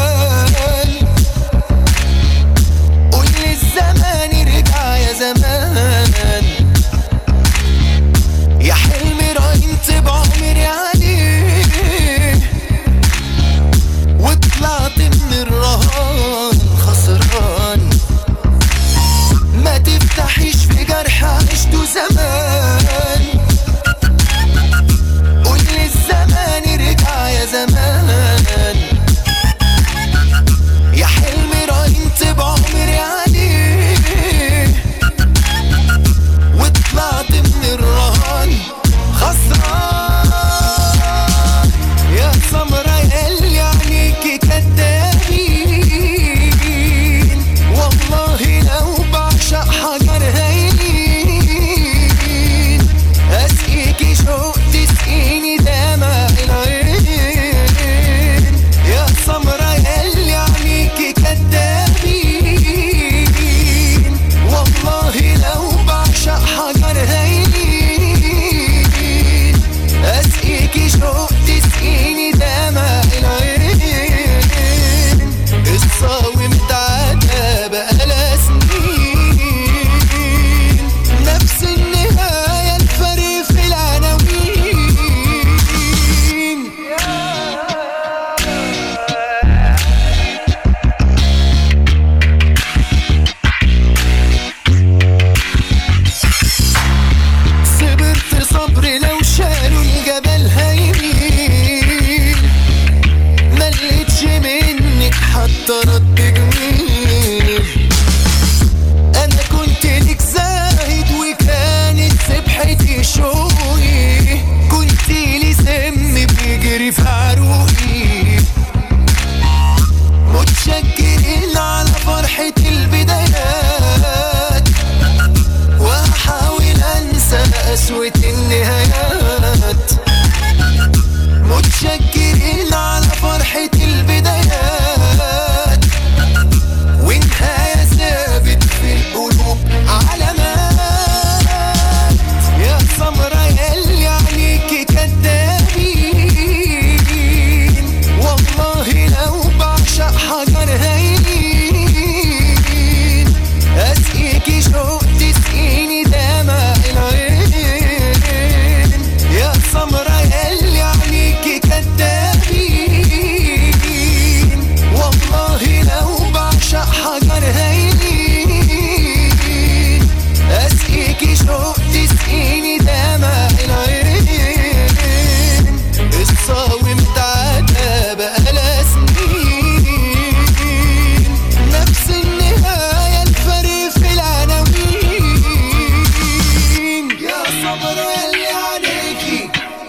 افترض بجميل. انا كنت لك زاهد وكانت سبحتي شوقي، كنت لي سم بيجري في عروقي. متشكرين على فرحة البدايات، وهحاول انسى قسوة النهايات. متشكرين على فرحة البدايات، ونهاية ثابت في القلوب علامات. يا سمرة ياللي عليكي كدابين، والله لو بعشق حجر هين، اسقيكي شوق تسقيني دمع العين. يا سمرة ياللي عليكي كدابين، والله لو بعشق حجر هين، اسقيكي شوق تسقيني دمع العين. الصاوي متعدى بقالها سنين، نفس النهاية الفرق في العناوين. يا صبر ياللي عليكي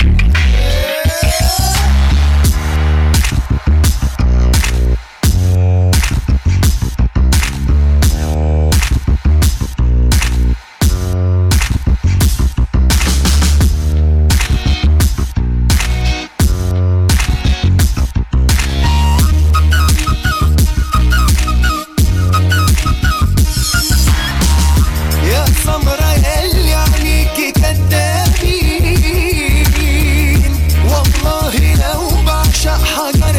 يا سمرة ياللي عليكي كدابين، والله لو بعشق حجر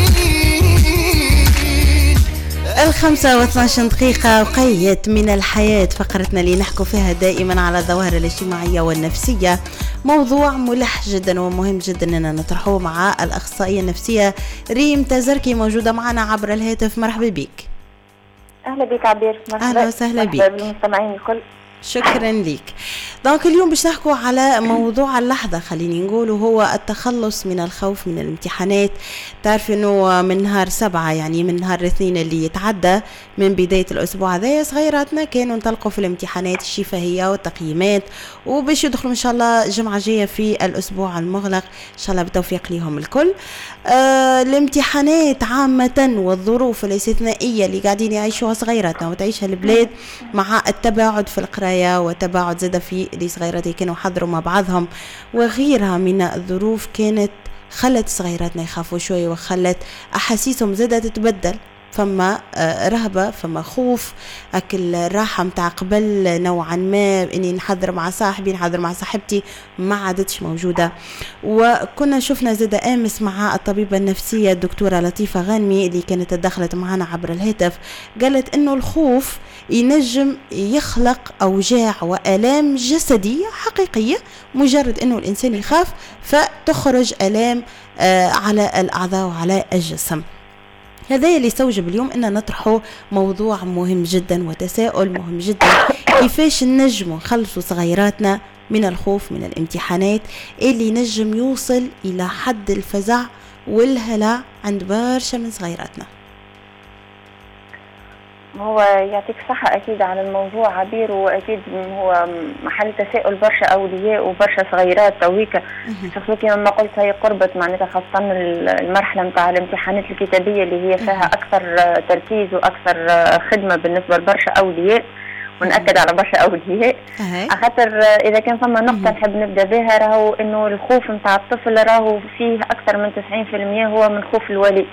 هين. 5:12 دقيقة وقيت من الحياة، فقرتنا اللي نحكو فيها دائما على الظواهر الاجتماعية والنفسية. موضوع ملح جدا ومهم جدا اننا نطرحه مع الأخصائية النفسية ريم تزركي، موجودة معنا عبر الهاتف. مرحبا بك. اهلا بك عبير. أهلا وسهلا بك. بالمستمعين الكل. شكرا لك. دونك اليوم باش نحكوا على موضوع اللحظة، خليني نقول، وهو التخلص من الخوف من الامتحانات. تعرف انه من نهار 7 يعني من نهار الاثنين اللي يتعدى من بداية الاسبوع هذا صغيراتنا كانوا انطلقوا في الامتحانات الشفهية والتقييمات، وباش يدخلوا ان شاء الله الجمعة الجاية في الاسبوع المغلق ان شاء الله بالتوفيق لهم الكل. الامتحانات عامة والظروف الاستثنائية اللي قاعدين يعيشوها صغيراتنا وتعيشها البلاد مع التباعد في القراية وتباعد زاد في اللي صغيراتي كانوا حضروا مع بعضهم وغيرها من الظروف، كانت خلت صغيراتنا يخافوا شوي وخلت أحاسيسهم زادت تتبدل. فما رهبة، فما خوف، أكل الراحة متاع قبل نوعا ما إني نحضر مع صاحبي نحضر مع صاحبتي ما عادتش موجودة. وكنا شفنا زاد أمس مع الطبيبة النفسية الدكتورة لطيفة غانمي اللي كانت تدخلت معنا عبر الهاتف، قالت إنه الخوف ينجم يخلق أوجاع وآلام جسدية حقيقية، مجرد إنه الإنسان يخاف فتخرج آلام على الأعضاء وعلى الجسم. هذا اللي يستوجب اليوم أن نطرحه موضوع مهم جدا وتساؤل مهم جدا، كيفاش نجم نخلصوا صغيراتنا من الخوف من الامتحانات اللي نجم يوصل إلى حد الفزع والهلع عند برشا من صغيراتنا. هو يعطيك صحة أكيد على الموضوع عبير، وأكيد هو محل تساؤل برشا أولياء وبرشا صغيرات تويكا، خاصة كما قلت هي قربت معناتها خاصة المرحلة متاع الامتحانات الكتابية اللي هي فيها أكثر تركيز وأكثر خدمة بالنسبة لبرشا أولياء، ونأكد على برشا أولياء خاطر إذا كان ثم نقطة نحب نبدأ بها، راهو إنه الخوف متاع الطفل راهو فيه أكثر من 90% هو من خوف الوالي.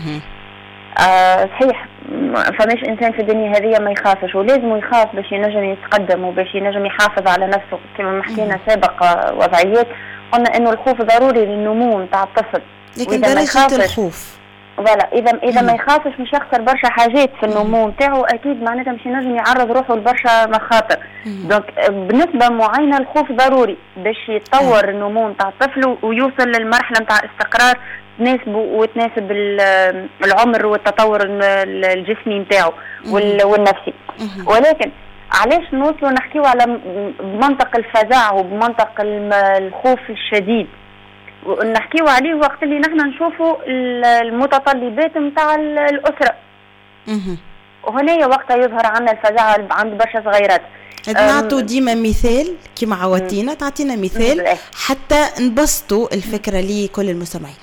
صحيح فماش انسان في الدنيا هذه ما يخافش، ولازم يخاف باش ينجم يتقدم وباش ينجم يحافظ على نفسه. كما ما حكينا سابق وضعيات قلنا انه الخوف ضروري للنمو نتاع الطفل، لكن درجة الخوف فوالا اذا ما يخافش مش يخسر برشا حاجات في النمو نتاعو، اكيد معناتها مش ينجم يعرض روحه لبرشا مخاطر. دونك بنسبه معينه الخوف ضروري باش يتطور النمو نتاع الطفل ويوصل للمرحله نتاع استقرار تناسبه وتناسب العمر والتطور الجسمي نتاعو والنفسي. ولكن علاش نوصلوا نحكيو على بمنطق الفزع وبمنطق الخوف الشديد، ونحكيو عليه وقت اللي نحن نشوفوا المتطلبات نتاع الأسرة وهنا وقتها يظهر عنا الفزع عند برشا صغيرات. نعطوا ديما مثال كما عودتينا، تعطينا مثال حتى نبسطوا الفكرة لكل المستمعين.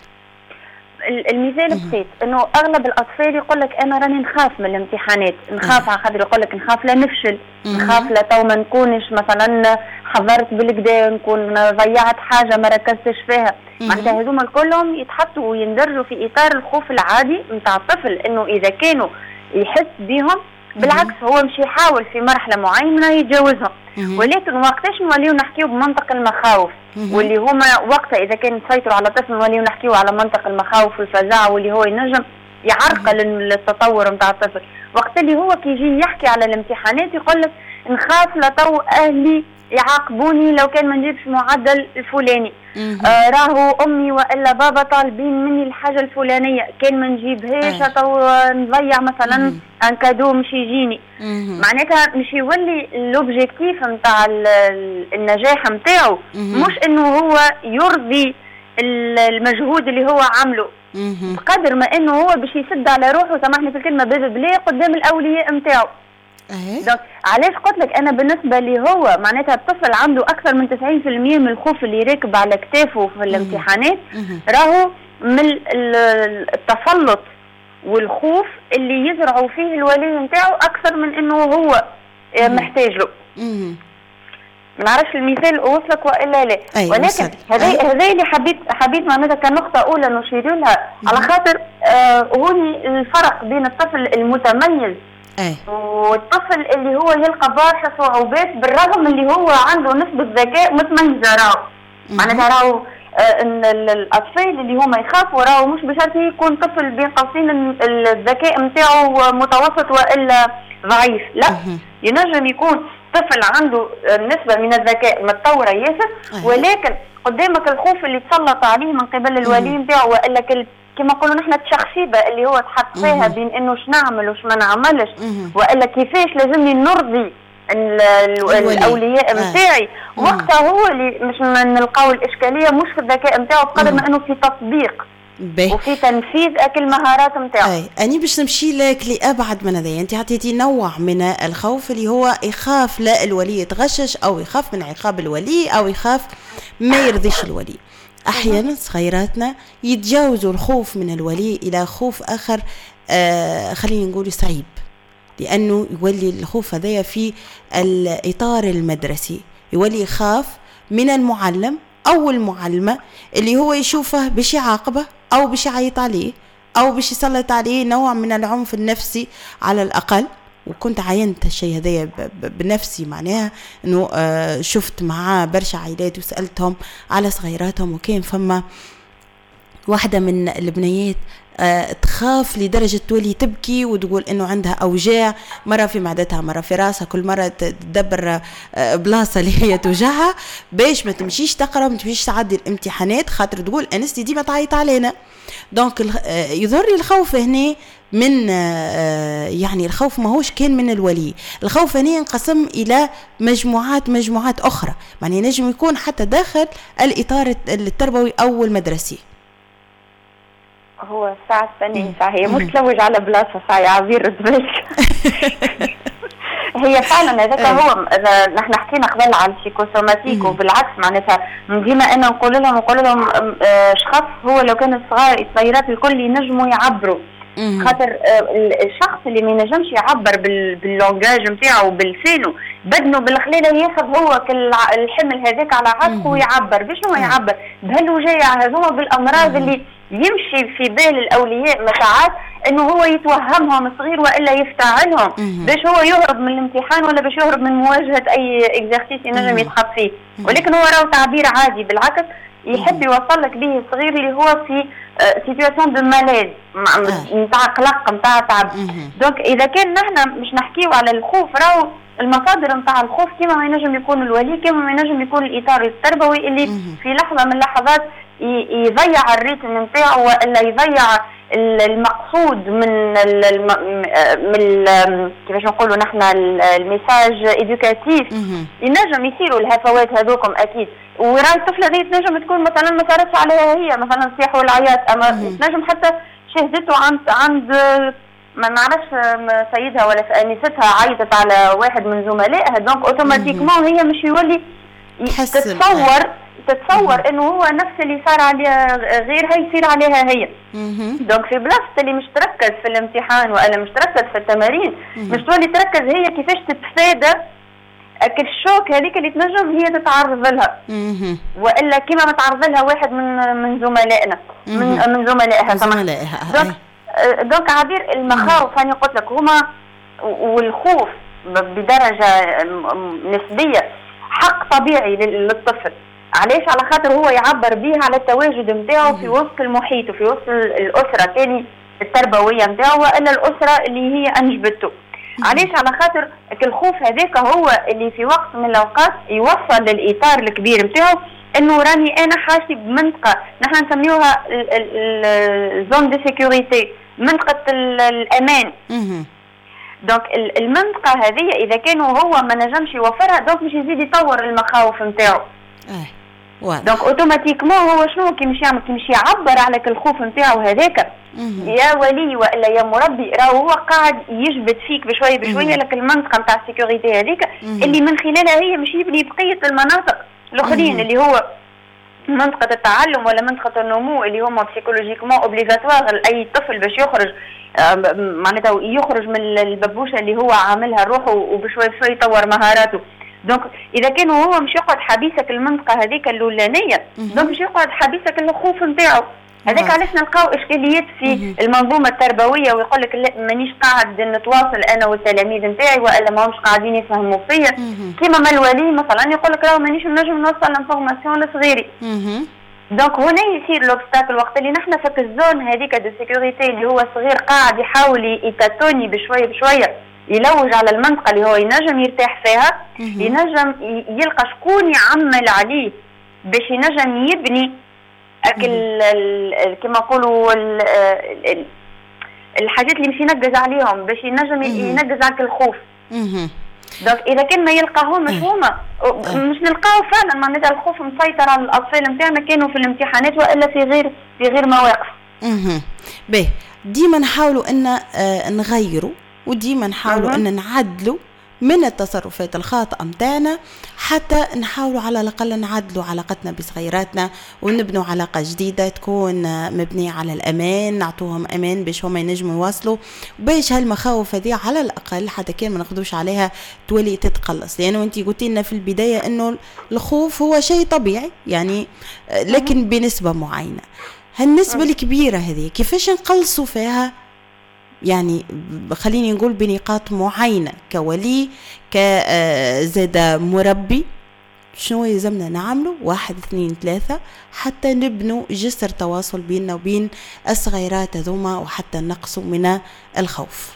المثال بسيط، انه اغلب الاطفال يقول لك انا راني نخاف من الامتحانات، نخاف على خاطر يقول لك نخاف لا نفشل، نخاف لا تو ما نكونش مثلا حضرت بالكدا، نكون ضيعت حاجه ما ركزتش فيها. معناتها هذوما كلهم يتحطوا ويندرجوا في اطار الخوف العادي نتاع الطفل، انه اذا كانوا يحس بهم بالعكس هو مش يحاول في مرحله معينه يتجاوزها. ولكن وقتاش نوليو نحكيو بمنطق المخاوف، واللي هما وقتها اذا كان نسيطروا على طفل نوليو نحكيو على منطق المخاوف والفزع، واللي هو ينجم يعرقل التطور نتاع الطفل. وقت اللي هو كي يجي يحكي على الامتحانات يقول لك نخاف لتو اهلي يعاقبوني لو كان ما نجيبش معدل الفلاني، راهو امي والا بابا طالبين مني الحاجه الفلانيه، كان ما نجيبهاش تو نضيع مثلا ان كادو مش يجيني. معناتها مش يولي لوبجيكتيف نتاع النجاح نتاعو مش انه هو يرضي المجهود اللي هو عامله، بقدر ما انه هو باش يسد على روحه، سامحني في الكلمه، باب بلا قدام الاولياء نتاعو. دونك علاش قلت لك انا بالنسبه لي هو معناتها الطفل عنده اكثر من 90% من الخوف اللي راكب على كتافه في الامتحانات، راهو من التسلط والخوف اللي يزرعوا فيه الولي نتاعو اكثر من انه هو محتاج له. ما نعرفش المثال وصلك والا لا. ولكن هذا اللي حبيت معناتها كنقطه اولى نشير لها، على خاطر هوني الفرق بين الطفل المتميز والطفل اللي هو يلقى برشا صعوبات بالرغم اللي هو عنده نسبة ذكاء متميزة. راهو معناتها راهو ان الاطفال اللي هما يخافوا راهو مش بشرط يكون طفل بين قوسين الذكاء نتاعو متوسط والا ضعيف، لا ينجم يكون طفل عنده نسبة من الذكاء متطورة ياسر، ولكن قدامك الخوف اللي تسلط عليه من قبل الولي نتاعو والا كما نقولوا نحن التشخيبه اللي هو تحط فيها بين انه اش نعمل وش ما نعملش، والا كيفاش لازمني نرضي الاولياء نتاعي. وقتها هو اللي مش نلقاو الاشكاليه مش في الذكاء نتاعو بقدر ما انه في تطبيق وفي تنفيذ اكل مهارات نتاعو. اني باش نمشي لك لابعد من هذا، انت عطيتي نوع من الخوف اللي هو يخاف لا الولي يتغشش، او يخاف من عقاب الولي، او يخاف ما يرضيش الولي. أحيانا صغيراتنا يتجاوزوا الخوف من الولي إلى خوف آخر، خلينا نقول صعيب، لأنه يولي الخوف هذا في الإطار المدرسي، يولي يخاف من المعلم أو المعلمة اللي هو يشوفه باش يعاقبه أو باش يعيط عليه أو باش يسلط عليه نوع من العنف النفسي على الأقل. وكنت عاينت الشيء هذا بنفسي، معناها انه شفت معاه برشا عائلات وسألتهم على صغيراتهم، وكان فما واحدة من البنيات تخاف لدرجة تولي تبكي وتقول انه عندها اوجاع، مرة في معدتها مرة في راسها، كل مرة تدبر بلاصة اللي هي توجعها باش ما تمشيش تقرأ، ما تمشيش تعدي الامتحانات، خاطر تقول انستي ديما تعيط علينا. دونك يظهر لي الخوف هنا من يعني الخوف ماهوش كان من الولي، الخوف هنا ينقسم إلى مجموعات أخرى، يعني نجم يكون حتى داخل الإطار التربوي أو المدرسي. هو ساعة ثانية هي مش تلوج على بلاصة ساعة عبير الزبالك. هي فعلا هذاك هو نحن حكينا قبل على السيكوسوماتيك، وبالعكس معناتها ديما انا نقول لهم شخص هو لو كان الصغيرات الكل ينجموا يعبروا، خاطر الشخص اللي ما ينجمش يعبر باللونجاج نتاعو بلسانه بدنه بالخليله ياخذ هو الحمل هذاك على عاتقه ويعبر. باش هو يعبر بهالوجاع هذوما بالامراض اللي يمشي في بال الاولياء مساعات انه هو يتوهمهم صغير والا يفتعلهم باش هو يهرب من الامتحان ولا باش يهرب من مواجهه اي اكزرسيس ينجم يتحط فيه، ولكن هو راهو تعبير عادي بالعكس يحب يوصل لك به الصغير اللي هو في سيتواسيون دو مالاز نتاع قلق نتاع تعب. دونك اذا كان نحن مش نحكيو على الخوف، راهو المصادر نتاع الخوف كما ما ينجم يكون الولي، كما ما ينجم يكون الاطار التربوي اللي في لحظه من اللحظات يضيع الريتم نتاعو ولا يضيع المقصود من كيفاش نقولوا نحن الميساج ايدوكاتيف. ينجم يصيروا الهفوات هذوكم اكيد، وراي الطفله هذه تنجم تكون مثلا ما صارتش عليها هي مثلا الصياح والعياط، اما تنجم حتى شهدته عند ما نعرفش سيدها ولا انستها عيطت على واحد من زملائها، دونك اوتوماتيكمون هي مش يولي تتصور انه هو نفس اللي صار عليها غيرها يصير عليها هي. دونك في بلاصه اللي مش تركز في الامتحان ولا مش تركز في التمارين، مش تولي تركز هي كيفاش تتفادى الشوك هذيك اللي تنجم هي تتعرض لها، والا كيما ما تعرض لها واحد من زملائنا من زملائها. دونك عبير المخاوف انا قلت لك هما والخوف بدرجه نسبيه حق طبيعي للطفل. علاش؟ على خاطر هو يعبر به على التواجد نتاعو في وسط المحيط وفي وسط الاسره ثاني التربويه نتاعو والا الاسره اللي هي انجبته. علاش؟ على خاطر الخوف هذاك هو اللي في وقت من الاوقات يوصل للاطار الكبير نتاعو انه راني انا حاشي بمنطقه نحن نسميوها الزون دي سيكوريتي، منطقه الامان. دونك المنطقه هذه اذا كانوا هو ما نجمش يوفرها دونك مش يزيد يطور المخاوف نتاعو. دونك اوتوماتيكمون هو شنو كي مش يعمل؟ كي مش يعبر على الخوف نتاعو هذاك يا ولي والا يا مربي، راهو هو قاعد يجبد فيك بشويه بشويه لك المنطقه نتاع السيكوريتي هذيك اللي من خلالها هي مش يبني بقيه المناطق الاخرين اللي هو منطقه التعلم ولا منطقه النمو اللي هما بسيكولوجيكمون اوبليغاتوار لاي طفل باش يخرج معناتها يخرج من الببوشه اللي هو عاملها روحه وبشوي بشوي يطور مهاراته. دونك اذا كان هو مش يقعد حبيسك المنطقه هذيك الاولانيه دونك مش يقعد حبيسك الخوف نتاعو هذاك. علاش نلقاو اشكاليات في المنظومه التربويه ويقول لك لا مانيش قاعد نتواصل انا والتلاميذ نتاعي والا ماهمش قاعدين يفهموا فيا، كيما ما الولي مثلا يقول لك راهو مانيش نجم نوصل لانفورماسيون لصغيري. دونك هنا يصير لوبستاكل وقت اللي نحن في الزون هذيك دو سيكوريتي اللي هو صغير قاعد يحاول يتاتوني بشويه بشويه يلوج على المنطقه اللي هو ينجم يرتاح فيها، ينجم يلقى شكون يعمل عليه باش ينجم يبني كما نقولوا الحاجات اللي مش ينقز عليهم باش ينجم ينقز على الخوف. دونك اذا كان ما يلقاهمش هما مش نلقاو فعلا معناتها الخوف مسيطر على الاطفال نتاعنا كانوا في الامتحانات والا في غير مواقف. باهي ديما نحاولوا ان نغيروا وديما نحاولوا ان نعدلوا من التصرفات الخاطئة متاعنا حتى نحاولوا على الأقل نعدلوا علاقتنا بصغيراتنا ونبنوا علاقة جديدة تكون مبنية على الأمان، نعطوهم أمان باش هم ينجموا يواصلوا باش هالمخاوف هذه على الأقل حتى كان ما ناخدوش عليها تولي تتقلص. لأنه أنتي قلتي لنا في البداية أنه الخوف هو شيء طبيعي يعني لكن بنسبة معينة. هالنسبة الكبيرة هذه كيفاش نقلصوا فيها؟ يعني خليني نقول بنقاط معينة كولي كزاد مربي شنو يلزمنا نعمله 1 2 3 حتى نبنوا جسر تواصل بيننا وبين الصغيرات هذوما وحتى نقصوا من الخوف.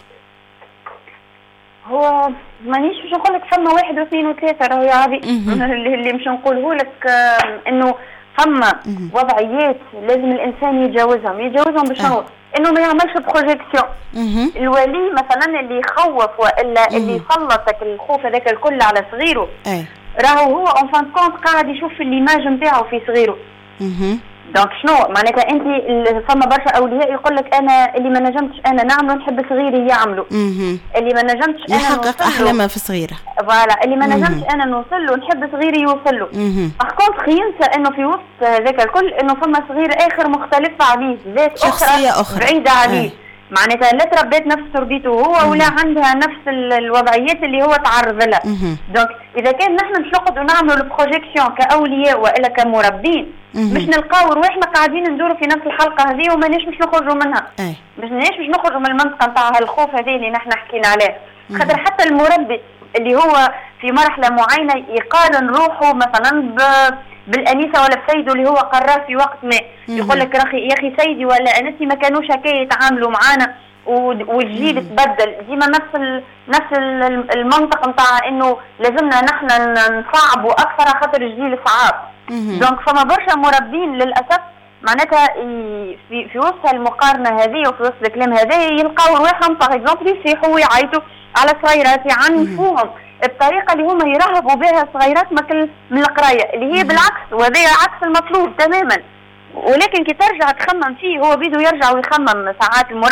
هو مانيش مش نقول لك فما 1 و2 و3 راهو يا عبي اللي مش نقوله لك انه فما وضعيات لازم الانسان يتجاوزهم بشنو؟ انه ما يعملش بروجيكسيون. الولي مثلا اللي يخوف والا اللي يسلطك الخوف هذاك الكل على صغيره راهو هو اون فان كونت قاعد يشوف الايماج نتاعو في صغيره. دونك شنو معناتها انت فما برشا اولياء يقول لك انا اللي ما نجمتش انا نعمله نحب صغيري يعمله، اللي ما نجمتش انا يحقق احلامه في صغيره، فوالا اللي ما نجمتش انا نوصل له نحب صغيري يوصل له. اخكونت ينسى انه في وسط هذاك الكل انه فما صغير اخر مختلف عليه، ذات أخرى بعيده عليه معناتها لا تربيت نفس تربيته هو ولا عندها نفس الوضعيات اللي هو تعرض لها. دونك اذا كان نحن مش نقعدوا نعملوا البروجيكسيون كاولياء والا كمربين مش نلقاو روحنا قاعدين ندوروا في نفس الحلقه هذه وماناش مش نخرجوا منها. مش نخرجوا من المنطقه نتاع الخوف هذه اللي نحن حكينا عليه. خاطر حتى المربي اللي هو في مرحله معينه يقارن روحه مثلا بالانيسه ولا بسيده اللي هو قرر في وقت ما يقول لك يا اخي سيدي ولا انسي ما كانوش هكا يتعاملوا معانا والجيل تبدل ديما نفس المنطق نتاع انه لازمنا نحن نصعبوا اكثر خاطر الجيل صعاب. دونك فما برشا مربين للاسف معناتها في وسط المقارنه هذه وفي وسط الكلام هذا يلقاو رواحهم باغ اكزومبل يصيحوا ويعيطوا على صغيرات يعنفوهم بطريقه اللي هما يرهبوا بها الصغيرات من القرايه اللي هي بالعكس وهذا عكس المطلوب تماما. ولكن كي ترجع تخمم فيه هو بيدو يرجع ويخمم ساعات المربي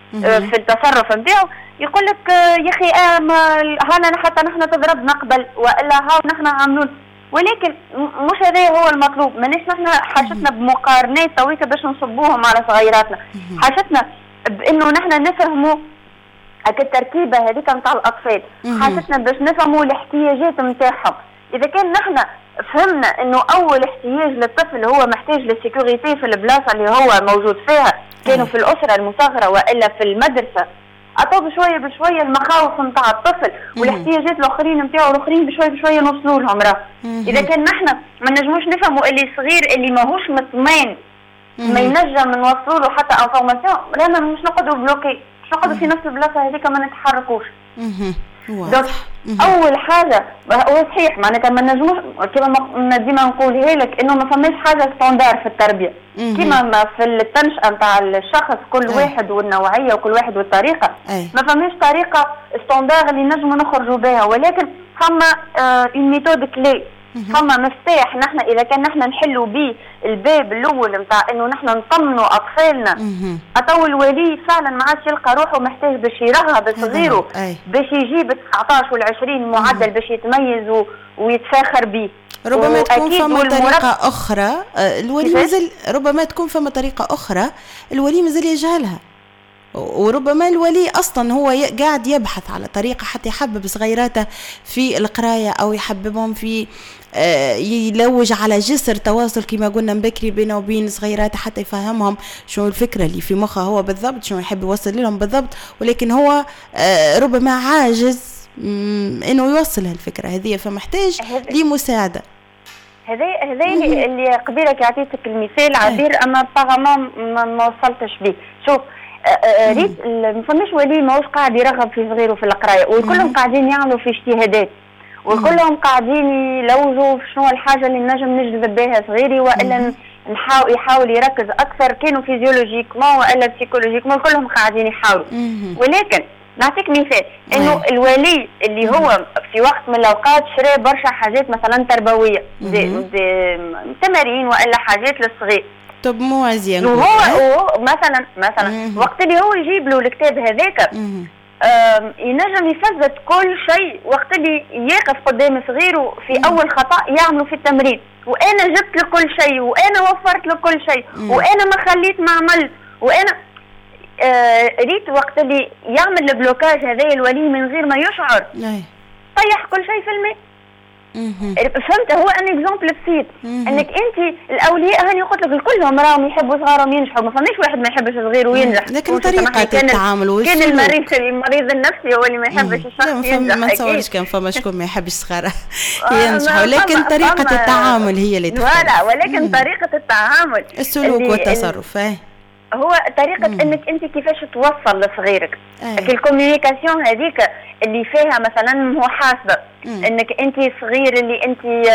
في التصرف نتاعو، يقول لك يا اخي هانا حتى نحن تضربنا قبل والا هاو نحن عاملون، ولكن مش هذا هو المطلوب. مانيش نحن حاجتنا بمقارنات تويك باش نصبوهم على صغيراتنا، حاجتنا بانه نحن نفهموا التركيبه هذيك نتاع الاطفال، حاجتنا باش نفهموا الاحتياجات نتاعهم. اذا كان نحن فهمنا انه اول احتياج للطفل هو محتاج للسيكوريتي في البلاصه اللي هو موجود فيها، كانوا في الاسره المصغره والا في المدرسه، عطوا بشويه بشويه المخاوف نتاع الطفل والاحتياجات الاخرين نتاعو الاخرين بشويه بشويه نوصلوا لهم. راه اذا كان نحن ما نجموش نفهموا اللي صغير اللي ماهوش مطمئن ما ينجم نوصلوا له حتى انفورماسيون، رانا مش نقعدوا بلوكي، مش نقعدوا في نفس البلاصه هذيك ما نتحركوش. دونك اول حاجه هو صحيح معناتها ما نجموش كما ديما نقولها لك انه ما فماش حاجه ستاندار في التربيه، كما في التنشئه نتاع الشخص كل واحد والنوعيه وكل واحد والطريقه، ما فماش طريقه ستاندار اللي نجموا نخرجوا بها، ولكن فما ميثود كلي، فما مفتاح نحن اذا كان نحن نحلوا به الباب الاول نتاع انه نحن نطمنوا اطفالنا. اتو الولي فعلا ما عادش يلقى روحه محتاج باش يرغب صغيره باش يجيب 19 وال20 معدل باش يتميز ويتفاخر به. ربما تكون فما طريقه اخرى الولي مازال، ربما تكون فما طريقه اخرى الولي مازال يجهلها، وربما الولي اصلا هو قاعد يبحث على طريقه حتى يحبب صغيراته في القرايه او يحببهم في يلوج على جسر تواصل كما قلنا بكري بينه وبين صغيراته حتى يفهمهم شو الفكره اللي في مخه هو بالضبط، شو يحب يوصل لهم بالضبط، ولكن هو ربما عاجز انه يوصل هالفكره هذه، فمحتاج لمساعده. هذا اللي قبيلك عطيتك المثال عبير اما طبعا ما وصلتش به. شوف ريت ما فماش ولي ماهوش قاعد يرغب في صغيره في القرايه، وكلهم قاعدين يعملوا في اجتهادات، وكلهم قاعدين يلوجوا شنو الحاجه اللي نجم نجذب بها صغيري والا يحاول يركز اكثر، كانوا فيزيولوجيكمون والا بسيكولوجيكمون كلهم قاعدين يحاولوا. ولكن نعطيك مثال انه الولي اللي هو في وقت من الاوقات شرى برشا حاجات مثلا تربويه زي تمارين والا حاجات للصغير، طب مو عزيان وهو مثلا وقت اللي هو يجيب له الكتاب هذاك ينجم يفزت كل شيء وقت اللي يقف قدام صغيره في اول خطا يعمله في التمرين، وانا جبت له كل شيء وانا وفرت له كل شيء وانا ما خليت ما عملت وانا ريت وقت اللي يعمل البلوكاج هذا الولي من غير ما يشعر طيح كل شيء في الماء. فهمت؟ هو ان اكزامبل بسيط انك انت الاولياء هاني قلت لك كلهم راهم يحبوا صغارهم ينجحوا، ما فماش واحد ما يحبش صغير وينجح، لكن طريقه التعامل كان المريض النفسي هو اللي ما يحبش الشخص ينجح. ما نتصورش كان فما شكون ما يحبش صغاره ينجحوا، لكن طريقه التعامل هي اللي تختلف. ولكن طريقه التعامل السلوك والتصرف هو طريقة انك انت كيفاش توصل لصغيرك. الكوميونيكاسيون هذيك اللي فيها مثلا محاسبة، انك انت صغير اللي انت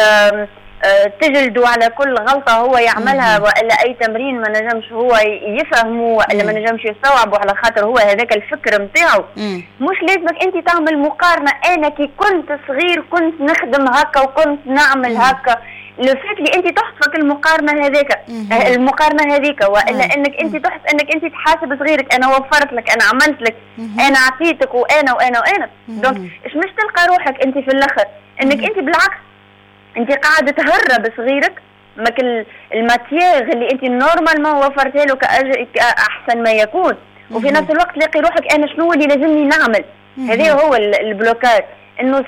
تجلدوا على كل غلطة هو يعملها والا اي تمرين ما نجمش هو يفهمه والا ما نجمش يستوعبه على خاطر هو هذاك الفكر نتاعو. مش لازمك انت تعمل مقارنة انا كي كنت صغير كنت نخدم هكا وكنت نعمل هكا، الفكر اللي انت تحط المقارنه هذيك المقارنه هذيك والا انك انت تحط انك انت تحاسب صغيرك انا وفرت لك انا عملت لك انا عطيتك وانا وانا وانا. دونك مش تلقى روحك انت في الاخر انك انت بالعكس انت قاعده تهرب صغيرك ماك الماتيير اللي انت نورمال ما وفرتها له كاحسن ما يكون، وفي نفس الوقت تلاقي روحك انا شنو اللي لازمني نعمل. هذا هو البلوكاج، انه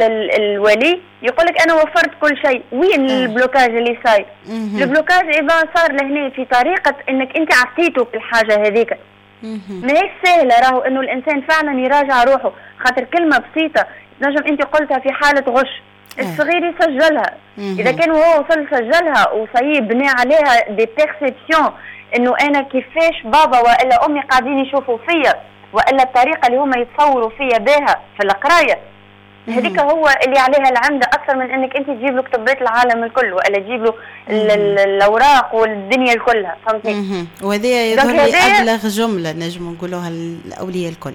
الولي يقول لك انا وفرت كل شيء. وين البلوكاج اللي صاير؟ البلوكاج اذا صار لهنا في طريقه انك انت عطيته في الحاجه هذيك. ماهيش سهله راهو انه الانسان فعلا يراجع روحه، خاطر كلمه بسيطه نجم انت قلتها في حاله غش الصغير يسجلها، اذا كان هو وصل سجلها وصايب بنى عليها دي بيرسيبسيون انه انا كيفاش بابا والا امي قاعدين يشوفوا فيا والا الطريقه اللي هما يتصوروا فيا بها في القرايه، هذيك هو اللي عليها العمده اكثر من انك انت تجيب له كتبات العالم الكل والا تجيب له الاوراق والدنيا كلها. فهمتي؟ وهذا يظهر لي ابلغ جمله نجم نقولوها الاولياء الكل،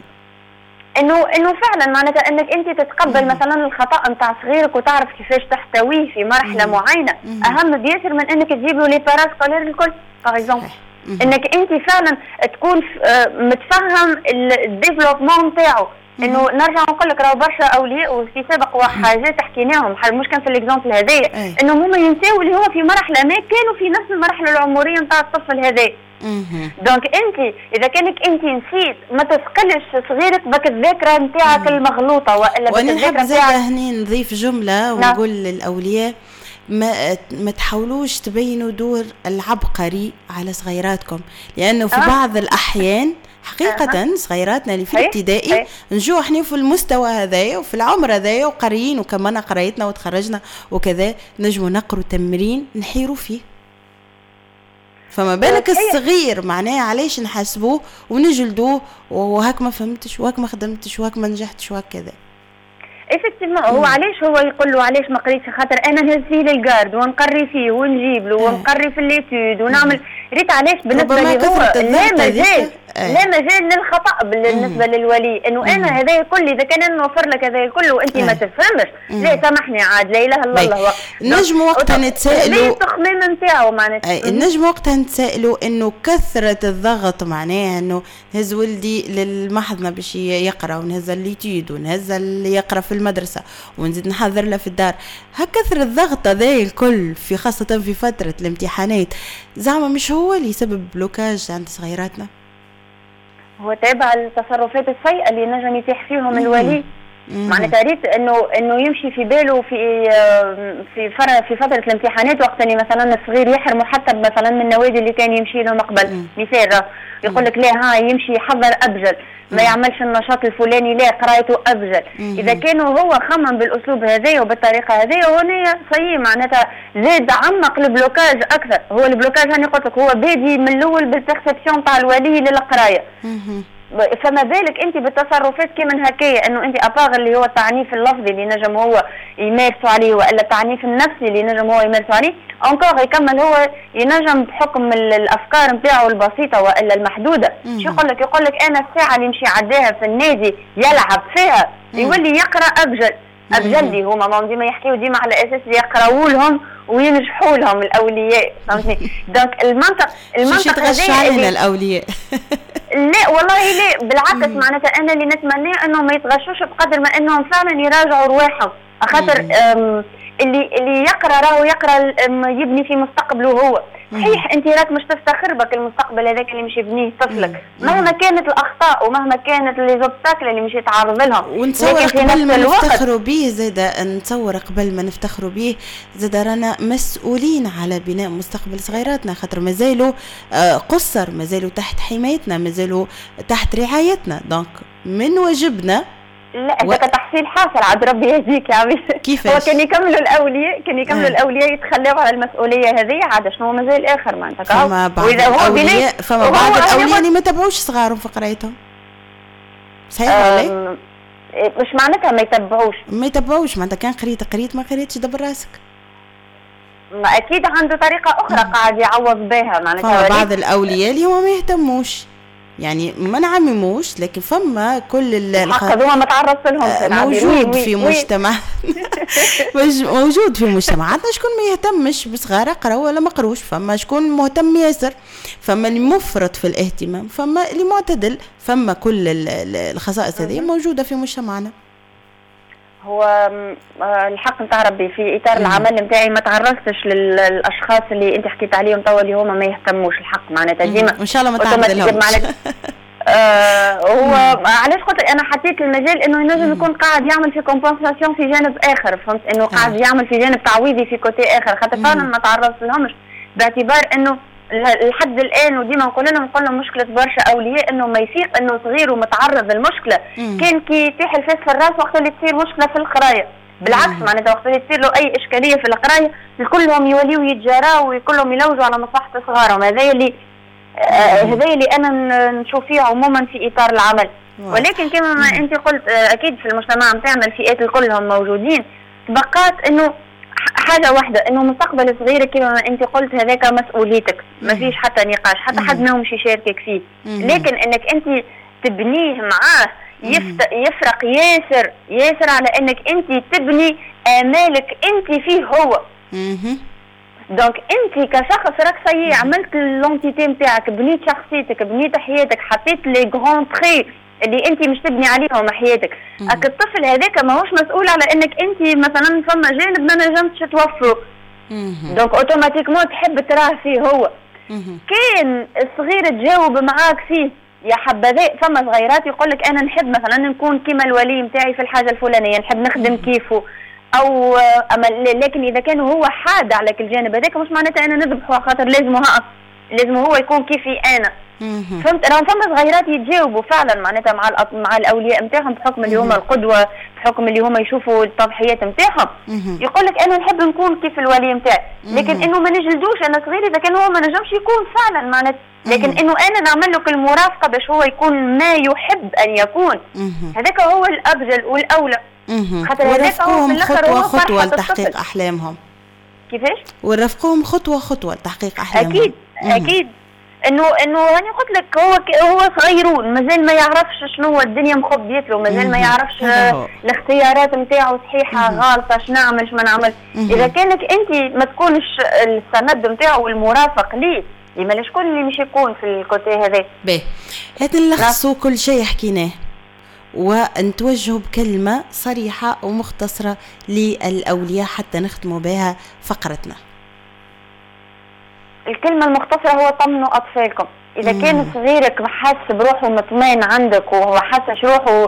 انه فعلا معناتها انك انت تتقبل مثلا الخطا نتاع صغيرك وتعرف كيفاش تحتويه في مرحله معينه اهم بياسر من انك تجيب له لي باراسكولير الكل باغ اكزومبل. انك انت فعلا تكون متفهم الديفلوبمون نتاعو. انه نرجع نقول لك راهو برشا اولياء وفي سابق وحاجات حكيناهم مش كان في الاكزامبل هذايا انه هما ينساو اللي هو في مرحله ما كانوا في نفس المرحله العمريه نتاع الطفل هذا. دونك انت اذا كانك انت نسيت ما تثقلش صغيرك بك الذاكره نتاعك المغلوطه والا بك الذاكره نتاعك. هني نضيف جمله ونقول للاولياء ما تحاولوش تبينوا دور العبقري على صغيراتكم، لانه في بعض الاحيان حقيقة صغيراتنا اللي في الابتدائي نجوا احنا في المستوى هذايا وفي العمر هذايا وقاريين وكمان قريتنا وتخرجنا وكذا نجموا نقروا تمرين نحيروا فيه. فما بالك الصغير معناه علاش نحاسبوه ونجلدوه وهاك ما فهمتش وهاك ما خدمتش وهاك ما نجحتش وهاك كذا. ايفكتيفمون هو علاش هو يقول له علاش ما قريتش؟ خاطر انا نهز فيه للجارد ونقري فيه ونجيب له ونقري في الليتود ونعمل ريت علاش بالنسبه لي هو لا مجال للخطا بالنسبه للولي انه انا هذا كل اذا كان انا نوفر لك هذا كله وانت ما تفهمش لا سامحني عاد لا اله الا الله. نجم وقتها نتسائلوا التخميم نتاعو معناتها النجم وقتها نتسائلوا انه كثره الضغط معناها انه نهز ولدي للمحضنه باش يقرا ونهز الليتود ونهز اللي يقرا في المدرسه ونزيد نحضر له في الدار. هكثر الضغط هذا الكل في خاصه في فتره الامتحانات زعما مش هو اللي يسبب بلوكاج عند صغيراتنا؟ هو تابع التصرفات السيئه اللي نجم يتيح فيهم الولي. معناتها ريت انه يمشي في باله في فتره الامتحانات وقت اللي مثلا الصغير يحرمه حتى مثلا من النوادي اللي كان يمشي لهم قبل. مثال يقول لك لا ها يمشي يحضر ابجل ما يعملش النشاط الفلاني لا قرايته ابجل. اذا كانوا هو خمم بالاسلوب هذايا وبالطريقه هذيا هنا صحيح معناتها زاد عمق البلوكاج اكثر. هو البلوكاج هاني قلت لك هو بادي من الاول بالبيرسبسيون تاع الولي للقرايه. فما بالك انت بالتصرفات كيما هكايا انه انت اباغ اللي هو التعنيف اللفظي اللي نجم هو يمارسوا عليه والا التعنيف النفسي اللي نجم هو يمارسوا عليه انكور يكمل هو ينجم بحكم الافكار نتاعو البسيطه والا المحدوده. شو يقول لك انا الساعه اللي نمشي عداها في النادي يلعب فيها يولي يقرا ابجل لي هما ديما يحكيوا ديما على اساس يقراوا لهم وينجحوا لهم الاولياء فهمتني. دونك المنطق تغش علينا الاولياء لا والله لا بالعكس معناتها انا اللي نتمناه انهم ما يتغشوش بقدر ما انهم فعلا يراجعوا رواحهم خاطر اللي يقرا راهو يقرا يبني في مستقبله هو. صحيح انت راك مش تفتخر بك المستقبل هذاك اللي مش يبنيه طفلك مهما كانت الاخطاء ومهما كانت لي زوبستاكل اللي مش يتعرض لهم. ونتصور قبل ما نفتخروا به زاده نتصور قبل ما نفتخروا به زاده رانا مسؤولين على بناء مستقبل صغيراتنا خاطر مازالوا قصر مازالوا تحت حمايتنا مازالوا تحت رعايتنا. دونك من واجبنا لا انت كتحصيل حاصل عاد ربي يهديك يا عمي. كيفاش هو كان يكملوا الاولياء يتخلوا على المسؤوليه هذه عاد شنو مازال اخر معناتها. فما بعض الاولياء اللي ما تبعوش صغارهم في قرايتهم صحيح ولا مش معناتها ما يتبعوش معناتها كان قريت ما قريتش دبر راسك. ما اكيد عنده طريقه اخرى قاعد يعوض بها معناتها. بعض الاولياء اللي هما ما يهتموش يعني ما نعمموش لكن فما كل الحق ما تعرضت لهم موجود في مجتمع موجود في مجتمعاتنا شكون ما يهتمش بصغار قراوا ولا ما قروش. فما شكون مهتم ياسر فما اللي مفرط في الاهتمام فما اللي معتدل فما كل الخصائص هذه موجودة في مجتمعنا. هو الحق نتاع ربي في اطار العمل نتاعي ما تعرضتش للاشخاص اللي انت حكيت عليهم توا اللي هما ما يهتموش الحق معناتها ديما ان شاء الله ما تعرض لهم. هو علاش قلت لك انا حطيت المجال انه ينجم يكون قاعد يعمل في كومبنساسيون في جانب اخر فهمت انه قاعد يعمل في جانب تعويضي في كوتي اخر خاطر فعلا ما تعرضت لهمش باعتبار انه لحد الان وديما نقول لهم مشكله برشا اولياء انه ما يفيق انه صغير ومتعرض للمشكله كان كي يطيح الفاس في الراس وقت اللي تصير مشكله في القرايه. بالعكس معناتها وقت اللي تصير له اي اشكاليه في القرايه كلهم يوليوا يتجاراوا وكلهم يلوجوا على مصلحه صغارهم. هذا اللي انا نشوف فيه عموما في اطار العمل. ولكن كما ما انت قلت اكيد في المجتمع نتاعنا الفئات كلهم موجودين بقات انه حاجه واحده انه مستقبل صغيرك كما ما انت قلت هذاك مسؤوليتك ما فيش حتى نقاش حتى حد ما مش يشاركك فيه. لكن انك انت تبنيه معاه يفرق ياسر على انك انت تبني امالك انت فيه هو. دونك انت كشخص راك سي عملت لونتيتي نتاعك، بنيت شخصيتك، بنيت حياتك، حطيت لي غران تري اللي انت مش تبني عليهم حياتك. الطفل هذاك ماهوش مسؤول على انك انت مثلا فما جانب ما نجمتش توفره، دونك اوتوماتيكمون تحب تراه فيه هو. كان الصغير تجاوب معاك فيه يا حبذا، فما صغيرات يقول لك انا نحب مثلا نكون كيما الولي نتاعي في الحاجه الفلانيه، نحب نخدم كيفه، او لكن اذا كان هو حاد على كل جانب هذاك مش معناتها انا نذبحه، خاطر لازم هو يكون كيفي انا. فهمت؟ راهم فما صغيرات يتجاوبوا فعلا معناتها مع الاولياء نتاعهم بحكم اللي هما القدوه، بحكم اللي هما يشوفوا التضحيات نتاعهم. يقول لك انا نحب نكون كيف الولي نتاعي، لكن انه ما نجلدوش انا صغير اذا كان هو ما نجمش يكون فعلا معناتها، لكن انه انا نعمل له المرافقه باش هو يكون ما يحب ان يكون. هذاك هو الافضل والاولى، خاطر هذاك هو في الاخر هو خطوه لتحقيق احلامهم. كيفاش؟ ونرافقوهم خطوه لتحقيق احلامهم. اكيد انه راني قلت لك هو صغيرون مازال ما يعرفش شنو الدنيا مخبيت له، مازال ما يعرفش الاختيارات نتاعو صحيحه غلطه، شنو نعمل شنو ما نعمل. اذا كانك انت ما تكونش السند نتاعو والمرافق ليه، لما شكون اللي مش يكون في الكوتي هذا؟ باهي هات نلخصوا كل شيء حكيناه ونتوجهوا بكلمه صريحه ومختصره للاولياء حتى نختموا بها فقرتنا. الكلمة المختصرة هو طمنوا أطفالكم. إذا كان صغيرك حاس بروحه مطمئن عندك وحاسش روحه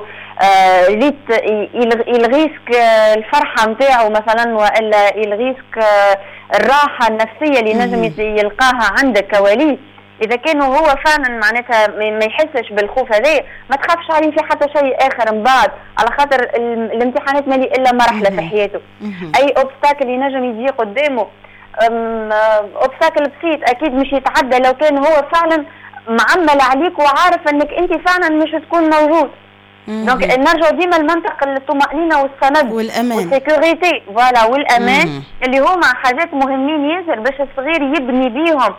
يلغيسك الفرحة نتاعو مثلا، وإلا يلغيسك الراحة النفسية اللي نجم يلقاها عندك كولي، إذا كان هو فعلا معناتها ما يحسش بالخوف هذا، ما تخافش عليه في حتى شيء آخر من بعد، على خاطر الامتحانات مالي إلا مرحلة في حياته. أي أوبستاكل ينجم يجي قدامه اوبستاكل بسيط اكيد مش يتعدى لو كان هو فعلا معمل عليك وعارف انك انت فعلا مش تكون موجود. دونك نرجع ديما لمنطق الطمأنينة والسند والامان والسيكوريتي، فوالا والأمان اللي هما حاجات مهمين ياسر باش الصغير يبني بيهم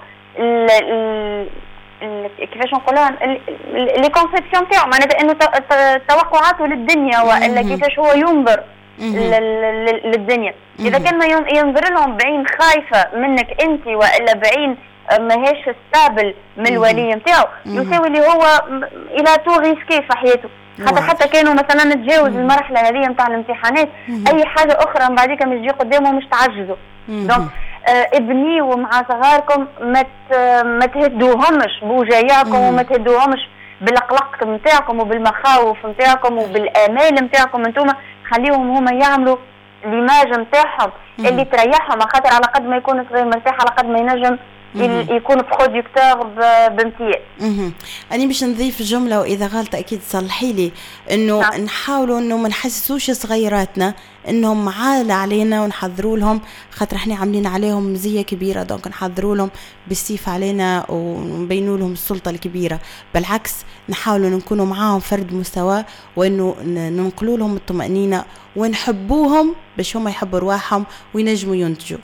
كيفاش نقولها لي كونسيبسيون تاعو، معناتها انه توقعاته للدنيا والا كيفاش هو ينظر للدنيا. اذا كان ما ينظر لهم بعين خايفه منك انت والا بعين ماهيش ستابل من الولي نتاعو، يساوي اللي هو الى تو ريسكي في حياته. حتى كانوا مثلا تجاوز المرحله هذه نتاع الامتحانات، اي حاجه اخرى من بعديك مش تجي قدامه مش تعجزوا. دونك ابنيوا مع صغاركم، ما تهدوهمش بوجاياكم وما تهدوهمش بالقلق نتاعكم وبالمخاوف نتاعكم وبالامال نتاعكم انتم، خليهم هما يعملوا ليماج نتاعهم اللي تريحهم، خاطر على قد ما يكون صغير مرتاح على قد ما ينجم يكون برودكتور بامتياز. أنا باش نضيف جملة وإذا غلط أكيد صلحي لي، إنه نحاولوا إنه ما نحسسوش صغيراتنا إنهم عالة علينا ونحضروا لهم، خاطر إحنا عاملين عليهم مزية كبيرة، دونك نحضروا لهم بالسيف علينا ونبينوا لهم السلطة الكبيرة. بالعكس نحاولوا نكونوا معاهم فرد مستوى، وإنه ننقلوا لهم الطمأنينة ونحبوهم باش هم يحبوا رواحهم وينجموا ينتجوا.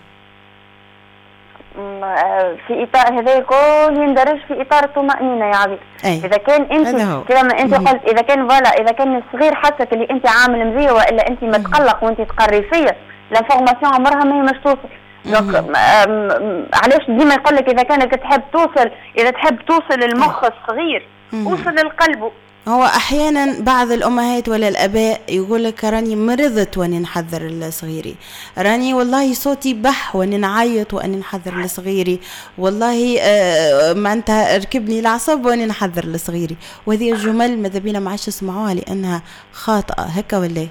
في اطار هذا الكل يندرج في اطار الطمأنينة يا عبيد. إذا كان انت كما انت قلت، اذا كان اذا كان الصغير حسك اللي انت عامل مزيه والا انت متقلق وانت تقري فيا، لانفورماسيون عمرها ما هي مش توصل. دونك علاش ديما يقول لك اذا كانك تحب توصل المخ الصغير وصل لقلبه. هو احيانا بعض الامهات ولا الاباء يقول لك راني مرضت واني نحضر لصغيري، راني والله صوتي بح واني نعيط واني نحضر لصغيري، والله معناتها ركبني العصب واني نحضر لصغيري، وهذه الجمل ماذا بينا ما عادش نسمعوها لانها خاطئه. هكا ولا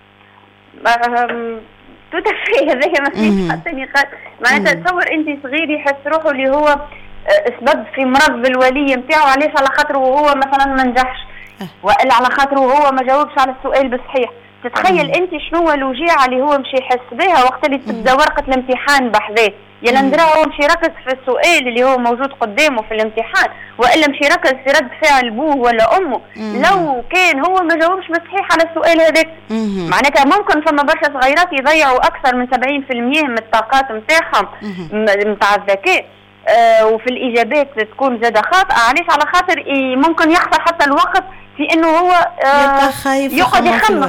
توتفي هذاك ما فيش حتى نقاش. معناتها تصور انت صغير يحس روحه اللي هو سبب في مرض الولي نتاعو، علاش؟ على خاطر وهو مثلا ما نجحش والا على خاطر وهو ما جاوبش على السؤال بصحيح. تتخيل انت شنو الوجيعه اللي هو مش يحس بها وقت اللي تبدا ورقه الامتحان بحذاه؟ يا لندرا هو مش يركز في السؤال اللي هو موجود قدامه في الامتحان، والا مش يركز في رد فعل بوه ولا امه لو كان هو ما جاوبش بصحيح على السؤال هذاك. معناتها ممكن فما برشا صغيرات يضيعوا اكثر من 70% من الطاقات نتاعهم نتاع الذكاء، وفي الاجابات تكون زاده خاطئه. علاش؟ على خاطر ممكن يخسر حتى الوقت في انه هو يبقى خايف يقعد يخمم.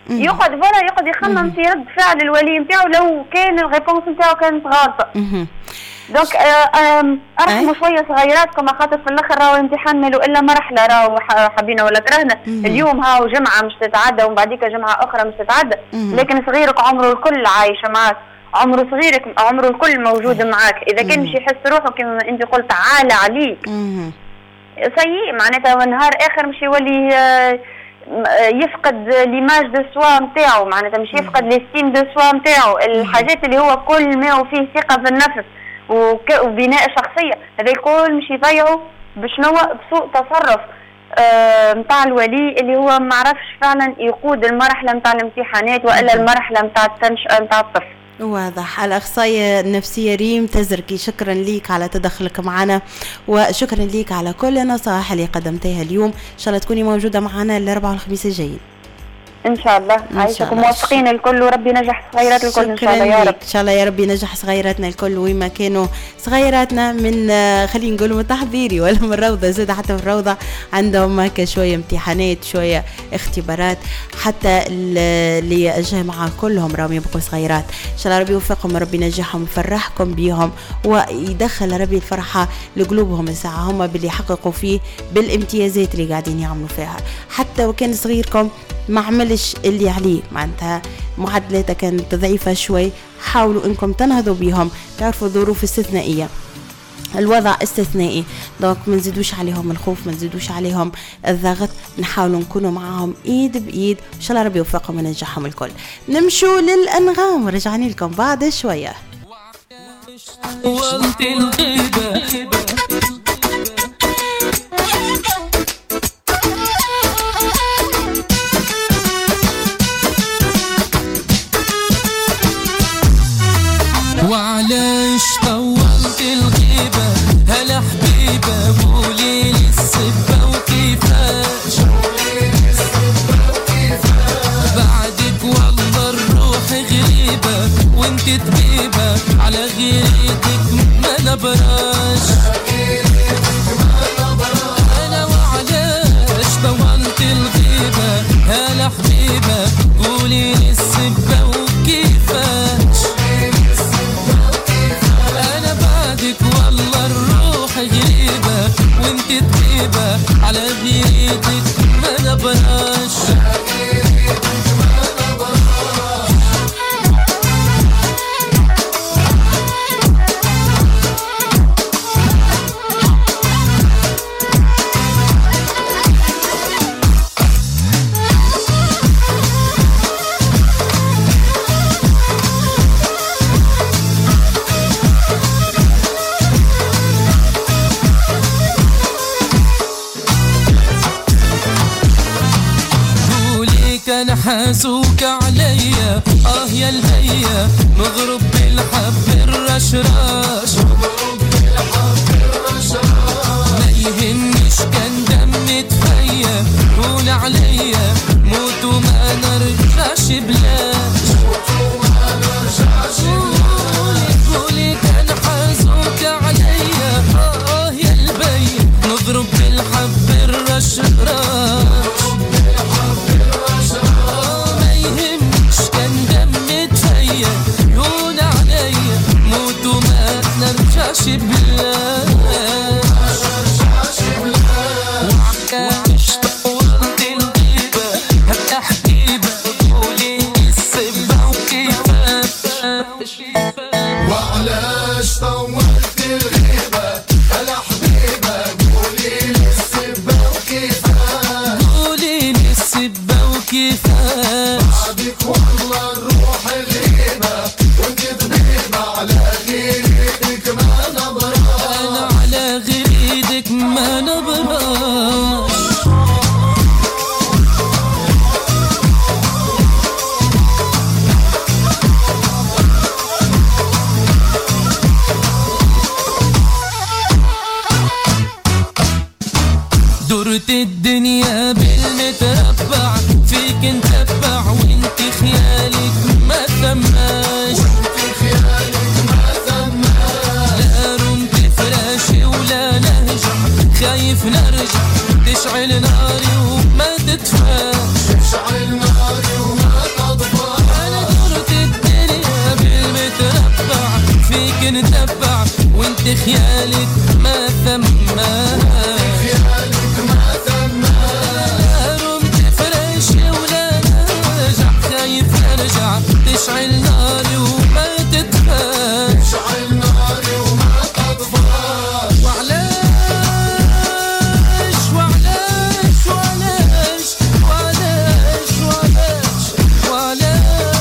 يقعد يخمم في رد فعل الولي نتاعو لو كان الريبونس نتاعو كانت غلطه. دونك ارحموا شويه صغيراتكم، خاطر في الاخر راهو الامتحان مالو الا مرحله، راهو حبينا ولا كرهنا. اليوم هاو جمعه مش تتعدى ومن بعديك جمعه اخرى مش تتعدى، لكن صغيرك عمره الكل عايش معاك، عمره صغيرك عمره الكل موجود معاك. اذا كان مش يحس روحه كما انت قلت عالة عليك سيء، معناتها نهار اخر مش يولي يفقد ليماج دو سوا نتاعو، معناتها مش يفقد ليستيم دو سوا نتاعو، الحاجات اللي هو كل ما هو فيه ثقه في النفس وبناء شخصيه، هذا الكل مش يضيعوا بشنو بسوء تصرف متاع الولي اللي هو ما عرفش فعلا يقود المرحله متاع الامتحانات والا المرحله متاع التنشئه متاع الطفل. واضح. الأخصائية النفسية ريم تزركي، شكرا ليك على تدخلك معنا، وشكرا ليك على كل النصائح اللي قدمتيها اليوم. إن شاء الله تكوني موجودة معنا الأربعاء والخميس الجايين ان شاء الله. عايشكم موفقين الكل وربي نجح صغيرات الكل ان شاء الله يا رب. ان شاء الله يا رب ينجح صغيراتنا الكل، وما كانوا صغيراتنا من خلينا نقول من تحضيري ولا من الروضه، زاد حتى في الروضه عندهم هكا شويه امتحانات شويه اختبارات، حتى اللي الجامعه كلهم راهم يبقوا صغيرات. ان شاء الله ربي يوفقهم، ربي ينجحهم، يفرحكم بيهم ويدخل ربي الفرحه لقلوبهم الساعه هم باللي يحققوا فيه بالامتيازات اللي قاعدين يعملوا فيها. حتى وكان صغيركم ما عملش اللي عليه، معناتها معدلاته كانت ضعيفة شوي، حاولوا انكم تنهضوا بيهم. تعرفوا ظروف استثنائية، الوضع استثنائي، دونك ما نزيدوش عليهم الخوف، ما نزيدوش عليهم الضغط، نحاولوا نكونوا معاهم ايد بايد. ان شاء الله ربي يوفقهم وينجحهم الكل. نمشوا للانغام، رجعني لكم بعد شوية. وعلاش طولت الغيبة هلا حبيبة، قوليلي السبة وكيفاش بعدك والله الروح غريبة، وانت طبيبة على غيرتك ما نبراش. انا وعلاش طولت الغيبة هلا حبيبة، قوليلي السبة وكيفاش والله الروح غريبة، وانت طبيبة على غيرتك ما نبراش. كان حاسوك عليا يا الهيا، مغرب بالحب الرشراش، ما يهمش كان دمي تفيا، هون عليا موت وما نرجعش بلاش. قولي كان حاسوك عليا يا البي، مغرب بالحب الرشراش، يهون عليا موت وما نرجعش بلاش. وعكاش طولت الغيبة هلا حبيبة، قوليلي السبة وكيفاش. وعلاش طولت الغيبة هلا حبيبة، قوليلي السبة وكيفاش. قوليلي السبة وكيفاش. بعدك والله الروح غريبة، وانت طبيبة على غيرتك ما نبراش. انا على غيرتك ما نبراش. دورت الدنيا بالمتربع، فيك نتبع وانت خيالك ما ثماش. لا رمت فراشي ولا نهجع، خايف نرجع تشعل ناري وما تدفاش. تشعل ناري وما وانت خيالك ما ثماش رمت فراشي ولا نرجع خايف ارجع تشعل ناري وما تطفاش تشعل ناري وما تطفاش وعلاش وعلاش وعلاش وعلاش وعلاش وعلاش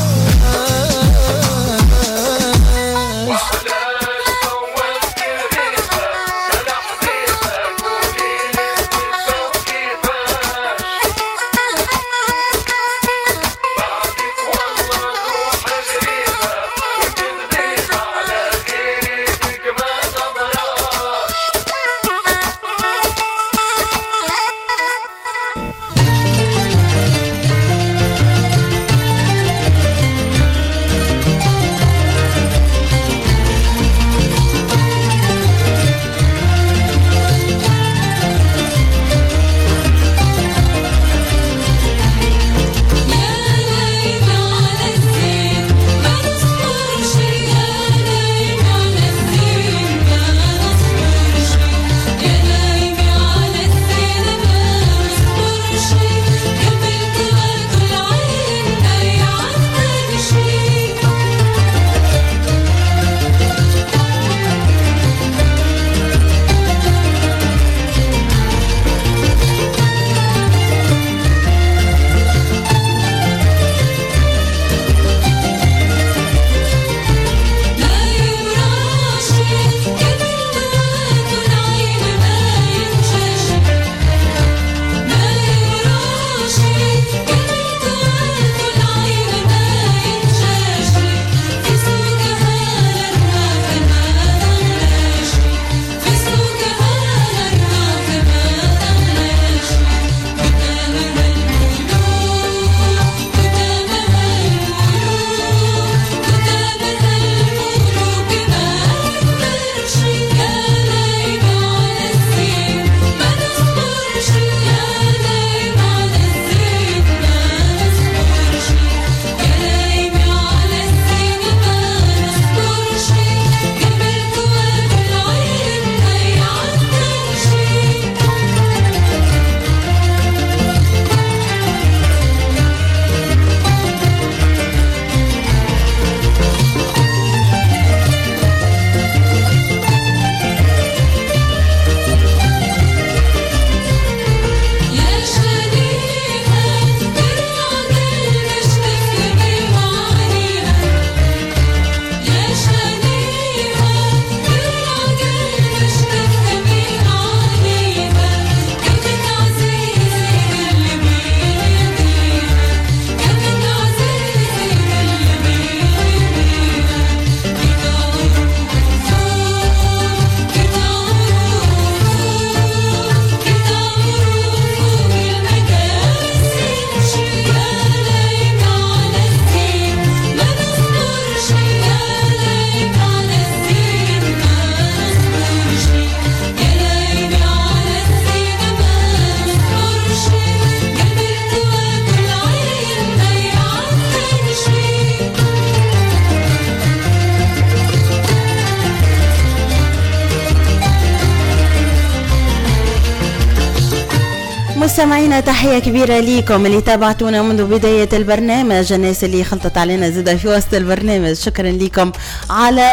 مستمعينا تحية كبيرة ليكم اللي تابعتونا منذ بداية البرنامج، الناس اللي خلطت علينا زادة في وسط البرنامج، شكرا لكم على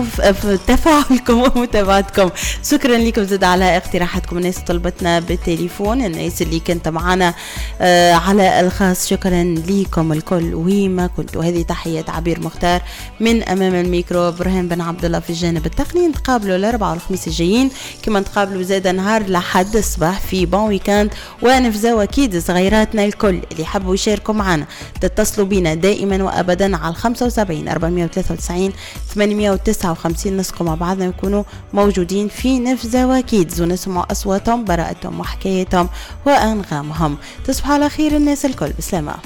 تفاعلكم ومتابعتكم، شكرا لكم زادة على اقتراحاتكم، الناس طلبتنا بالتليفون، الناس اللي كنت معنا على الخاص، شكرا لكم الكل وما كنتوا. هذه تحية عبير مختار من أمام الميكرو، إبراهيم بن عبد الله في الجانب التقني. نتقابلوا الأربعاء والخميس الجايين كما نتقابلوا زادة نهار لحد الصباح في بون ويكاند، ونفزاو أكيد صغيراتنا الكل اللي حبوا يشاركوا معنا تتصلوا بنا دائما وأبدا على 75 493 859 نسقوا مع بعضنا يكونوا موجودين في نفزاو أكيد ونسمعوا أصواتهم براءتهم وحكايتهم وأنغامهم. تصبحوا على خير الناس الكل، بسلامة.